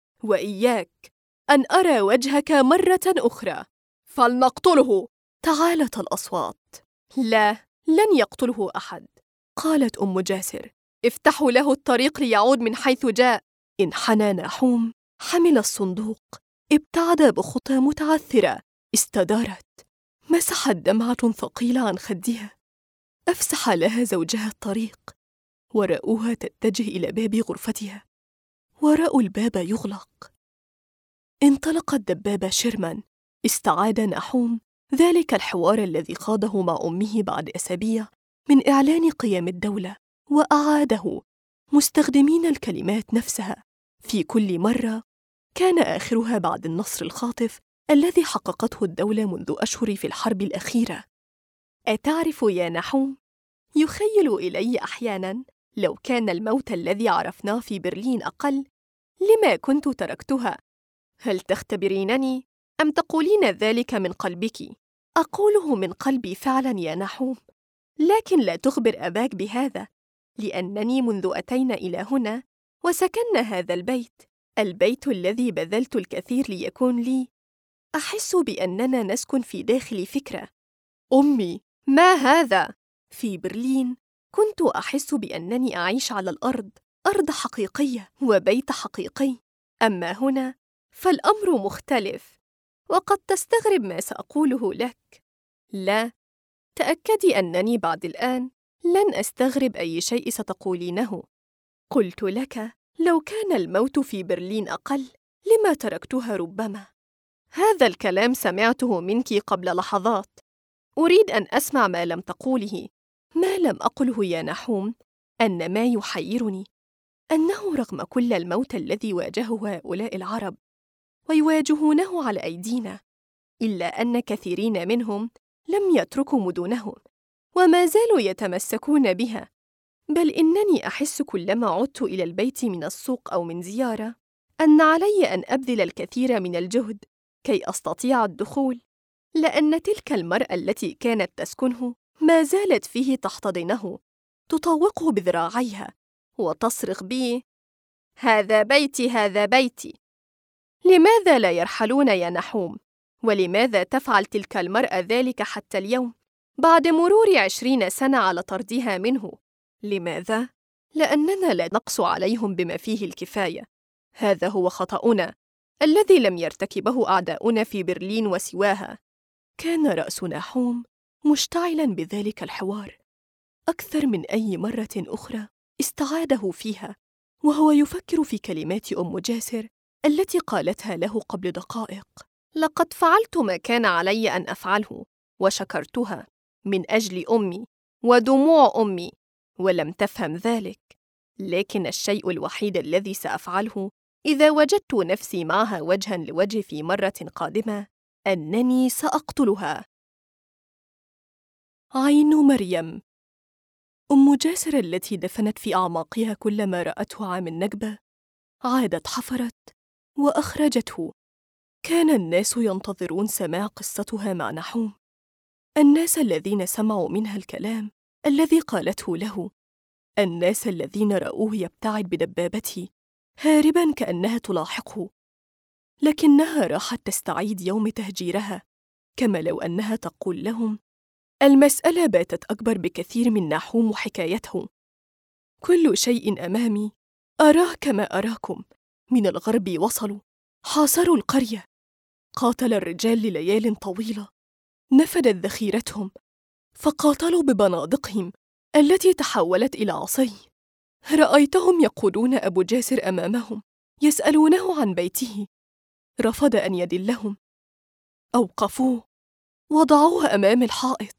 وإياك أن أرى وجهك مرة أخرى. فلنقتله. تعالت الأصوات. لا، لن يقتله أحد، قالت أم جاسر. افتحوا له الطريق ليعود من حيث جاء. انحنى ناحوم، حمل الصندوق، ابتعد بخطى متعثرة، استدارت، مسحت دمعة ثقيلة عن خدها، أفسح لها زوجها الطريق، ورأوها تتجه إلى باب غرفتها، ورأوا الباب يغلق. انطلقت دبابة شيرمان. استعاد ناحوم ذلك الحوار الذي خاضه مع أمه بعد أسابيع من إعلان قيام الدولة، وأعاده مستخدمين الكلمات نفسها في كل مرة كان آخرها بعد النصر الخاطف الذي حققته الدولة منذ أشهر في الحرب الأخيرة. أتعرف يا ناحوم؟ يخيل إلي أحياناً لو كان الموت الذي عرفناه في برلين أقل، لما كنت تركتها؟ هل تختبرينني أم تقولين ذلك من قلبك؟ أقوله من قلبي فعلاً يا ناحوم، لكن لا تخبر أباك بهذا، لأنني منذ أتينا إلى هنا وسكننا هذا البيت الذي بذلت الكثير ليكون لي، أحس بأننا نسكن في داخل فكرة. أمي، ما هذا؟ في برلين كنت أحس بأنني أعيش على الأرض، أرض حقيقية وبيت حقيقي، أما هنا فالأمر مختلف، وقد تستغرب ما سأقوله لك. لا، تأكدي أنني بعد الآن لن أستغرب أي شيء ستقولينه. قلت لك لو كان الموت في برلين أقل لما تركتها ربما. هذا الكلام سمعته منك قبل لحظات. أريد أن أسمع ما لم تقوله. ما لم أقله يا ناحوم أن ما يحيرني أنه رغم كل الموت الذي واجهه هؤلاء العرب ويواجهونه على أيدينا، إلا أن كثيرين منهم لم يتركوا مدنهم وما زالوا يتمسكون بها، بل إنني أحس كلما عدت إلى البيت من السوق أو من زيارة أن علي أن أبذل الكثير من الجهد كي أستطيع الدخول، لأن تلك المرأة التي كانت تسكنه ما زالت فيه تحتضنه، تطوقه بذراعيها وتصرخ بي: هذا بيتي، هذا بيتي. لماذا لا يرحلون يا ناحوم؟ ولماذا تفعل تلك المرأة ذلك حتى اليوم بعد مرور 20 سنة على طردها منه؟ لماذا؟ لأننا لا نقسو عليهم بما فيه الكفاية. هذا هو خطأنا الذي لم يرتكبه أعداؤنا في برلين وسواها. كان رأس ناحوم مشتعلاً بذلك الحوار أكثر من أي مرة أخرى استعاده فيها، وهو يفكر في كلمات أم جاسر التي قالتها له قبل دقائق: لقد فعلت ما كان علي أن أفعله، وشكرتها من أجل أمي ودموع أمي، ولم تفهم ذلك. لكن الشيء الوحيد الذي سأفعله إذا وجدت نفسي معها وجهاً لوجه في مرة قادمة أنني سأقتلها. عين مريم. أم جاسر التي دفنت في أعماقها كل ما رأته عام النكبة عادت حفرت وأخرجته. كان الناس ينتظرون سماع قصتها مع ناحوم، الناس الذين سمعوا منها الكلام الذي قالته له، الناس الذين رأوه يبتعد بدبابته هارباً كأنها تلاحقه، لكنها راحت تستعيد يوم تهجيرها، كما لو أنها تقول لهم: المسألة باتت أكبر بكثير من نحوم وحكايته. كل شيء أمامي، أراه كما أراكم. من الغرب وصلوا، حاصروا القرية، قاتل الرجال لليال طويلة، نفدت ذخيرتهم، فقاتلوا ببنادقهم التي تحولت إلى عصي. رأيتهم يقودون أبو جاسر أمامهم، يسألونه عن بيته، رفض أن يدلهم، أوقفوه، وضعوه أمام الحائط،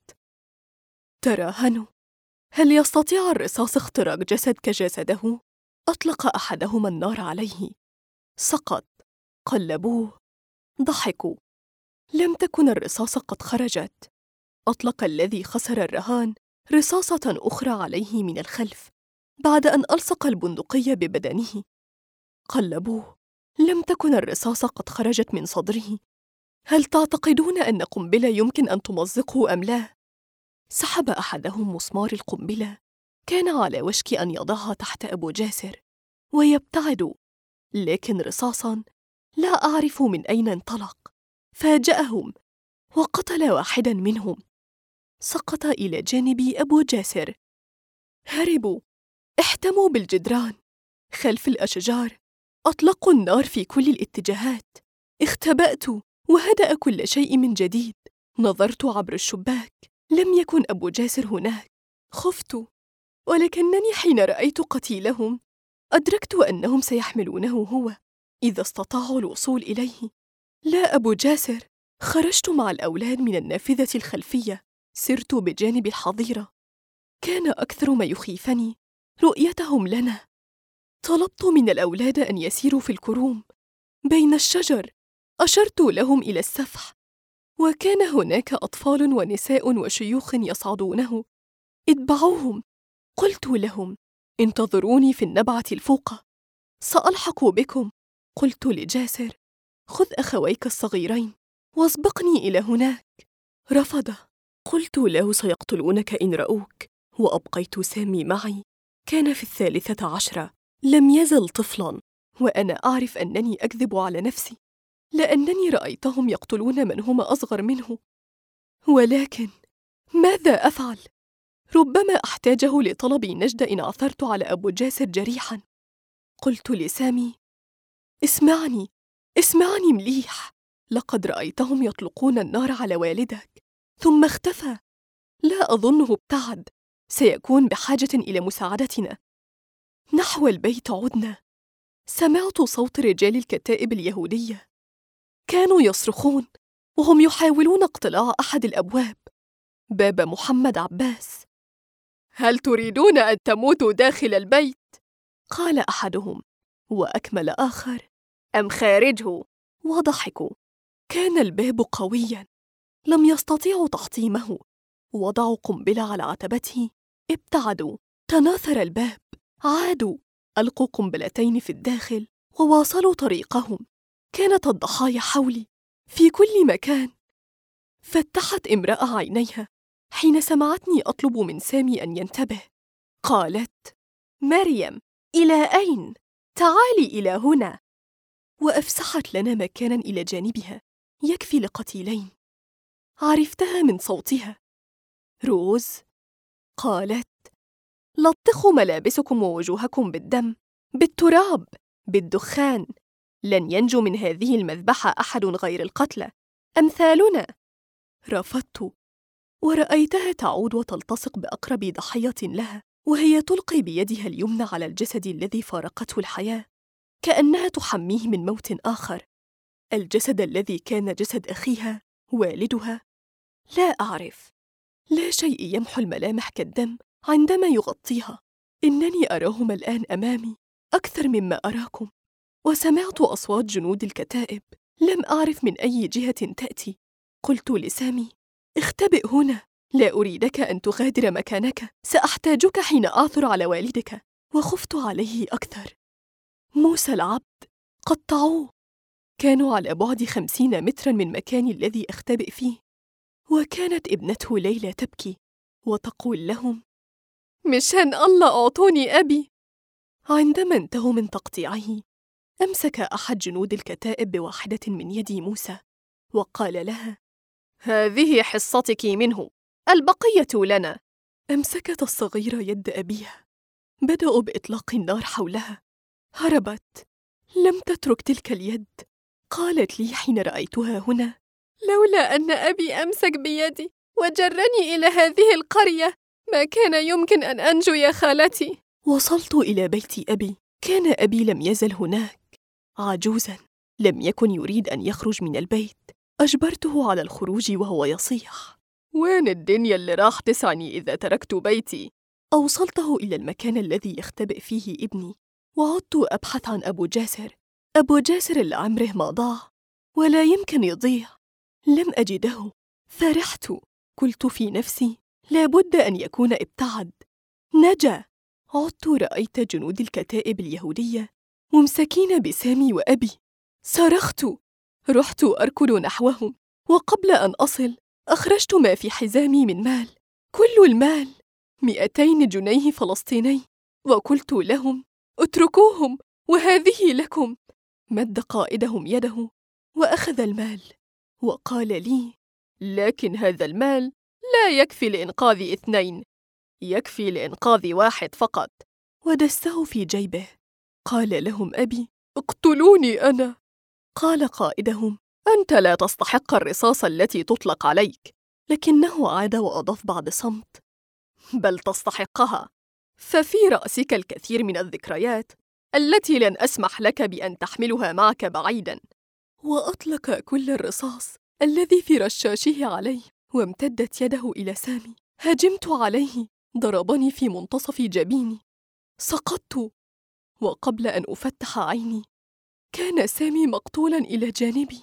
تراهنوا هل يستطيع الرصاص اختراق جسد كجسده؟ أطلق أحدهما النار عليه، سقط، قلبوه، ضحكوا، لم تكن الرصاصة قد خرجت. أطلق الذي خسر الرهان رصاصة أخرى عليه من الخلف بعد أن ألصق البندقية ببدنه، قلبوه، لم تكن الرصاصة قد خرجت من صدره. هل تعتقدون أن قنبلة يمكن أن تمزقه أم لا؟ سحب أحدهم مسمار القنبلة، كان على وشك أن يضعها تحت أبو جاسر ويبتعد، لكن رصاصاً لا أعرف من أين انطلق فاجأهم وقتل واحداً منهم، سقط إلى جانب أبو جاسر. هربوا، احتموا بالجدران، خلف الأشجار، أطلقوا النار في كل الاتجاهات. اختبأت وهدأ كل شيء من جديد. نظرت عبر الشباك، لم يكن أبو جاسر هناك. خفت، ولكنني حين رأيت قتيلهم أدركت أنهم سيحملونه هو إذا استطاعوا الوصول إليه. لا أبو جاسر. خرجت مع الأولاد من النافذة الخلفية، سرت بجانب الحظيرة. كان أكثر ما يخيفني رؤيتهم لنا. طلبت من الأولاد أن يسيروا في الكروم بين الشجر، أشرت لهم إلى السفح، وكان هناك أطفال ونساء وشيوخ يصعدونه. اتبعوهم. قلت لهم: انتظروني في النبعة الفوقة، سألحق بكم. قلت لجاسر: خذ أخويك الصغيرين واسبقني إلى هناك. رفض. قلت له: سيقتلونك إن رأوك. وأبقيت سامي معي، كان في 13، لم يزل طفلاً، وأنا أعرف أنني أكذب على نفسي، لأنني رأيتهم يقتلون من هم أصغر منه. ولكن ماذا أفعل؟ ربما أحتاجه لطلب نجدة إن عثرت على أبو جاسر جريحاً. قلت لسامي: اسمعني مليح، لقد رأيتهم يطلقون النار على والدك ثم اختفى. لا أظنه ابتعد، سيكون بحاجة إلى مساعدتنا. نحو البيت عدنا. سمعت صوت رجال الكتائب اليهودية، كانوا يصرخون وهم يحاولون اقتلاع أحد الأبواب، باب محمد عباس. هل تريدون أن تموتوا داخل البيت؟ قال أحدهم، وأكمل آخر: أم خارجه؟ وضحكوا. كان الباب قوياً، لم يستطيعوا تحطيمه. وضعوا قنبلة على عتبته، ابتعدوا، تناثر الباب، عادوا، ألقوا قنبلتين في الداخل وواصلوا طريقهم. كانت الضحايا حولي في كل مكان. فتحت امرأة عينيها حين سمعتني أطلب من سامي أن ينتبه. قالت: مريم، إلى أين؟ تعالي إلى هنا. وأفسحت لنا مكاناً إلى جانبها يكفي لقتيلين. عرفتها من صوتها. روز. قالت: لطخوا ملابسكم ووجوهكم بالدم، بالتراب، بالدخان. لن ينجو من هذه المذبحة أحد غير القتلى أمثالنا. رفضت، ورأيتها تعود وتلتصق بأقرب ضحية لها، وهي تلقي بيدها اليمنى على الجسد الذي فارقته الحياة، كأنها تحميه من موت آخر. الجسد الذي كان جسد أخيها، والدها. لا أعرف، لا شيء يمحو الملامح كالدم عندما يغطيها. إنني أراهم الآن أمامي أكثر مما أراكم، وسمعت أصوات جنود الكتائب، لم أعرف من أي جهة تأتي. قلت لسامي: اختبئ هنا، لا أريدك أن تغادر مكانك، سأحتاجك حين أعثر على والدك. وخفت عليه أكثر. موسى العبد قطعوه، كانوا على بعد 50 متراً من مكاني الذي أختبئ فيه، وكانت ابنته ليلى تبكي وتقول لهم: مشان الله أعطوني أبي. عندما انتهوا من تقطيعه، أمسك أحد جنود الكتائب بواحدة من يد موسى وقال لها: هذه حصتك منه، البقية لنا. أمسكت الصغيرة يد أبيها. بدأوا بإطلاق النار حولها. هربت، لم تترك تلك اليد. قالت لي حين رأيتها هنا: لولا أن أبي أمسك بيدي وجرني إلى هذه القرية ما كان يمكن أن أنجو يا خالتي. وصلت إلى بيت أبي. كان أبي لم يزل هناك، عجوزاً لم يكن يريد أن يخرج من البيت. أجبرته على الخروج وهو يصيح: وين الدنيا اللي راح تسعني إذا تركت بيتي؟ أوصلته إلى المكان الذي يختبئ فيه ابني، وعدت أبحث عن أبو جاسر. أبو جاسر اللي عمره ما ضاع ولا يمكن يضيع. لم أجده. فرحت. قلت في نفسي: لابد أن يكون ابتعد. نجا. عدت رأيت جنود الكتائب اليهودية ممسكين بسامي وأبي. صرخت. رحت أركض نحوهم، وقبل أن أصل أخرجت ما في حزامي من مال. كل المال 200 جنيه فلسطيني، وقلت لهم: اتركوهم وهذه لكم. مد قائدهم يده وأخذ المال وقال لي: لكن هذا المال لا يكفي لإنقاذ 2، يكفي لإنقاذ 1 فقط. ودسه في جيبه. قال لهم أبي: اقتلوني أنا. قال قائدهم: أنت لا تستحق الرصاص التي تطلق عليك. لكنه عاد وأضاف بعد صمت: بل تستحقها، ففي رأسك الكثير من الذكريات التي لن أسمح لك بأن تحملها معك بعيداً. وأطلق كل الرصاص الذي في رشاشه علي، وامتدت يده إلى سامي. هجمت عليه، ضربني في منتصف جبيني. سقطت، وقبل أن أفتح عيني كان سامي مقتولاً إلى جانبي.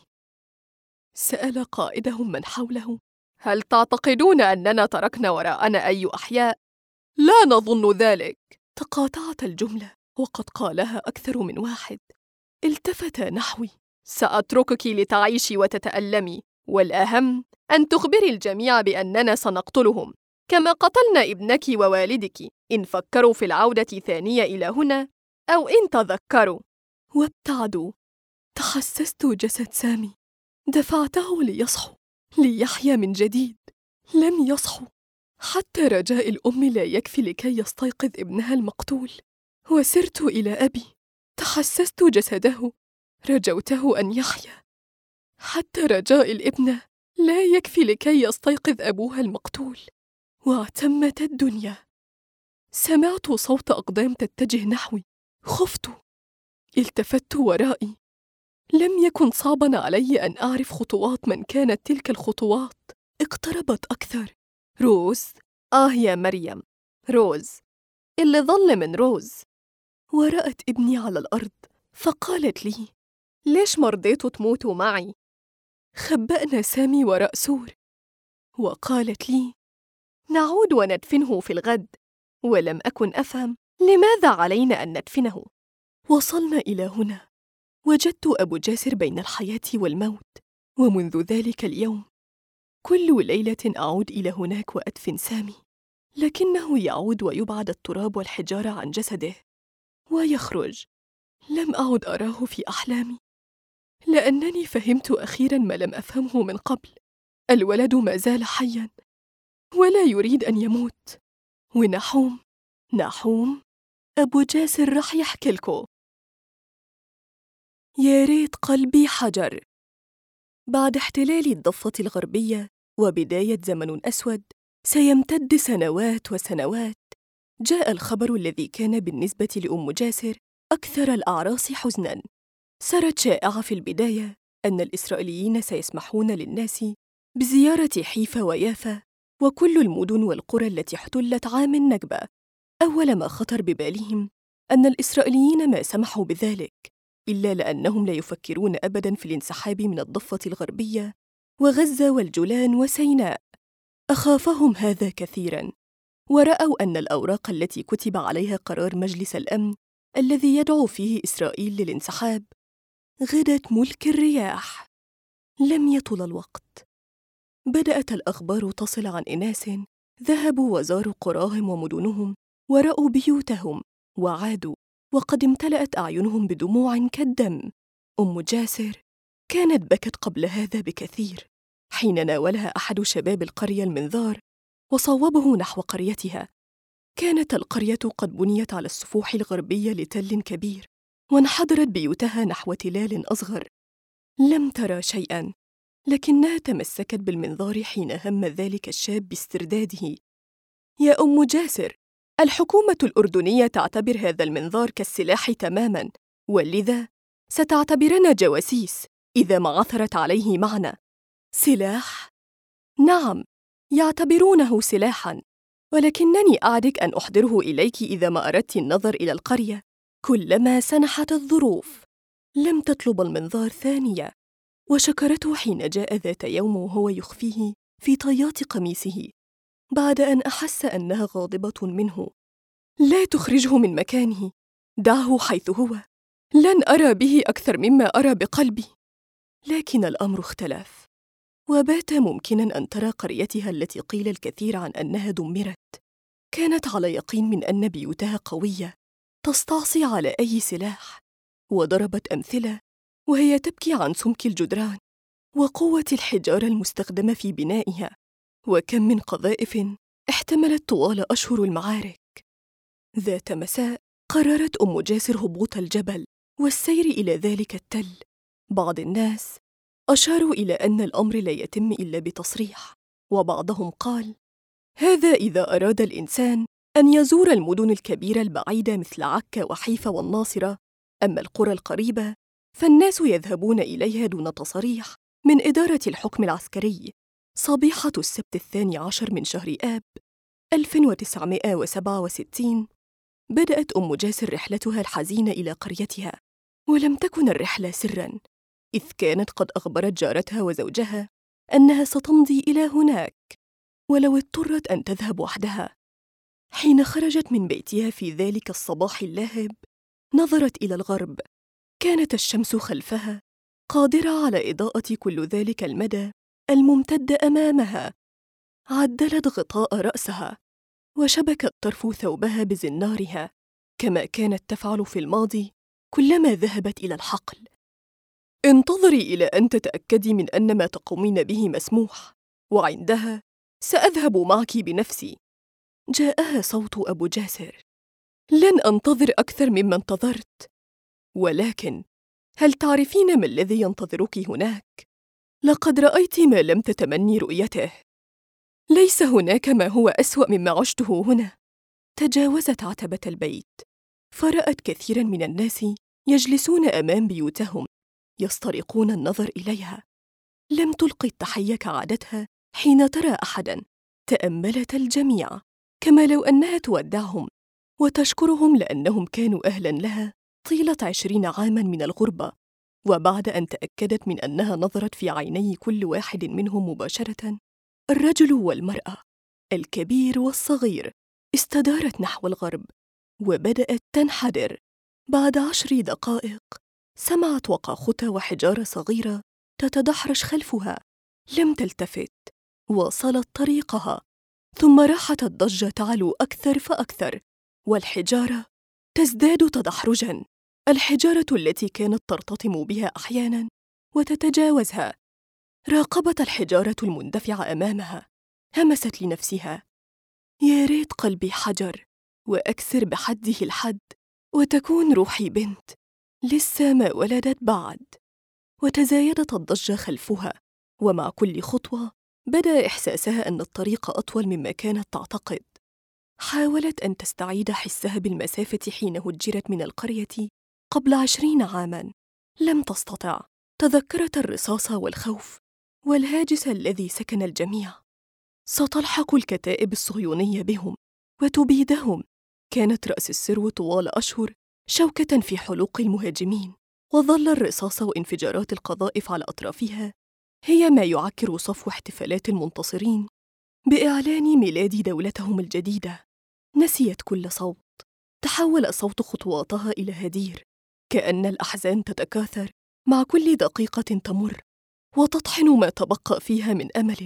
سأل قائدهم من حوله: هل تعتقدون أننا تركنا وراءنا أي أحياء؟ لا نظن ذلك. تقاطعت الجملة وقد قالها أكثر من واحد. التفت نحوي: سأتركك لتعيشي وتتألمي، والأهم أن تخبري الجميع بأننا سنقتلهم كما قتلنا ابنك ووالدك إن فكروا في العودة ثانية إلى هنا أو إن تذكروا. وابتعدوا. تحسست جسد سامي. دفعته ليصحو، ليحيا من جديد. لم يصحو. حتى رجاء الأم لا يكفي لكي يستيقظ ابنها المقتول. وسرت إلى أبي. تحسست جسده. رجوته أن يحيا. حتى رجاء الابنة لا يكفي لكي يستيقظ أبوها المقتول. واعتمت الدنيا. سمعت صوت أقدام تتجه نحوي. خفت. التفت ورائي. لم يكن صعباً علي أن أعرف خطوات من كانت تلك الخطوات. اقتربت أكثر. روز. يا مريم، روز اللي ظل من روز. ورأت ابني على الأرض فقالت لي: ليش مرضيتوا تموتوا معي؟ خبأنا سامي وراء سور. وقالت لي: نعود وندفنه في الغد. ولم أكن أفهم لماذا علينا أن ندفنه. وصلنا إلى هنا. وجدت أبو جاسر بين الحياة والموت. ومنذ ذلك اليوم كل ليلة أعود إلى هناك وأدفن سامي، لكنه يعود ويبعد التراب والحجارة عن جسده ويخرج. لم أعد أراه في أحلامي، لأنني فهمت أخيراً ما لم أفهمه من قبل. الولد ما زال حياً ولا يريد أن يموت. ونحوم أبو جاسر رح يحكي لكم. يا ريت قلبي حجر. بعد احتلال الضفة الغربية وبداية زمن أسود سيمتد سنوات وسنوات، جاء الخبر الذي كان بالنسبة لأم جاسر أكثر الأعراس حزناً. سرت شائعة في البداية أن الإسرائيليين سيسمحون للناس بزيارة حيفا ويافا وكل المدن والقرى التي احتلت عام النكبة. أول ما خطر ببالهم أن الإسرائيليين ما سمحوا بذلك إلا لأنهم لا يفكرون أبداً في الانسحاب من الضفة الغربية وغزة والجولان وسيناء. أخافهم هذا كثيراً، ورأوا أن الأوراق التي كتب عليها قرار مجلس الأمن الذي يدعو فيه إسرائيل للانسحاب غدت ملك الرياح. لم يطل الوقت بدأت الأخبار تصل عن إناس ذهبوا وزاروا قراهم ومدنهم ورأوا بيوتهم وعادوا، وقد امتلأت أعينهم بدموع كالدم. أم جاسر كانت بكت قبل هذا بكثير حين ناولها أحد شباب القرية المنظار وصوبه نحو قريتها. كانت القرية قد بنيت على السفوح الغربي لتل كبير، وانحدرت بيوتها نحو تلال أصغر. لم ترى شيئاً، لكنها تمسكت بالمنظار حين هم ذلك الشاب باسترداده. يا أم جاسر، الحكومة الأردنية تعتبر هذا المنظار كالسلاح تماماً، ولذا ستعتبرنا جواسيس إذا ما عثرت عليه معنا. سلاح؟ نعم، يعتبرونه سلاحاً، ولكنني أعدك أن أحضره إليك إذا ما أردت النظر إلى القرية كلما سنحت الظروف. لم تطلب المنظار ثانية، وشكرته حين جاء ذات يوم وهو يخفيه في طيات قميصه بعد أن أحس أنها غاضبة منه. لا تخرجه من مكانه، دعه حيث هو، لن أرى به أكثر مما أرى بقلبي. لكن الأمر اختلف، وبات ممكناً أن ترى قريتها التي قيل الكثير عن أنها دمرت. كانت على يقين من أن بيوتها قوية تستعصي على أي سلاح، وضربت أمثلة وهي تبكي عن سمك الجدران وقوة الحجارة المستخدمة في بنائها، وكم من قذائف احتملت طوال أشهر المعارك. ذات مساء قررت أم جاسر هبوط الجبل والسير إلى ذلك التل. بعض الناس أشاروا إلى أن الأمر لا يتم إلا بتصريح، وبعضهم قال: هذا إذا أراد الإنسان أن يزور المدن الكبيرة البعيدة مثل عكا وحيفا والناصرة، أما القرى القريبة فالناس يذهبون إليها دون تصريح من إدارة الحكم العسكري. صبيحة السبت 12 من شهر آب 1967 بدأت أم جاسر رحلتها الحزينة إلى قريتها، ولم تكن الرحلة سراً، إذ كانت قد أخبرت جارتها وزوجها أنها ستمضي إلى هناك ولو اضطرت أن تذهب وحدها. حين خرجت من بيتها في ذلك الصباح اللاهب نظرت إلى الغرب. كانت الشمس خلفها قادرة على إضاءة كل ذلك المدى الممتد أمامها. عدلت غطاء رأسها وشبكت طرف ثوبها بزنارها كما كانت تفعل في الماضي كلما ذهبت إلى الحقل. انتظري إلى أن تتأكدي من أن ما تقومين به مسموح، وعندها سأذهب معك بنفسي. جاءها صوت أبو جاسر: لن أنتظر أكثر مما انتظرت، ولكن هل تعرفين ما الذي ينتظرك هناك؟ لقد رأيت ما لم تتمني رؤيته. ليس هناك ما هو أسوأ مما عشته هنا. تجاوزت عتبة البيت فرأت كثيراً من الناس يجلسون أمام بيوتهم يسترقون النظر إليها. لم تلقي التحية كعادتها حين ترى أحداً. تأملت الجميع كما لو أنها تودعهم وتشكرهم لأنهم كانوا أهلاً لها طيلة 20 عاماً من الغربة. وبعد أن تأكدت من أنها نظرت في عيني كل واحد منهم مباشرة، الرجل والمرأة، الكبير والصغير، استدارت نحو الغرب وبدأت تنحدر. بعد 10 دقائق سمعت وقع خطى وحجارة صغيرة تتدحرج خلفها. لم تلتفت، واصلت طريقها، ثم راحت الضجة تعلو أكثر فأكثر، والحجارة تزداد تدحرجاً. الحجارة التي كانت ترتطم بها أحياناً وتتجاوزها. راقبت الحجارة المندفعة أمامها. همست لنفسها: يا ريت قلبي حجر وأكسر بحده الحد وتكون روحي بنت لسه ما ولدت بعد. وتزايدت الضجة خلفها، ومع كل خطوة بدأ إحساسها أن الطريق أطول مما كانت تعتقد. حاولت أن تستعيد حسها بالمسافة حين هجرت من القرية قبل 20 عاماً. لم تستطع. تذكرت الرصاص والخوف والهاجس الذي سكن الجميع. ستلحق الكتائب الصهيونية بهم وتبيدهم. كانت رأس السرو طوال أشهر شوكة في حلوق المهاجمين، وظل الرصاص وانفجارات القذائف على أطرافها هي ما يعكر صفو احتفالات المنتصرين بإعلان ميلاد دولتهم الجديدة. نسيت كل صوت. تحول صوت خطواتها إلى هدير، كأن الأحزان تتكاثر مع كل دقيقة تمر وتطحن ما تبقى فيها من أمل.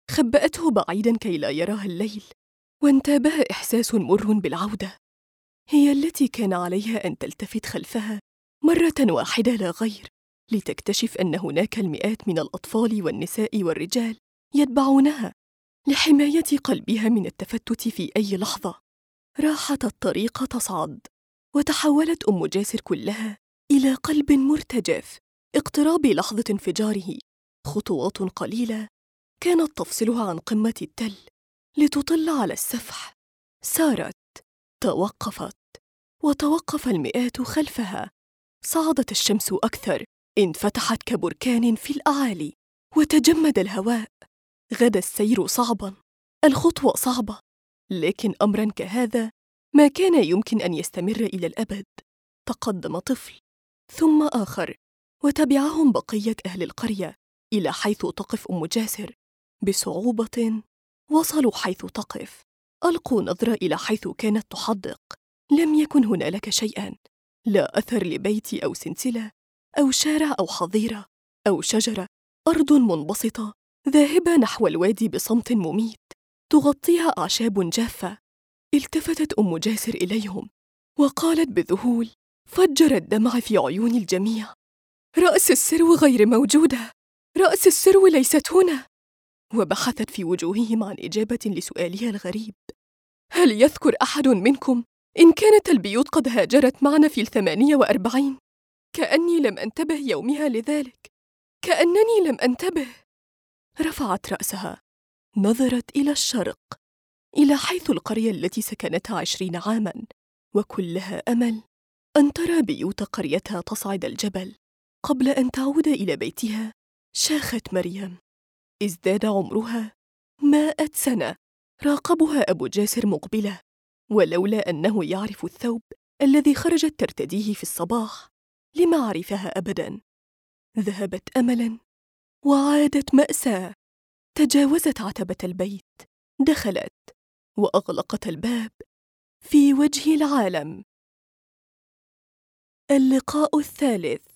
خبأته بعيداً كي لا يراها الليل، وانتابها إحساس مر بالعودة. هي التي كان عليها أن تلتفت خلفها مرة واحدة لا غير، لتكتشف أن هناك المئات من الأطفال والنساء والرجال يتبعونها لحماية قلبها من التفتت في أي لحظة. راحت الطريق تصعد، وتحولت أم جاسر كلها إلى قلب مرتجف اقتراب لحظة انفجاره. خطوات قليلة كانت تفصلها عن قمة التل لتطل على السفح. سارت، توقفت، وتوقف المئات خلفها. صعدت الشمس أكثر، انفتحت كبركان في الأعالي، وتجمد الهواء. غدا السير صعباً، الخطوة صعبة، لكن أمراً كهذا ما كان يمكن أن يستمر إلى الأبد. تقدم طفل ثم آخر، وتبعهم بقية أهل القرية إلى حيث تقف أم جاسر. بصعوبة وصلوا حيث تقف. ألقوا نظرة إلى حيث كانت تحدق. لم يكن هنالك شيئاً، لا أثر لبيت أو سلسلة أو شارع أو حظيرة أو شجرة. أرض منبسطة ذاهبة نحو الوادي بصمت مميت تغطيها أعشاب جافة. التفتت أم جاسر إليهم وقالت بذهول فجر الدمع في عيون الجميع: رأس السرو غير موجودة، رأس السرو ليست هنا. وبحثت في وجوههم عن إجابة لسؤالها الغريب: هل يذكر أحد منكم إن كانت البيوت قد هاجرت معنا في 48؟ كأني لم أنتبه يومها لذلك، كأنني لم أنتبه. رفعت رأسها، نظرت إلى الشرق، إلى حيث القرية التي سكنتها 20 عاماً، وكلها أمل أن ترى بيوت قريتها تصعد الجبل. قبل أن تعود إلى بيتها شاخت مريم، ازداد عمرها 100 سنة. راقبها أبو جاسر مقبلة، ولولا أنه يعرف الثوب الذي خرجت ترتديه في الصباح لما عرفها أبداً. ذهبت أملاً وعادت مأساة. تجاوزت عتبة البيت، دخلت وأغلقت الباب في وجه العالم. اللقاء الثالث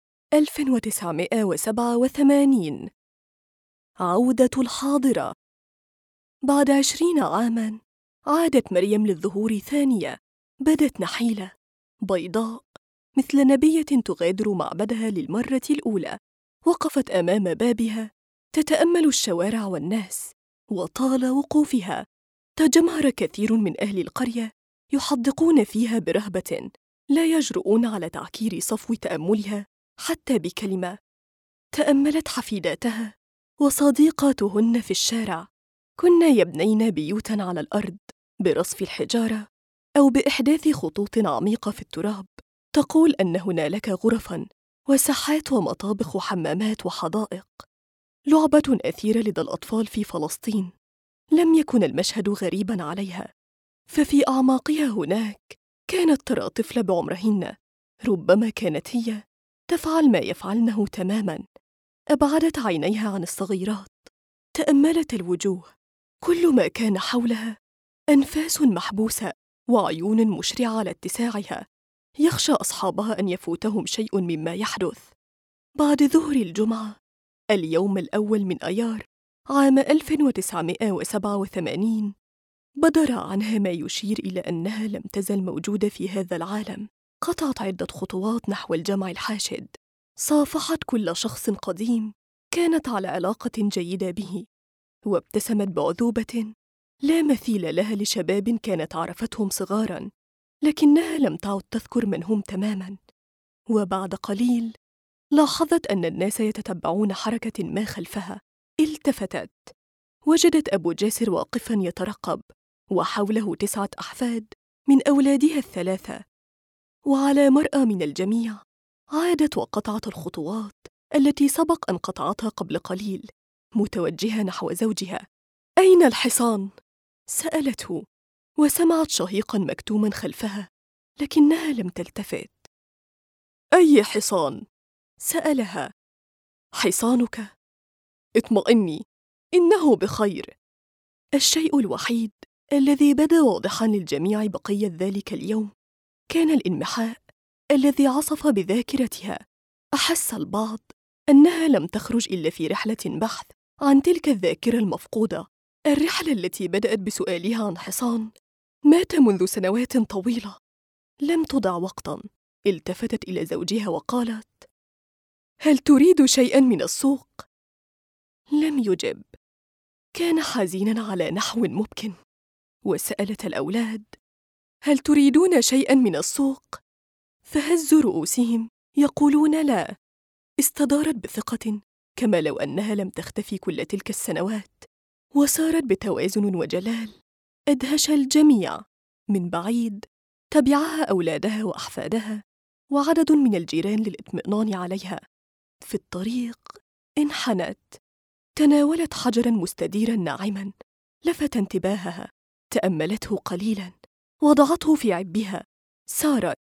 1987. عودة الحاضرة. بعد 20 عاماً عادت مريم للظهور ثانية. بدت نحيلة بيضاء مثل نبية تغادر معبدها للمرة الأولى. وقفت أمام بابها تتأمل الشوارع والناس، وطال وقوفها تجمهر كثير من أهل القرية يحدقون فيها برهبة، لا يجرؤون على تعكير صفو تأملها حتى بكلمة. تأملت حفيداتها وصديقاتهن في الشارع، كن يبنين بيوتاً على الأرض برصف الحجارة أو بإحداث خطوط عميقة في التراب تقول أن هنالك غرفاً وساحات ومطابخ وحمامات وحدائق. لعبة أثيرة لدى الأطفال في فلسطين. لم يكن المشهد غريباً عليها، ففي أعماقها هناك كانت ترى طفل بعمرهن. ربما كانت هي تفعل ما يفعلنه تماماً. أبعدت عينيها عن الصغيرات، تأملت الوجوه. كل ما كان حولها أنفاس محبوسة وعيون مشرعة على اتساعها، يخشى أصحابها أن يفوتهم شيء مما يحدث. بعد ظهر الجمعة، اليوم الأول من أيار عام 1987، بدر عنها ما يشير إلى أنها لم تزل موجودة في هذا العالم. قطعت عدة خطوات نحو الجمع الحاشد، صافحت كل شخص قديم كانت على علاقة جيدة به، وابتسمت بعذوبة لا مثيل لها لشباب كانت عرفتهم صغاراً، لكنها لم تعد تذكر من هم تماماً. وبعد قليل لاحظت أن الناس يتتبعون حركة ما خلفها. التفتت، وجدت أبو جاسر واقفاً يترقب، وحوله 9 أحفاد من أولادها ال3. وعلى مرأى من الجميع عادت وقطعت الخطوات التي سبق أن قطعتها قبل قليل، متوجهة نحو زوجها. أين الحصان؟ سألته، وسمعت شهيقاً مكتوماً خلفها، لكنها لم تلتفت. أي حصان؟ سألها. حصانك. اطمئني، إنه بخير. الشيء الوحيد الذي بدا واضحاً للجميع بقية ذلك اليوم كان الانمحاء الذي عصف بذاكرتها. أحس البعض أنها لم تخرج إلا في رحلة بحث عن تلك الذاكرة المفقودة، الرحلة التي بدأت بسؤالها عن حصان مات منذ سنوات طويلة. لم تضع وقتاً، التفتت إلى زوجها وقالت: هل تريد شيئاً من السوق؟ لم يجب. كان حزيناً على نحو مبكٍ. وسألت الأولاد: هل تريدون شيئاً من السوق؟ فهزوا رؤوسهم يقولون لا. استدارت بثقة كما لو أنها لم تختفي كل تلك السنوات، وسارت بتوازن وجلال أدهش الجميع. من بعيد تبعها أولادها وأحفادها وعدد من الجيران للإطمئنان عليها. في الطريق انحنت، تناولت حجراً مستديراً ناعماً، لفت انتباهها، تأملته قليلاً، وضعته في عبها. سارت،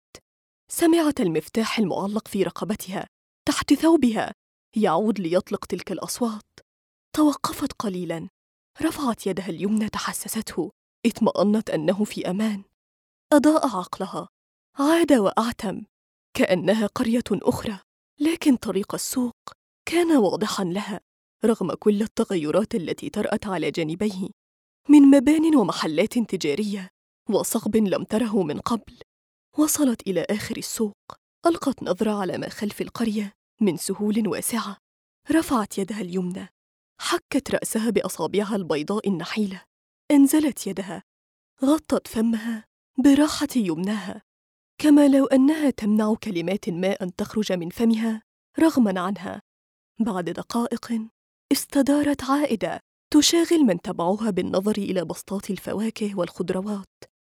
سمعت المفتاح المعلق في رقبتها تحت ثوبها يعود ليطلق تلك الأصوات. توقفت قليلاً، رفعت يدها اليمنى تحسسته، اطمأنت أنه في أمان. أضاء عقلها، عاد وأعتم كأنها قرية أخرى. لكن طريق السوق كان واضحاً لها رغم كل التغيرات التي طرأت على جانبيه من مبان ومحلات تجارية وصخب لم تره من قبل. وصلت إلى آخر السوق، ألقت نظرة على ما خلف القرية من سهول واسعة. رفعت يدها اليمنى، حكت رأسها بأصابعها البيضاء النحيلة، أنزلت يدها، غطت فمها براحة يمناها كما لو أنها تمنع كلمات ما أن تخرج من فمها رغماً عنها. بعد دقائق استدارت عائدة تشاغل من تبعها بالنظر إلى بسطات الفواكه والخضروات،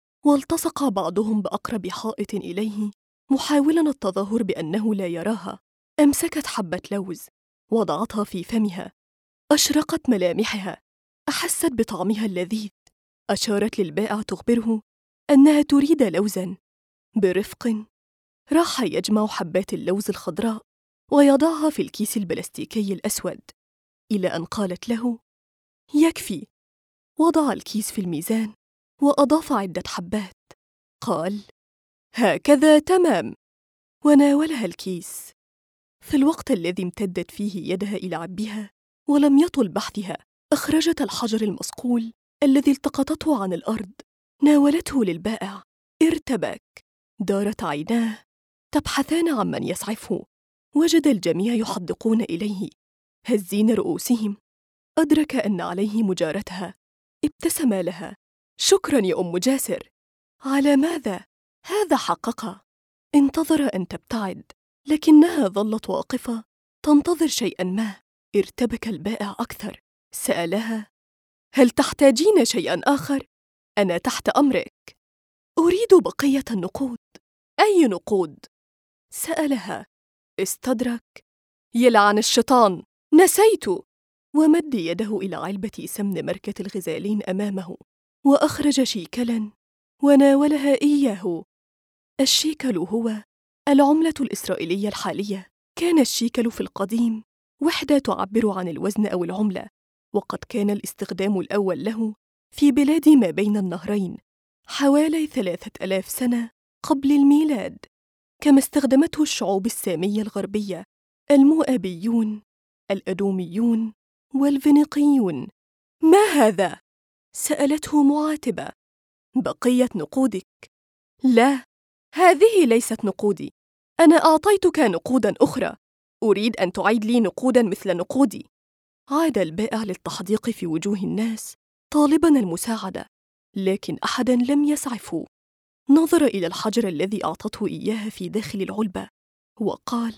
والتصق بعضهم بأقرب حائط إليه محاولاً التظاهر بأنه لا يراها. أمسكت حبة لوز، وضعتها في فمها، أشرقت ملامحها، أحست بطعمها اللذيذ. أشارت للبائع تخبره أنها تريد لوزاً. برفق راح يجمع حبات اللوز الخضراء ويضعها في الكيس البلاستيكي الأسود، إلى أن قالت له: يكفي. وضع الكيس في الميزان وأضاف عدة حبات. قال: هكذا تمام. وناولها الكيس. في الوقت الذي امتدت فيه يدها إلى عبها ولم يطل بحثها، أخرجت الحجر المصقول الذي التقطته عن الأرض، ناولته للبائع. ارتبك، دارت عيناه تبحثان عن من يسعفه. وجد الجميع يحدقون إليه هزين رؤوسهم. أدرك أن عليه مجارتها. ابتسم لها: شكراً يا أم جاسر. على ماذا؟ هذا حققها. انتظر أن تبتعد، لكنها ظلت واقفة تنتظر شيئاً ما. ارتبك البائع أكثر، سألها: هل تحتاجين شيئاً آخر؟ أنا تحت أمرك. أريد بقية النقود. أي نقود؟ سألها. استدرك. يلعن الشيطان، نسيت. ومد يده إلى علبة سمن ماركة الغزالين أمامه، وأخرج شيكلاً وناولها إياه. الشيكل هو العملة الإسرائيلية الحالية. كان الشيكل في القديم وحدة تعبر عن الوزن أو العملة، وقد كان الاستخدام الأول له في بلاد ما بين النهرين حوالي 3000 سنة قبل الميلاد، كما استخدمته الشعوب السامية الغربية، المؤابيون، الأدوميون، والفينيقيون. ما هذا؟ سألته معاتبة. بقية نقودك. لا، هذه ليست نقودي. أنا أعطيتك نقوداً أخرى، أريد أن تعيد لي نقوداً مثل نقودي. عاد البائع للتحديق في وجوه الناس طالباً المساعدة، لكن أحداً لم يسعفه. نظر إلى الحجر الذي أعطته إياه في داخل العلبة وقال: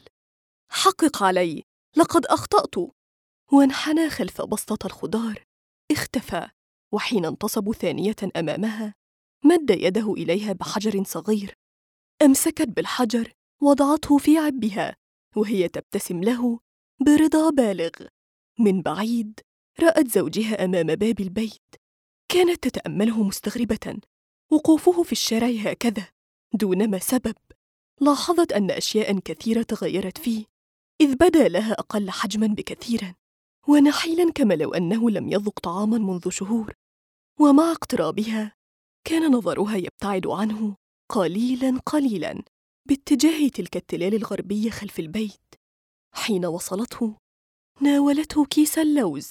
حقق علي، لقد أخطأت. وانحنى خلف بسطة الخضار. اختفى، وحين انتصبوا ثانية أمامها مد يده إليها بحجر صغير. أمسكت بالحجر، وضعته في عبها وهي تبتسم له برضا بالغ. من بعيد رأت زوجها أمام باب البيت، كانت تتأمله مستغربة. وقوفه في الشارع هكذا دون ما سبب. لاحظت أن أشياء كثيرة تغيرت فيه، إذ بدا لها أقل حجماً بكثير ونحيلاً كما لو أنه لم يذق طعاماً منذ شهور. ومع اقترابها كان نظرها يبتعد عنه قليلاً قليلاً باتجاه تلك التلال الغربية خلف البيت. حين وصلته ناولته كيس اللوز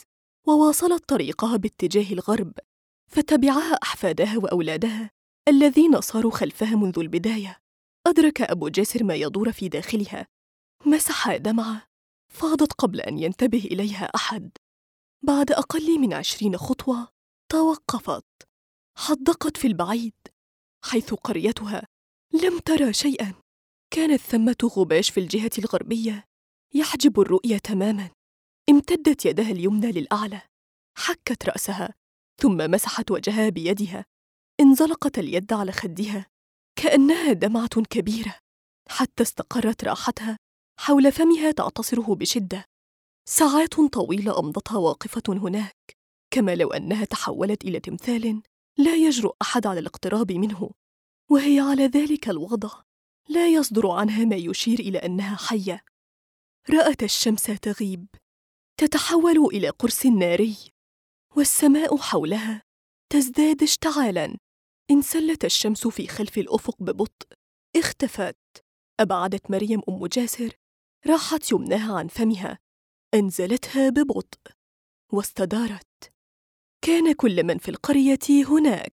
وواصلت طريقها باتجاه الغرب، فتبعها أحفادها وأولادها الذين صاروا خلفها منذ البداية. أدرك أبو جاسر ما يدور في داخلها، مسح دمعة فاضت قبل أن ينتبه إليها أحد. بعد أقل من 20 خطوة توقفت، حدقت في البعيد حيث قريتها. لم ترى شيئاً، كانت ثمة غباش في الجهة الغربية يحجب الرؤية تماماً. امتدت يدها اليمنى للأعلى، حكت رأسها ثم مسحت وجهها بيدها. انزلقت اليد على خدها كأنها دمعة كبيرة، حتى استقرت راحتها حول فمها تعتصره بشدة. ساعات طويلة أمضتها واقفة هناك، كما لو أنها تحولت إلى تمثال لا يجرؤ أحد على الاقتراب منه، وهي على ذلك الوضع لا يصدر عنها ما يشير إلى أنها حية. رأت الشمس تغيب، تتحول إلى قرص ناري، والسماء حولها تزداد اشتعالاً. انسلت الشمس في خلف الأفق ببطء، اختفت. أبعدت مريم أم جاسر، راحت يمناها عن فمها، أنزلتها ببطء واستدارت. كان كل من في القرية هناك.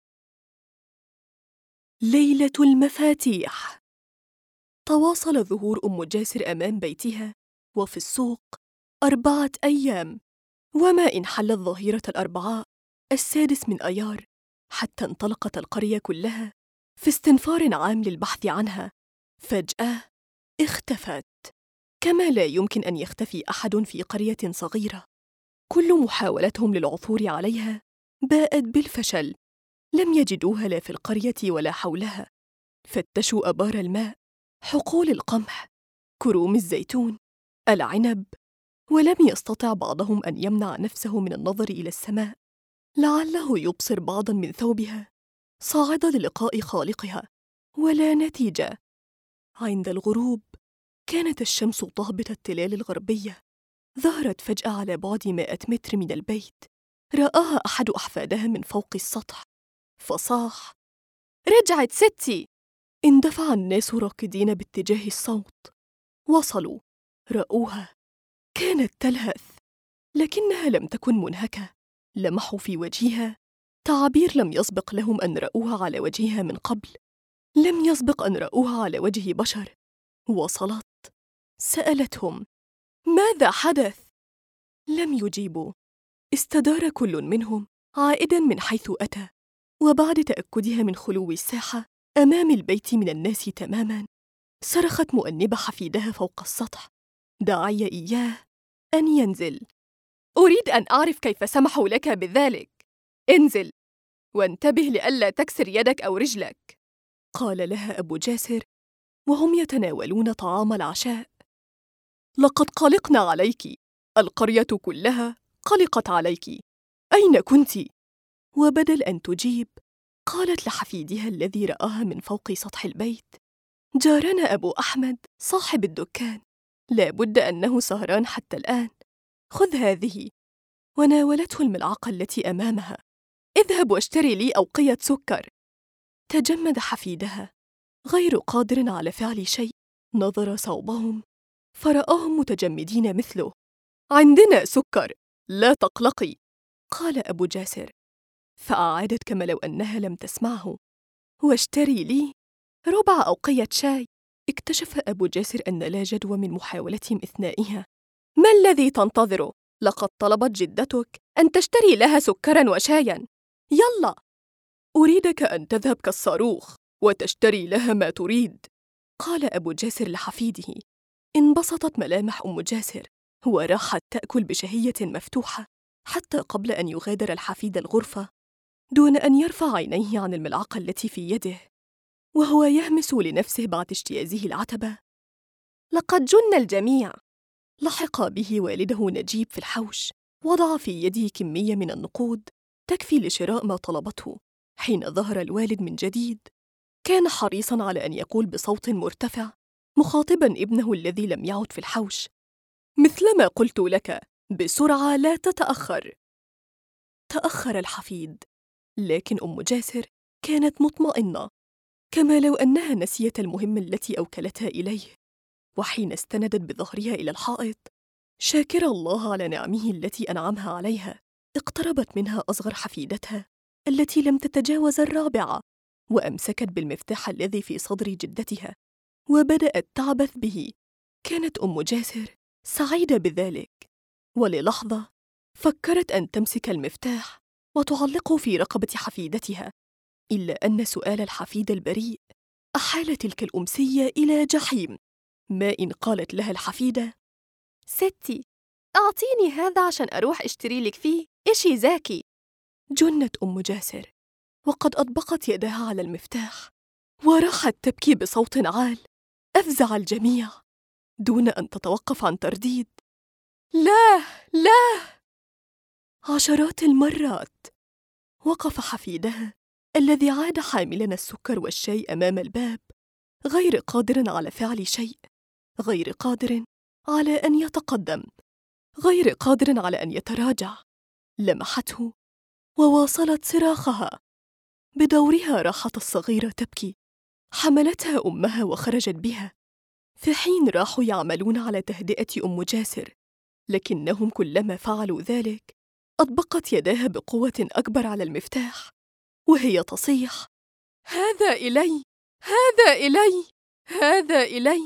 ليلة المفاتيح. تواصل ظهور أم جاسر أمام بيتها وفي السوق 4 أيام، وما إن حلت ظهيرة الأربعاء 6 من أيار حتى انطلقت القرية كلها في استنفار عام للبحث عنها. فجأة اختفت، كما لا يمكن أن يختفي أحد في قرية صغيرة. كل محاولتهم للعثور عليها باءت بالفشل. لم يجدوها لا في القرية ولا حولها. فتشوا أبار الماء، حقول القمح، كروم الزيتون، العنب، ولم يستطع بعضهم أن يمنع نفسه من النظر إلى السماء لعله يبصر بعضاً من ثوبها صاعدة للقاء خالقها، ولا نتيجة. عند الغروب كانت الشمس تهبط التلال الغربية. ظهرت فجأة على بعد 100 متر من البيت. رآها أحد أحفادها من فوق السطح فصاح: رجعت ستي! اندفع الناس راكضين باتجاه الصوت. وصلوا، رأوها، كانت تلهث، لكنها لم تكن منهكة. لمحوا في وجهها تعابير لم يسبق لهم أن رأوها على وجهها من قبل، لم يسبق أن رأوها على وجه بشر. وصلت، سألتهم: ماذا حدث؟ لم يجيبوا. استدار كل منهم عائداً من حيث أتى، وبعد تأكدها من خلو الساحة أمام البيت من الناس تماماً، صرخت مؤنبة حفيدها فوق السطح داعية إياه أن ينزل. أريد أن أعرف كيف سمحوا لك بذلك. انزل وانتبه لئلا تكسر يدك أو رجلك. قال لها أبو جاسر وهم يتناولون طعام العشاء: لقد قلقنا عليك، القرية كلها قلقت عليك، أين كنت؟ وبدل أن تجيب قالت لحفيدها الذي رآها من فوق سطح البيت: جارنا أبو أحمد صاحب الدكان، لا بد أنه سهران حتى الآن، خذ هذه. وناولته الملعقة التي أمامها. اذهب واشتري لي أوقية سكر. تجمد حفيدها غير قادر على فعل شيء. نظر صوبهم فرآهم متجمدين مثله. عندنا سكر، لا تقلقي، قال أبو جاسر. فأعادت كما لو أنها لم تسمعه: واشتري لي ربع أوقية شاي. اكتشف أبو جاسر أن لا جدوى من محاولتهم إثنائها. ما الذي تنتظره؟ لقد طلبت جدتك أن تشتري لها سكراً وشاياً. يلا، أريدك أن تذهب كالصاروخ وتشتري لها ما تريد، قال أبو جاسر لحفيده. انبسطت ملامح أم جاسر وراحت تأكل بشهية مفتوحة حتى قبل أن يغادر الحفيد الغرفة دون أن يرفع عينيه عن الملعقة التي في يده، وهو يهمس لنفسه بعد اجتيازه العتبة: لقد جن الجميع. لحق به والده نجيب في الحوش، وضع في يده كمية من النقود تكفي لشراء ما طلبته. حين ظهر الوالد من جديد كان حريصاً على أن يقول بصوت مرتفع مخاطباً ابنه الذي لم يعد في الحوش: مثلما قلت لك، بسرعة لا تتأخر. تأخر الحفيد، لكن أم جاسر كانت مطمئنة، كما لو أنها نسيت المهمة التي أوكلتها إليه. وحين استندت بظهرها إلى الحائط شاكرة الله على نعمه التي أنعمها عليها، اقتربت منها أصغر حفيدتها التي لم تتجاوز 4، وأمسكت بالمفتاح الذي في صدر جدتها وبدأت تعبث به. كانت أم جاسر سعيدة بذلك، وللحظة فكرت أن تمسك المفتاح وتعلقه في رقبة حفيدتها، إلا أن سؤال الحفيد البريء أحال تلك الأمسية إلى جحيم. ما إن قالت لها الحفيدة: ستي، أعطيني هذا عشان أروح أشتري لك فيه إشي زاكي. جنت أم جاسر وقد أطبقت يدها على المفتاح وراحت تبكي بصوت عال أفزع الجميع دون أن تتوقف عن ترديد: لا، لا. عشرات المرات وقف حفيدها الذي عاد حاملاً السكر والشاي أمام الباب، غير قادر على فعل شيء، غير قادر على أن يتقدم، غير قادر على أن يتراجع. لمحته وواصلت صراخها. بدورها راحت الصغيرة تبكي. حملتها أمها وخرجت بها، في حين راحوا يعملون على تهدئة أم جاسر، لكنهم كلما فعلوا ذلك أطبقت يداها بقوة أكبر على المفتاح وهي تصيح: هذا إلي، هذا إلي، هذا إلي.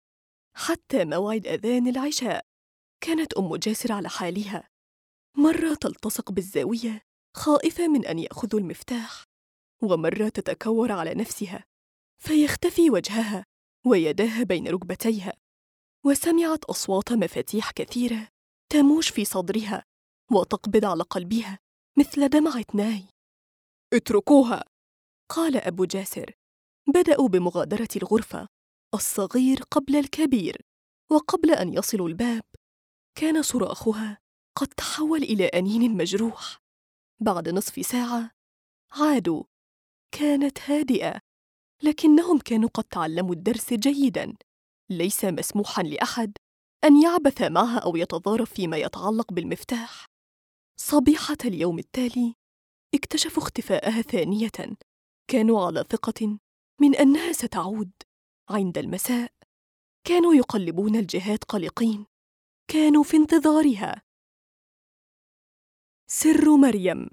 حتى موعد أذان العشاء كانت أم جاسر على حالها، مرة تلتصق بالزاوية خائفة من أن يأخذوا المفتاح، ومرة تتكور على نفسها فيختفي وجهها ويداها بين ركبتيها، وسمعت أصوات مفاتيح كثيرة تموج في صدرها وتقبض على قلبها مثل دمعة ناي. اتركوها، قال أبو جاسر. بدأوا بمغادرة الغرفة، الصغير قبل الكبير، وقبل أن يصلوا الباب كان صراخها قد تحول إلى أنين مجروح. بعد نصف ساعة عادوا. كانت هادئة، لكنهم كانوا قد تعلموا الدرس جيداً. ليس مسموحاً لأحد أن يعبث معها أو يتضارب فيما يتعلق بالمفتاح. صبيحة اليوم التالي اكتشفوا اختفاءها ثانية. كانوا على ثقة من أنها ستعود. عند المساء كانوا يقلبون الجهات قلقين، كانوا في انتظارها. سر مريم.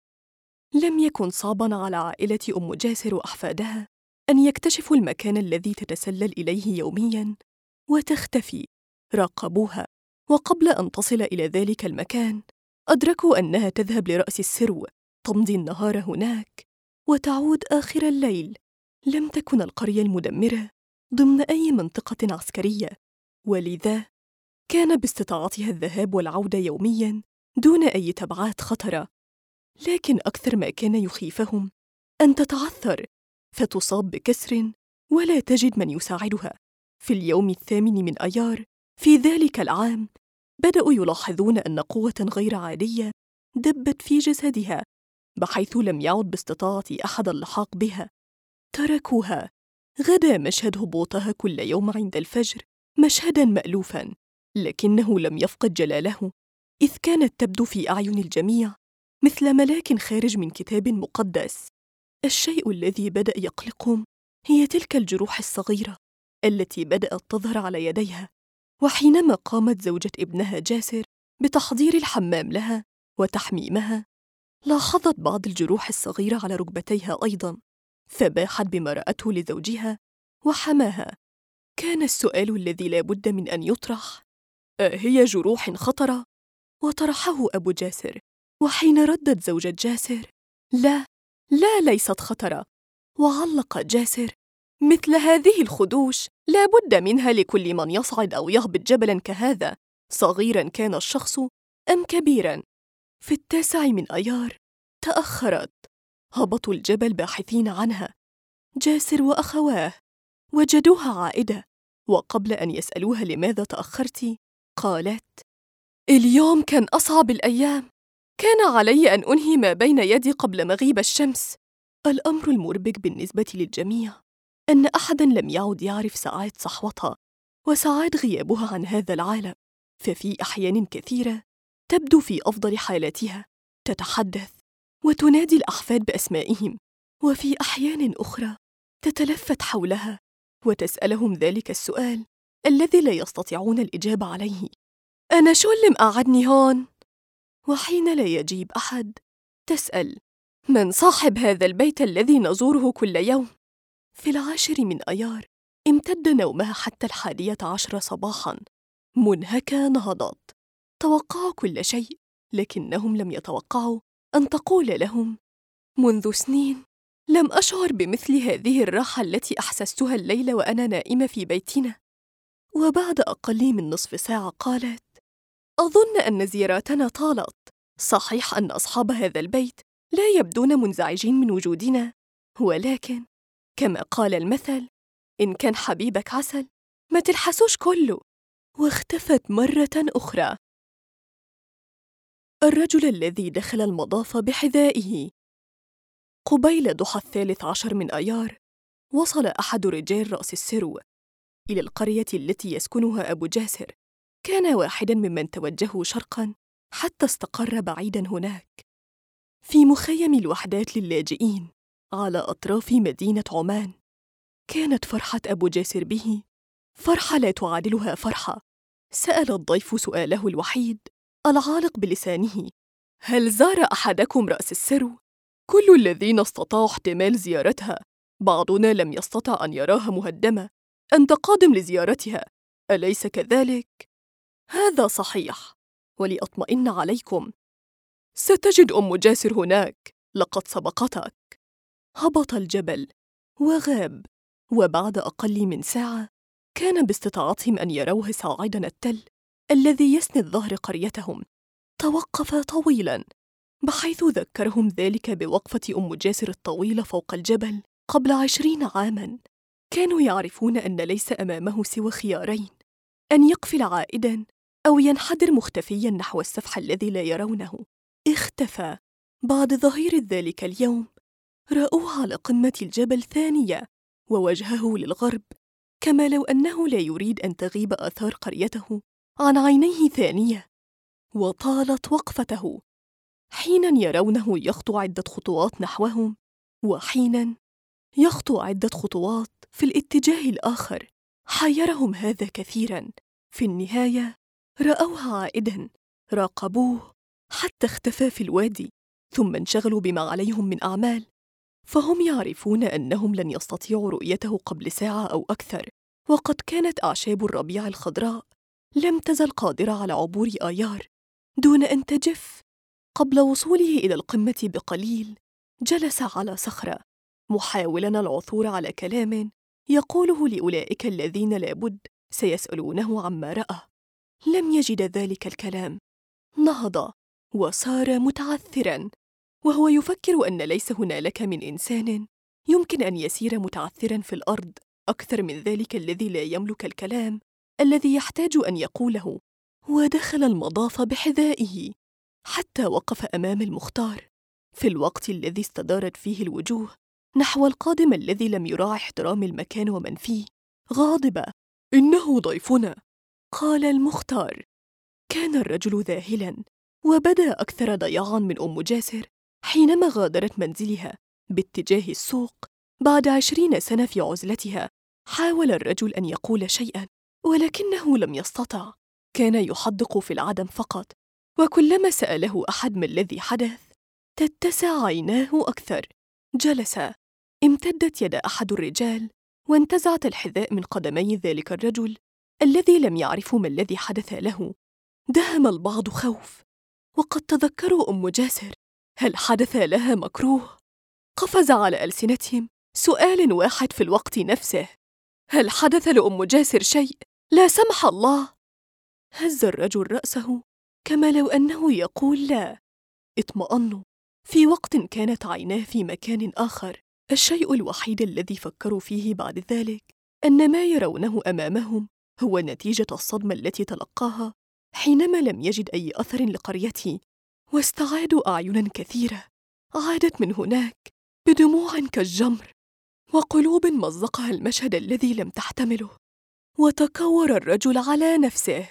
لم يكن صعباً على عائلة أم جاسر وأحفادها أن يكتشفوا المكان الذي تتسلل إليه يومياً وتختفي. راقبوها، وقبل أن تصل إلى ذلك المكان أدركوا أنها تذهب لرأس السرو، تمضي النهار هناك وتعود آخر الليل. لم تكن القرية المدمرة ضمن أي منطقة عسكرية، ولذا كان باستطاعتها الذهاب والعودة يومياً دون أي تبعات خطرة. لكن أكثر ما كان يخيفهم أن تتعثر فتصاب بكسر ولا تجد من يساعدها. في اليوم 8 من أيار في ذلك العام بدأوا يلاحظون أن قوة غير عادية دبت في جسدها، بحيث لم يعد باستطاعة أحد اللحاق بها. تركوها. غدا مشهد هبوطها كل يوم عند الفجر مشهداً مألوفاً، لكنه لم يفقد جلاله، إذ كانت تبدو في أعين الجميع مثل ملاك خارج من كتاب مقدس. الشيء الذي بدأ يقلقهم هي تلك الجروح الصغيرة التي بدأت تظهر على يديها. وحينما قامت زوجة ابنها جاسر بتحضير الحمام لها وتحميمها، لاحظت بعض الجروح الصغيرة على ركبتيها أيضاً، فباحت بما رأته لزوجها وحماها. كان السؤال الذي لا بد من أن يطرح: أهي جروح خطرة؟ وطرحه أبو جاسر. وحين ردت زوجة جاسر: لا، لا، ليست خطرة. وعلق جاسر: مثل هذه الخدوش لا بد منها لكل من يصعد أو يهبط جبلاً كهذا، صغيراً كان الشخص أم كبيراً. في 9 من أيار تأخرت. هبطوا الجبل باحثين عنها. جاسر وأخواه وجدوها عائدة، وقبل أن يسألوها لماذا تأخرتِ قالت: اليوم كان أصعب الأيام، كان علي أن أنهي ما بين يدي قبل مغيب الشمس. الأمر المربك بالنسبة للجميع أن أحداً لم يعد يعرف ساعات صحوتها وساعات غيابها عن هذا العالم، ففي أحيان كثيرة تبدو في أفضل حالاتها، تتحدث وتنادي الأحفاد بأسمائهم، وفي أحيان أخرى تتلفت حولها وتسألهم ذلك السؤال الذي لا يستطيعون الإجابة عليه: أنا شو اللي مقعدني هون؟ وحين لا يجيب أحد تسأل: من صاحب هذا البيت الذي نزوره كل يوم؟ في 10 من أيار امتد نومها حتى 11 صباحاً. منهكة نهضت. توقعوا كل شيء، لكنهم لم يتوقعوا أن تقول لهم: منذ سنين لم أشعر بمثل هذه الراحة التي أحسستها الليلة وأنا نائمة في بيتنا. وبعد أقل من نصف ساعة قالت: أظن أن زياراتنا طالت. صحيح أن أصحاب هذا البيت لا يبدون منزعجين من وجودنا، ولكن كما قال المثل: إن كان حبيبك عسل ما تلحسوش كله. واختفت مرة أخرى. الرجل الذي دخل المضاف بحذائه. قبيل ضحى 13 من أيار وصل أحد رجال رأس السرو إلى القرية التي يسكنها أبو جاسر. كان واحداً ممن توجهوا شرقاً حتى استقر بعيداً هناك في مخيم الوحدات للاجئين على أطراف مدينة عمان. كانت فرحة أبو جاسر به فرحة لا تعادلها فرحة. سأل الضيف سؤاله الوحيد العالق بلسانه: هل زار أحدكم رأس السرو؟ كل الذين استطاعوا احتمال زيارتها، بعضنا لم يستطع أن يراها مهدمة. أنت قادم لزيارتها، أليس كذلك؟ هذا صحيح، ولأطمئن عليكم ستجد أم جاسر هناك، لقد سبقتك. هبط الجبل وغاب، وبعد أقل من ساعة كان باستطاعتهم أن يروه صاعداً التل الذي يسند ظهر قريتهم. توقف طويلاً، بحيث ذكرهم ذلك بوقفة أم جاسر الطويلة فوق الجبل قبل 20 عاماً. كانوا يعرفون أن ليس أمامه سوى خيارين: أن يقفل عائداً أو ينحدر مختفياً نحو السفح الذي لا يرونه. اختفى. بعد ظهير ذلك اليوم رأوه على قمة الجبل ثانية ووجهه للغرب، كما لو أنه لا يريد أن تغيب آثار قريته عن عينيه ثانية. وطالت وقفته، حيناً يرونه يخطو عدة خطوات نحوهم، وحيناً يخطو عدة خطوات في الاتجاه الآخر. حيرهم هذا كثيراً. في النهاية رأوه عائداً، راقبوه حتى اختفى في الوادي، ثم انشغلوا بما عليهم من أعمال، فهم يعرفون أنهم لن يستطيعوا رؤيته قبل ساعة أو أكثر. وقد كانت أعشاب الربيع الخضراء لم تزل قادرة على عبور آيار دون أن تجف. قبل وصوله إلى القمة بقليل جلس على صخرة، محاولاً العثور على كلام يقوله لأولئك الذين لابد سيسألونه عما رأى. لم يجد ذلك الكلام. نهض وصار متعثراً، وهو يفكر أن ليس هنالك من إنسان يمكن أن يسير متعثراً في الأرض أكثر من ذلك الذي لا يملك الكلام الذي يحتاج أن يقوله. ودخل المضاف بحذائه حتى وقف أمام المختار في الوقت الذي استدارت فيه الوجوه نحو القادم الذي لم يراعي احترام المكان ومن فيه. غاضبة: إنه ضيفنا، قال المختار. كان الرجل ذاهلاً، وبدا أكثر ضياعاً من أم جاسر حينما غادرت منزلها باتجاه السوق بعد 20 سنة في عزلتها. حاول الرجل أن يقول شيئاً، ولكنه لم يستطع. كان يحدق في العدم فقط، وكلما سأله أحد ما الذي حدث تتسع عيناه أكثر. جلس. امتدت يد أحد الرجال وانتزعت الحذاء من قدمي ذلك الرجل الذي لم يعرفوا ما الذي حدث له. دهم البعض خوف، وقد تذكروا أم جاسر. هل حدث لها مكروه؟ قفز على ألسنتهم سؤال واحد في الوقت نفسه: هل حدث لأم جاسر شيء لا سمح الله؟ هز الرجل رأسه كما لو أنه يقول لا. اطمأنوا. في وقت كانت عيناه في مكان آخر. الشيء الوحيد الذي فكروا فيه بعد ذلك أن ما يرونه أمامهم هو نتيجة الصدمة التي تلقاها حينما لم يجد أي أثر لقريته. واستعادوا أعيناً كثيرة عادت من هناك بدموع كالجمر وقلوب مزقها المشهد الذي لم تحتمله. وتكور الرجل على نفسه.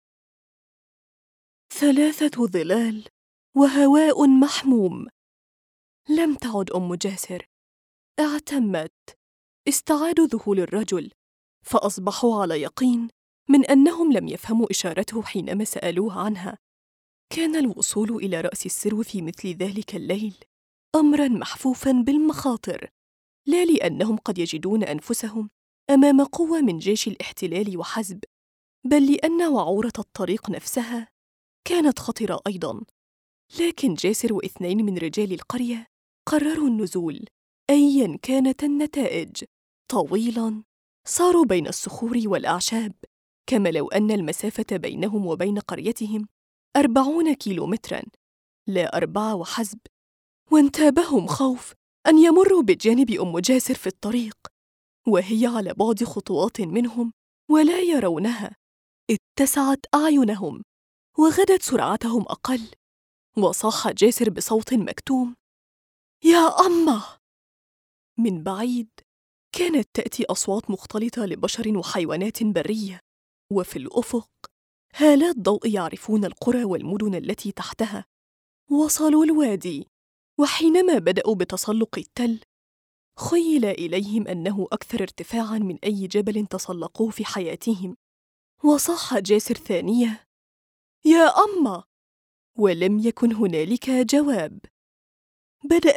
3 ظلال وهواء محموم. لم تعد أم جاسر. اعتمت. استعادوا ذهول الرجل، فأصبحوا على يقين من أنهم لم يفهموا إشارته حينما سألوه عنها. كان الوصول إلى رأس السرو في مثل ذلك الليل أمراً محفوفاً بالمخاطر، لا لأنهم قد يجدون أنفسهم أمام قوة من جيش الاحتلال وحسب، بل لأن وعورة الطريق نفسها كانت خطرة أيضاً. لكن جاسر واثنين من رجال القرية قرروا النزول أياً كانت النتائج. طويلاً صاروا بين الصخور والأعشاب، كما لو أن المسافة بينهم وبين قريتهم 40 كيلومتراً، لا 4 وحسب. وانتابهم خوف أن يمروا بجانب أم جاسر في الطريق وهي على بعد خطوات منهم ولا يرونها. اتسعت أعينهم وغدت سرعتهم أقل، وصاح جاسر بصوت مكتوم: يا أمه! من بعيد كانت تأتي أصوات مختلطة لبشر وحيوانات برية، وفي الأفق هالات ضوء يعرفون القرى والمدن التي تحتها. وصلوا الوادي، وحينما بدأوا بتسلق التل خيل إليهم أنه أكثر ارتفاعاً من أي جبل تسلقوه في حياتهم. وصاح جاسر ثانية: يا أمه! ولم يكن هنالك جواب. بدأ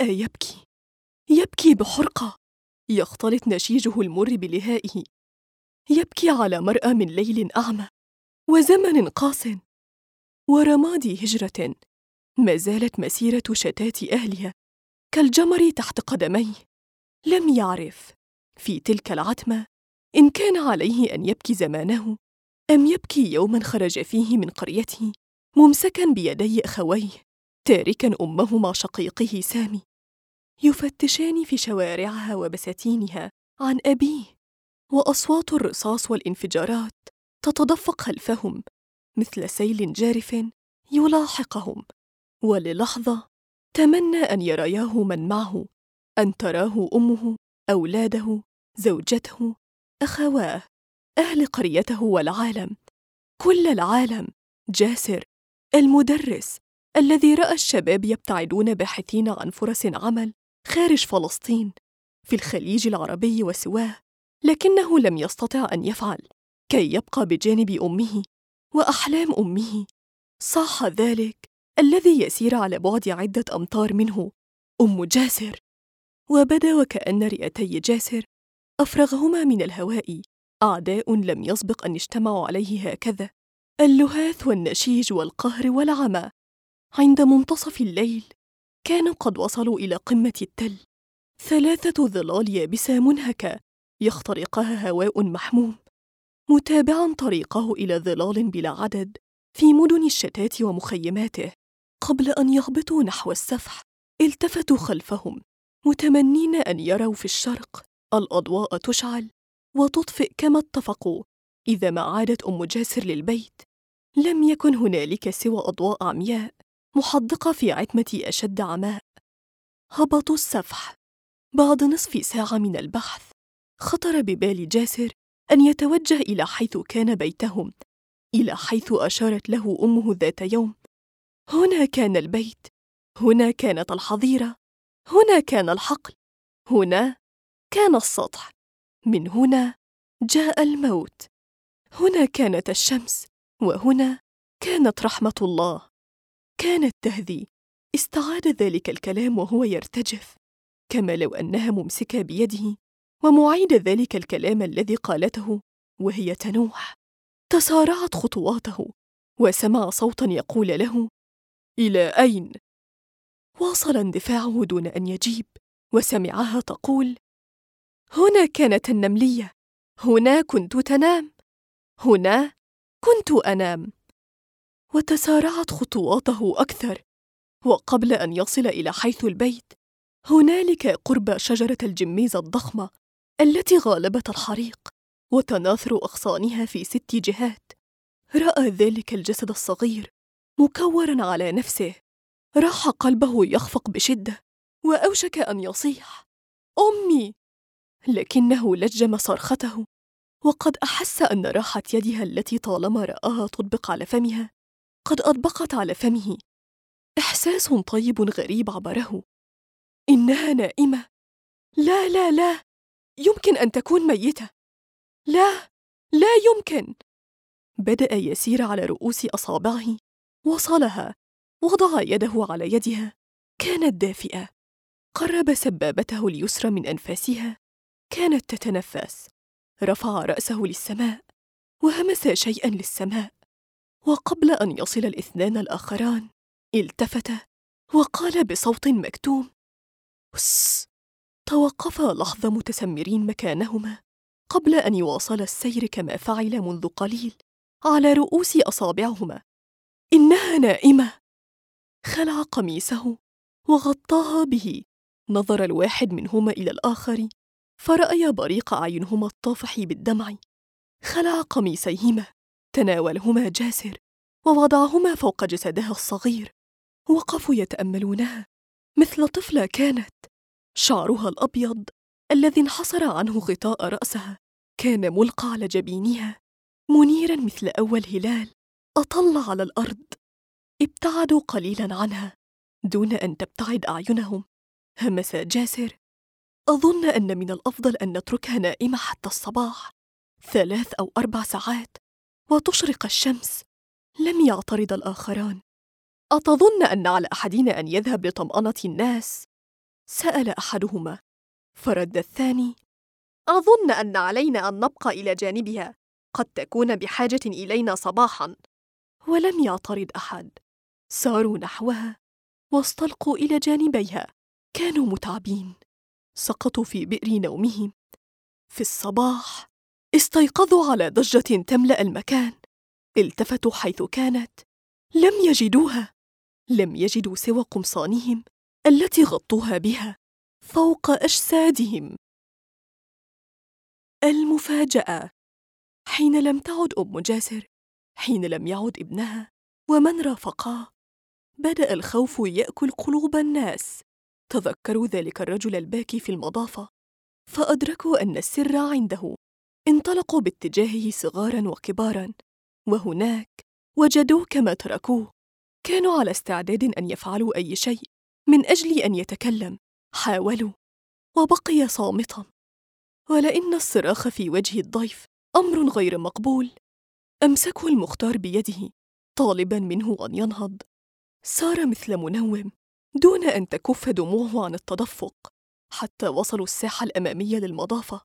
يبكي بحرقة، يختلط نشيجه المر بلهائه، يبكي على مرأى من ليل أعمى وزمن قاس ورماد هجرة ما زالت مسيرة شتات أهلها كالجمر تحت قدميه. لم يعرف في تلك العتمة إن كان عليه أن يبكي زمانه أم يبكي يوماً خرج فيه من قريته ممسكاً بيدي أخويه، تاركاً أمه مع شقيقه سامي يفتشان في شوارعها وبساتينها عن أبيه، وأصوات الرصاص والانفجارات تتدفق خلفهم مثل سيل جارف يلاحقهم. وللحظة تمنى أن يرياه من معه، أن تراه أمه، أولاده، زوجته، أخواه، أهل قريته والعالم، كل العالم. جاسر المدرس الذي رأى الشباب يبتعدون باحثين عن فرص عمل خارج فلسطين، في الخليج العربي وسواه، لكنه لم يستطع أن يفعل كي يبقى بجانب أمه وأحلام أمه. صاح ذلك الذي يسير على بعد عدة أمتار منه: أم جاسر! وبدا وكأن رئتي جاسر أفرغهما من الهواء أعداء لم يسبق أن اجتمعوا عليه هكذا، اللهاث والنشيج والقهر والعمى. عند منتصف الليل كانوا قد وصلوا إلى قمة التل، 3 ظلال يابسة منهكة يخترقها هواء محموم، متابعاً طريقه إلى ظلال بلا عدد في مدن الشتات ومخيماته. قبل أن يهبطوا نحو السفح التفتوا خلفهم متمنين أن يروا في الشرق الأضواء تشعل وتطفئ كما اتفقوا. إذا ما عادت أم جاسر للبيت لم يكن هنالك سوى أضواء عمياء محدقة في عتمة أشد عماء. هبطوا السفح. بعد نصف ساعة من البحث خطر ببال جاسر أن يتوجه إلى حيث كان بيتهم، إلى حيث أشارت له أمه ذات يوم. هنا كان البيت، هنا كانت الحظيرة، هنا كان الحقل، هنا كان السطح، من هنا جاء الموت. هنا كانت الشمس، وهنا كانت رحمة الله. كانت تهذي. استعاد ذلك الكلام وهو يرتجف، كما لو أنها ممسكة بيده ومعيد ذلك الكلام الذي قالته وهي تنوح. تسارعت خطواته وسمع صوتاً يقول له: إلى أين؟ واصل اندفاعه دون أن يجيب، وسمعها تقول: هنا كانت النملية، هنا كنت تنام، هنا كنت أنام. وتسارعت خطواته أكثر، وقبل أن يصل إلى حيث البيت هنالك قرب شجرة الجميز الضخمة التي غالبت الحريق وتناثر أغصانها في 6 جهات، رأى ذلك الجسد الصغير مكوراً على نفسه. راح قلبه يخفق بشدة وأوشك أن يصيح: أمي! لكنه لجم صرخته، وقد أحس أن راحة يدها التي طالما رآها تطبق على فمها قد أطبقت على فمه. إحساس طيب غريب عبره. إنها نائمة. لا لا لا، يمكن أن تكون ميتة. لا، لا يمكن. بدأ يسير على رؤوس أصابعه، وصلها، وضع يده على يدها، كانت دافئة. قرب سبابته اليسرى من أنفاسها، كانت تتنفس. رفع رأسه للسماء وهمس شيئاً للسماء، وقبل أن يصل الاثنان الآخران التفت وقال بصوت مكتوم: "أس". توقفا لحظة متسمرين مكانهما قبل أن يواصل السير كما فعل منذ قليل على رؤوس أصابعهما. إنها نائمة. خلع قميصه وغطاها به. نظر الواحد منهما إلى الآخر فرأي بريق أعينهما الطافح بالدمع. خلع قميصيهما، تناولهما جاسر ووضعهما فوق جسدها الصغير. وقفوا يتأملونها مثل طفلة كانت. شعرها الأبيض الذي انحصر عنه غطاء رأسها كان ملقى على جبينها، منيراً مثل أول هلال أطل على الأرض. ابتعدوا قليلاً عنها دون أن تبتعد أعينهم. همس جاسر: "أظن أن من الأفضل أن نتركها نائمة حتى الصباح، 3 أو 4 ساعات، وتشرق الشمس." لم يعترض الآخران. "أتظن أن على أحدنا أن يذهب لطمأنة الناس؟" سأل أحدهما، فرد الثاني: "أظن أن علينا أن نبقى إلى جانبها، قد تكون بحاجة إلينا صباحاً." ولم يعترض أحد. ساروا نحوها واستلقوا إلى جانبيها. كانوا متعبين، سقطوا في بئر نومهم. في الصباح استيقظوا على ضجة تملأ المكان. التفتوا حيث كانت، لم يجدوها. لم يجدوا سوى قمصانهم التي غطوها بها فوق أجسادهم. المفاجأة: حين لم تعد أم جاسر، حين لم يعد ابنها ومن رافقاه، بدأ الخوف يأكل قلوب الناس. تذكروا ذلك الرجل الباكي في المضافة، فأدركوا أن السر عنده. انطلقوا باتجاهه صغاراً وكباراً، وهناك وجدوه كما تركوه. كانوا على استعداد أن يفعلوا أي شيء من أجل أن يتكلم. حاولوا، وبقي صامتاً. ولأن الصراخ في وجه الضيف أمر غير مقبول، أمسكه المختار بيده طالباً منه أن ينهض. سار مثل منوم دون أن تكف دموعه عن التدفق حتى وصلوا الساحة الأمامية للمضافة.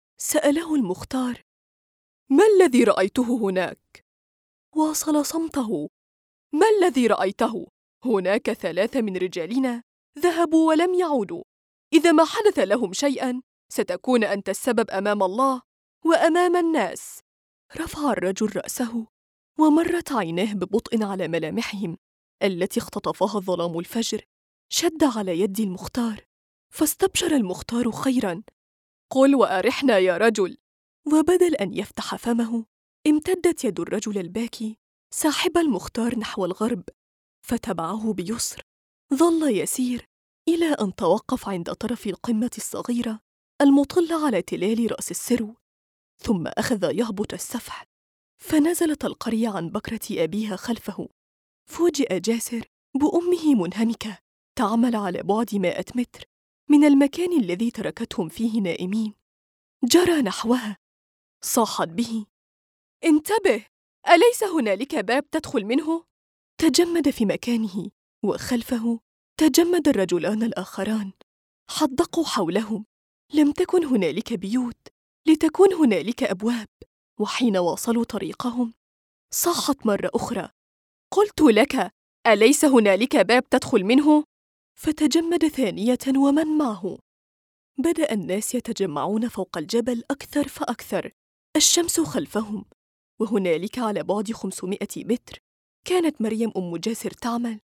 سأله المختار: "ما الذي رأيته هناك؟" واصل صمته: "ما الذي رأيته؟ هناك 3 من رجالنا ذهبوا ولم يعودوا. إذا ما حدث لهم شيئاً ستكون أنت السبب أمام الله وأمام الناس." رفع الرجل رأسه ومرت عيناه ببطء على ملامحهم التي اختطفها ظلام الفجر. شد على يد المختار، فاستبشر المختار خيراً. "قل وأرحنا يا رجل." وبدل أن يفتح فمه، امتدت يد الرجل الباكي ساحب المختار نحو الغرب، فتبعه بيسر. ظل يسير إلى أن توقف عند طرف القمة الصغيرة المطلة على تلال رأس السرو، ثم أخذ يهبط السفح. فنزلت القرية عن بكرة أبيها خلفه. فوجئ جاسر بأمه منهمكة تعمل على بعد 100 متر من المكان الذي تركتهم فيه نائمين. جرى نحوها، صاحت به: "انتبه، أليس هنالك باب تدخل منه؟" تجمد في مكانه، وخلفه تجمد الرجلان الآخران. حدقوا حولهم. لم تكن هنالك بيوت لتكون هنالك أبواب. وحين واصلوا طريقهم صاحت مرة أخرى: "قلت لك، أليس هنالك باب تدخل منه؟" فتجمد ثانية ومن معه. بدأ الناس يتجمعون فوق الجبل أكثر فأكثر. الشمس خلفهم، وهنالك على بعد 500 متر كانت مريم أم جاسر تعمل،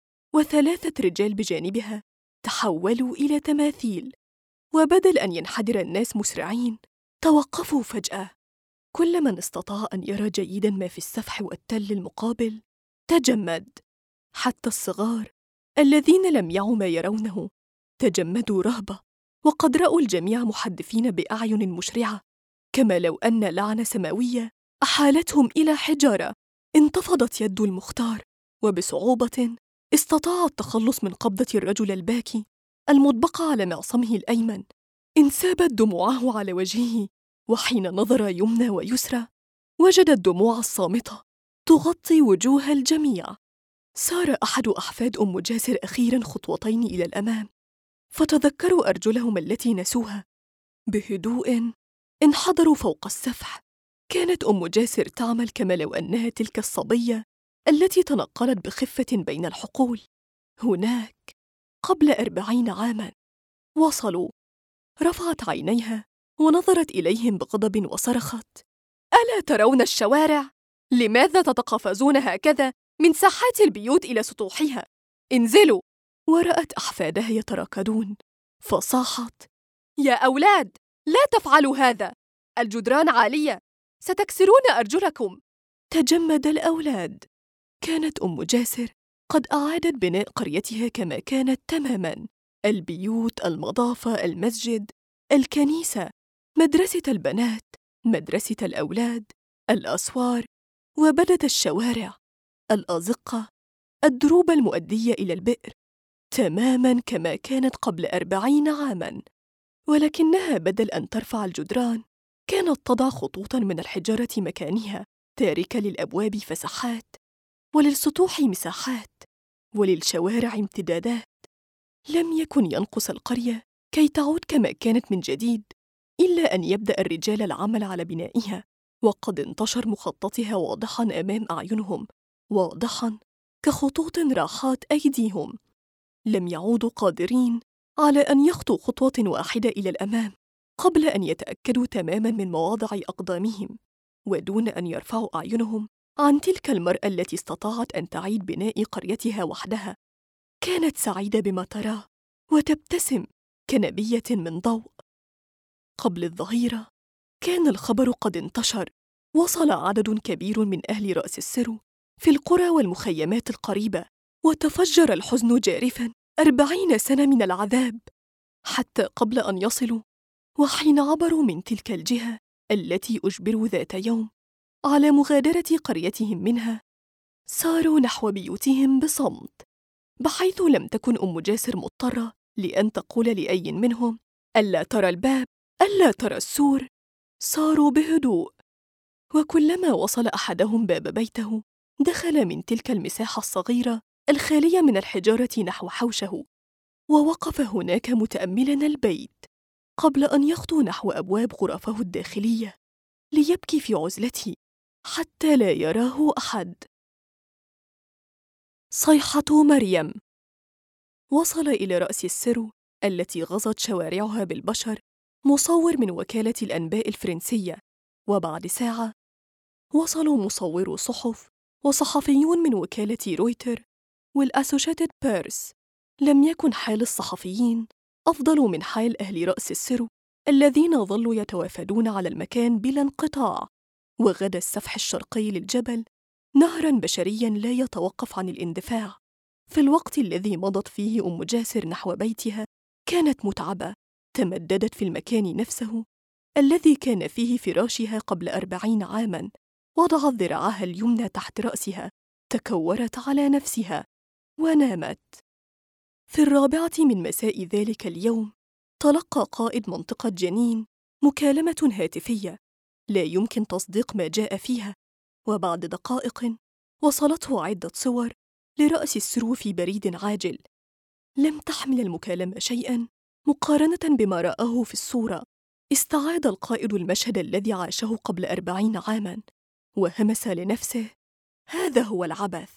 و3 رجال بجانبها تحولوا إلى تماثيل. وبدل أن ينحدر الناس مسرعين، توقفوا فجأة. كل من استطاع أن يرى جيداً ما في السفح والتل المقابل تجمد. حتى الصغار الذين لم يعوا ما يرونه تجمدوا رهبة، وقد رأوا الجميع محدفين بأعين مشرعة، كما لو أن لعنة سماوية أحالتهم إلى حجارة. انتفضت يد المختار، وبصعوبة استطاع التخلص من قبضة الرجل الباكي المطبقة على معصمه الأيمن. انسابت دموعه على وجهه، وحين نظر يمنى ويسرى وجد الدموع الصامتة تغطي وجوه الجميع. سار أحد أحفاد أم جاسر أخيراً خطوتين إلى الأمام، فتذكروا أرجلهم التي نسوها. بهدوء انحدروا فوق السفح. كانت أم جاسر تعمل كما لو أنها تلك الصبية التي تنقلت بخفة بين الحقول. هناك قبل 40 عاماً وصلوا. رفعت عينيها ونظرت إليهم بغضب وصرخت: ألا ترون الشوارع؟ لماذا تتقفزون هكذا من ساحات البيوت إلى سطوحها؟ انزلوا! ورأت أحفادها يتراكدون، فصاحت: يا أولاد، لا تفعلوا هذا، الجدران عالية، ستكسرون أرجلكم. تجمد الأولاد. كانت أم جاسر قد أعادت بناء قريتها كما كانت تماماً: البيوت، المضافة، المسجد، الكنيسة، مدرسة البنات، مدرسة الأولاد، الأسوار، وبدت الشوارع، الأزقة، الدروب المؤدية إلى البئر، تماماً كما كانت قبل 40 عاماً. ولكنها بدل أن ترفع الجدران كانت تضع خطوطاً من الحجارة مكانها، تاركة للأبواب فسحات، وللسطوح مساحات، وللشوارع امتدادات. لم يكن ينقص القرية كي تعود كما كانت من جديد إلا أن يبدأ الرجال العمل على بنائها، وقد انتشر مخططها واضحاً أمام أعينهم، واضحاً كخطوط راحات أيديهم. لم يعودوا قادرين على أن يخطوا خطوة واحدة إلى الأمام قبل أن يتأكدوا تماماً من مواضع أقدامهم، ودون أن يرفعوا أعينهم عن تلك المرأة التي استطاعت أن تعيد بناء قريتها وحدها. كانت سعيدة بما تراه وتبتسم كنبية من ضوء. قبل الظهيرة كان الخبر قد انتشر. وصل عدد كبير من أهل رأس السرو في القرى والمخيمات القريبة، وتفجر الحزن جارفاً. 40 سنة من العذاب، حتى قبل أن يصلوا، وحين عبروا من تلك الجهة التي أجبروا ذات يوم على مغادرة قريتهم منها، ساروا نحو بيوتهم بصمت، بحيث لم تكن أم جاسر مضطرة لأن تقول لأي منهم: ألا ترى الباب، ألا ترى السور. ساروا بهدوء، وكلما وصل أحدهم باب بيته دخل من تلك المساحة الصغيرة الخالية من الحجارة نحو حوشه، ووقف هناك متأملاً البيت قبل أن يخطو نحو أبواب غرفه الداخلية ليبكي في عزلته حتى لا يراه أحد. صيحة مريم. وصل إلى رأس السرو التي غزت شوارعها بالبشر مصور من وكالة الأنباء الفرنسية، وبعد ساعة وصلوا مصورو صحف وصحفيون من وكالة رويتر والأسوشيتد بيرس. لم يكن حال الصحفيين أفضل من حال أهل رأس السرو الذين ظلوا يتوافدون على المكان بلا انقطاع. وغدا السفح الشرقي للجبل نهراً بشرياً لا يتوقف عن الاندفاع. في الوقت الذي مضت فيه أم جاسر نحو بيتها كانت متعبة، تمددت في المكان نفسه الذي كان فيه فراشها قبل 40 عاماً، وضعت ذراعها اليمنى تحت رأسها، تكورت على نفسها ونامت. في 4 من مساء ذلك اليوم تلقى قائد منطقة جنين مكالمة هاتفية لا يمكن تصديق ما جاء فيها، وبعد دقائق وصلته عدة صور لرأس السرو في بريد عاجل. لم تحمل المكالمة شيئاً مقارنة بما رآه في الصورة. استعاد القائد المشهد الذي عاشه قبل 40 عاماً، وهمس لنفسه: هذا هو العبث.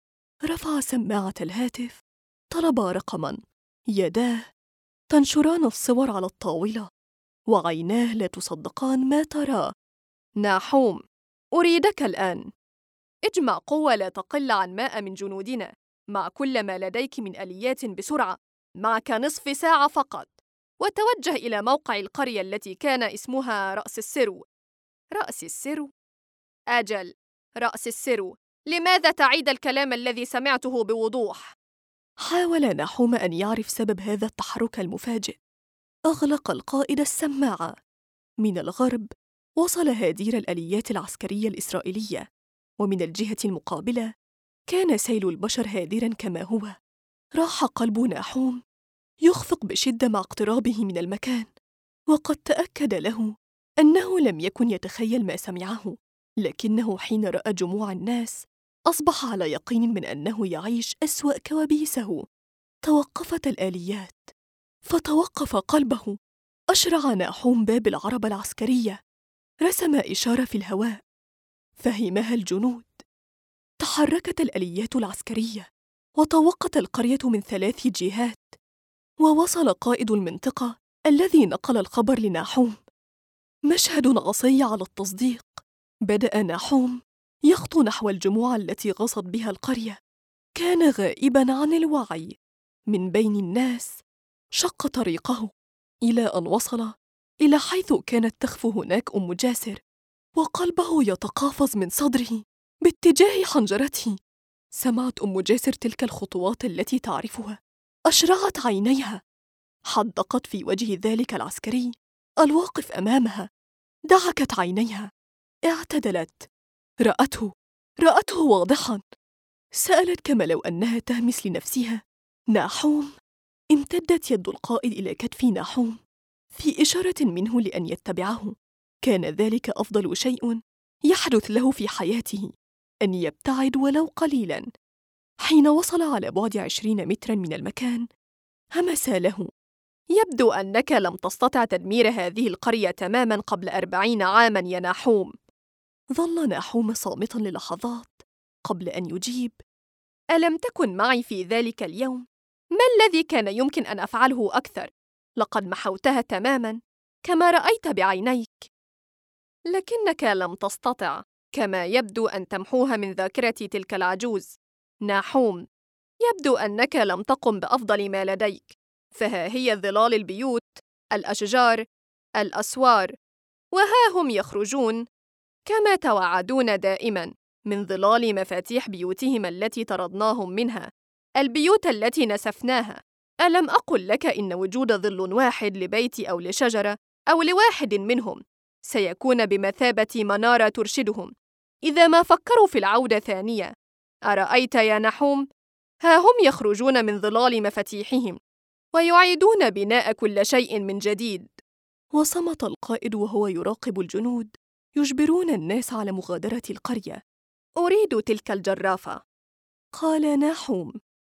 رفع سماعة الهاتف، طلب رقماً، يداه تنشران الصور على الطاولة، وعيناه لا تصدقان ما تراه. ناحوم، أريدك الآن. اجمع قوة لا تقل عن 100 من جنودنا مع كل ما لديك من آليات بسرعة. معك نصف ساعة فقط، وتوجه إلى موقع القرية التي كان اسمها رأس السرو. رأس السرو؟ أجل، رأس السرو. لماذا تعيد الكلام الذي سمعته بوضوح؟ حاول ناحوم أن يعرف سبب هذا التحرك المفاجئ. أغلق القائد السماعة. من الغرب وصل هدير الآليات العسكرية الإسرائيلية، ومن الجهة المقابلة كان سيل البشر هادراً كما هو. راح قلب ناحوم يخفق بشدة مع اقترابه من المكان، وقد تأكد له أنه لم يكن يتخيل ما سمعه، لكنه حين رأى جموع الناس أصبح على يقين من أنه يعيش أسوأ كوابيسه. توقفت الآليات، فتوقف قلبه. أشرع ناحوم باب العربة العسكرية، رسم إشارة في الهواء، فهمها الجنود. تحركت الآليات العسكرية وطوقت القرية من 3 جهات، ووصل قائد المنطقة الذي نقل الخبر لناحوم. مشهد عصي على التصديق. بدأ ناحوم يخطو نحو الجموع التي غصت بها القرية. كان غائباً عن الوعي من بين الناس. شق طريقه إلى أن وصل إلى حيث كانت تخفو هناك أم جاسر، وقلبه يتقافز من صدره باتجاه حنجرته. سمعت أم جاسر تلك الخطوات التي تعرفها. أشرعت عينيها، حدقت في وجه ذلك العسكري الواقف أمامها. دعكت عينيها، اعتدلت، رأته واضحاً. سألت كما لو أنها تهمس لنفسها: ناحوم؟ امتدت يد القائد إلى كتف ناحوم في إشارة منه لأن يتبعه. كان ذلك أفضل شيء يحدث له في حياته، أن يبتعد ولو قليلاً. حين وصل على بعد 20 متراً من المكان، همس له: يبدو أنك لم تستطع تدمير هذه القرية تماماً قبل 40 عاماً يا ناحوم. ظل ناحوم صامتاً للحظات قبل أن يجيب: ألم تكن معي في ذلك اليوم؟ ما الذي كان يمكن أن أفعله أكثر؟ لقد محوتها تماماً كما رأيت بعينيك. لكنك لم تستطع، كما يبدو، أن تمحوها من ذاكرة تلك العجوز. ناحوم، يبدو أنك لم تقم بأفضل ما لديك، فها هي ظلال البيوت، الأشجار، الأسوار، وها هم يخرجون كما توعدون دائماً من ظلال مفاتيح بيوتهم التي طردناهم منها، البيوت التي نسفناها. ألم أقل لك إن وجود ظل واحد لبيت أو لشجرة أو لواحد منهم سيكون بمثابة منارة ترشدهم إذا ما فكروا في العودة ثانية؟ أرأيت يا نحوم؟ ها هم يخرجون من ظلال مفاتيحهم ويعيدون بناء كل شيء من جديد. وصمت القائد وهو يراقب الجنود يجبرون الناس على مغادرة القرية. أريد تلك الجرافة، قال ناحوم.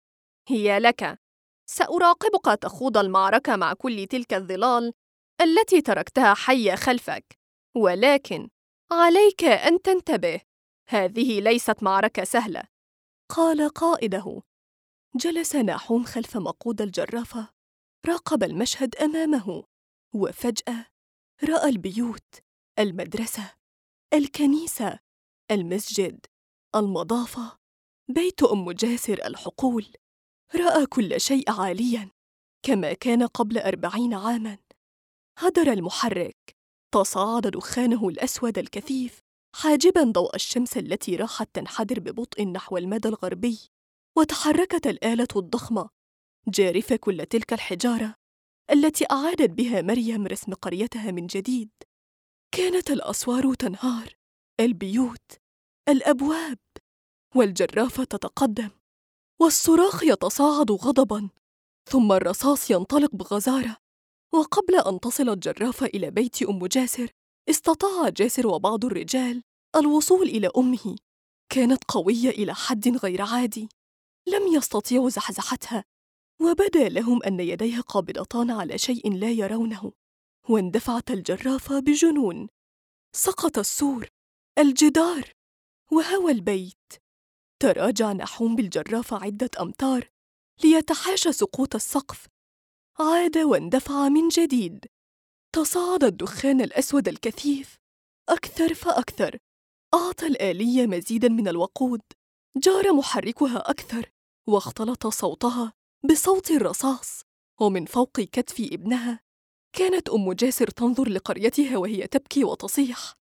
هي لك. سأراقبك تخوض المعركة مع كل تلك الظلال التي تركتها حية خلفك، ولكن عليك أن تنتبه، هذه ليست معركة سهلة، قال قائده. جلس ناحوم خلف مقود الجرافة، راقب المشهد أمامه، وفجأة رأى البيوت، المدرسة، الكنيسة، المسجد، المضافة، بيت أم جاسر، الحقول. رأى كل شيء عالياً كما كان قبل 40 عاماً. هدر المحرك، تصاعد دخانه الأسود الكثيف حاجباً ضوء الشمس التي راحت تنحدر ببطء نحو المدى الغربي. وتحركت الآلة الضخمة جارفة كل تلك الحجارة التي أعادت بها مريم رسم قريتها من جديد. كانت الأسوار تنهار، البيوت، الأبواب، والجرافة تتقدم، والصراخ يتصاعد غضباً، ثم الرصاص ينطلق بغزارة. وقبل أن تصل الجرافة إلى بيت أم جاسر، استطاع جاسر وبعض الرجال الوصول إلى أمه. كانت قوية إلى حد غير عادي، لم يستطيعوا زحزحتها، وبدا لهم أن يديها قابضتان على شيء لا يرونه. واندفعت الجرافة بجنون. سقط السور، الجدار، وهوى البيت. تراجع ناحوم بالجرافة عدة أمتار ليتحاشى سقوط السقف. عاد واندفع من جديد. تصاعد الدخان الأسود الكثيف أكثر فأكثر. أعطى الآلية مزيداً من الوقود. جار محركها أكثر، واختلط صوتها بصوت الرصاص. ومن فوق كتف ابنها كانت أم جاسر تنظر لقريتها وهي تبكي وتصيح: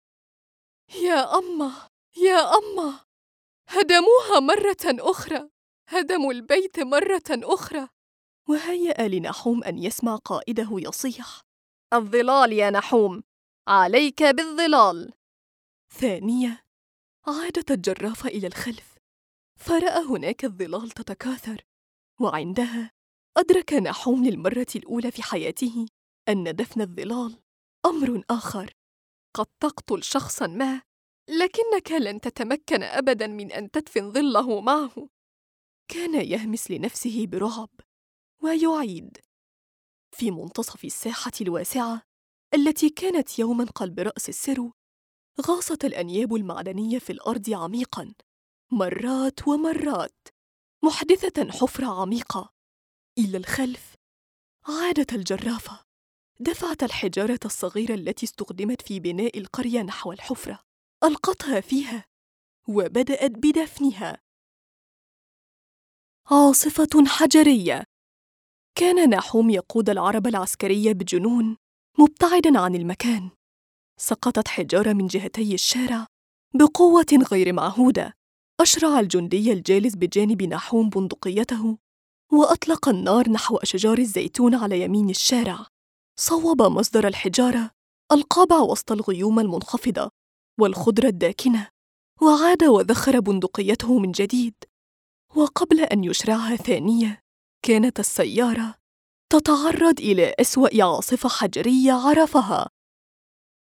يا أمّا، يا أمّا، هدموها مرة أخرى، هدموا البيت مرة أخرى. وهيأ لناحوم أن يسمع قائده يصيح: الظلال يا ناحوم، عليك بالظلال. ثانية، عادت الجرافة إلى الخلف، فرأى هناك الظلال تتكاثر. وعندها أدرك ناحوم للمرة الأولى في حياته أن دفن الظلال أمر آخر، قد تقتل شخصاً ما لكنك لن تتمكن أبداً من أن تدفن ظله معه. كان يهمس لنفسه برعب ويعيد. في منتصف الساحة الواسعة التي كانت يوماً قلب رأس السرو، غاصت الأنياب المعدنية في الأرض عميقاً مرات ومرات، محدثة حفرة عميقة. إلى الخلف عادت الجرافة، دفعت الحجارة الصغيرة التي استخدمت في بناء القرية نحو الحفرة، ألقتها فيها وبدأت بدفنها. عاصفة حجرية. كان ناحوم يقود العربة العسكرية بجنون مبتعداً عن المكان. سقطت حجارة من جهتي الشارع بقوة غير معهودة. أشرع الجندي الجالس بجانب ناحوم بندقيته وأطلق النار نحو أشجار الزيتون على يمين الشارع. صوب مصدر الحجارة القابع وسط الغيوم المنخفضة والخضرة الداكنة، وعاد وذخر بندقيته من جديد. وقبل أن يشرعها ثانية، كانت السيارة تتعرض إلى أسوأ عاصفة حجرية عرفها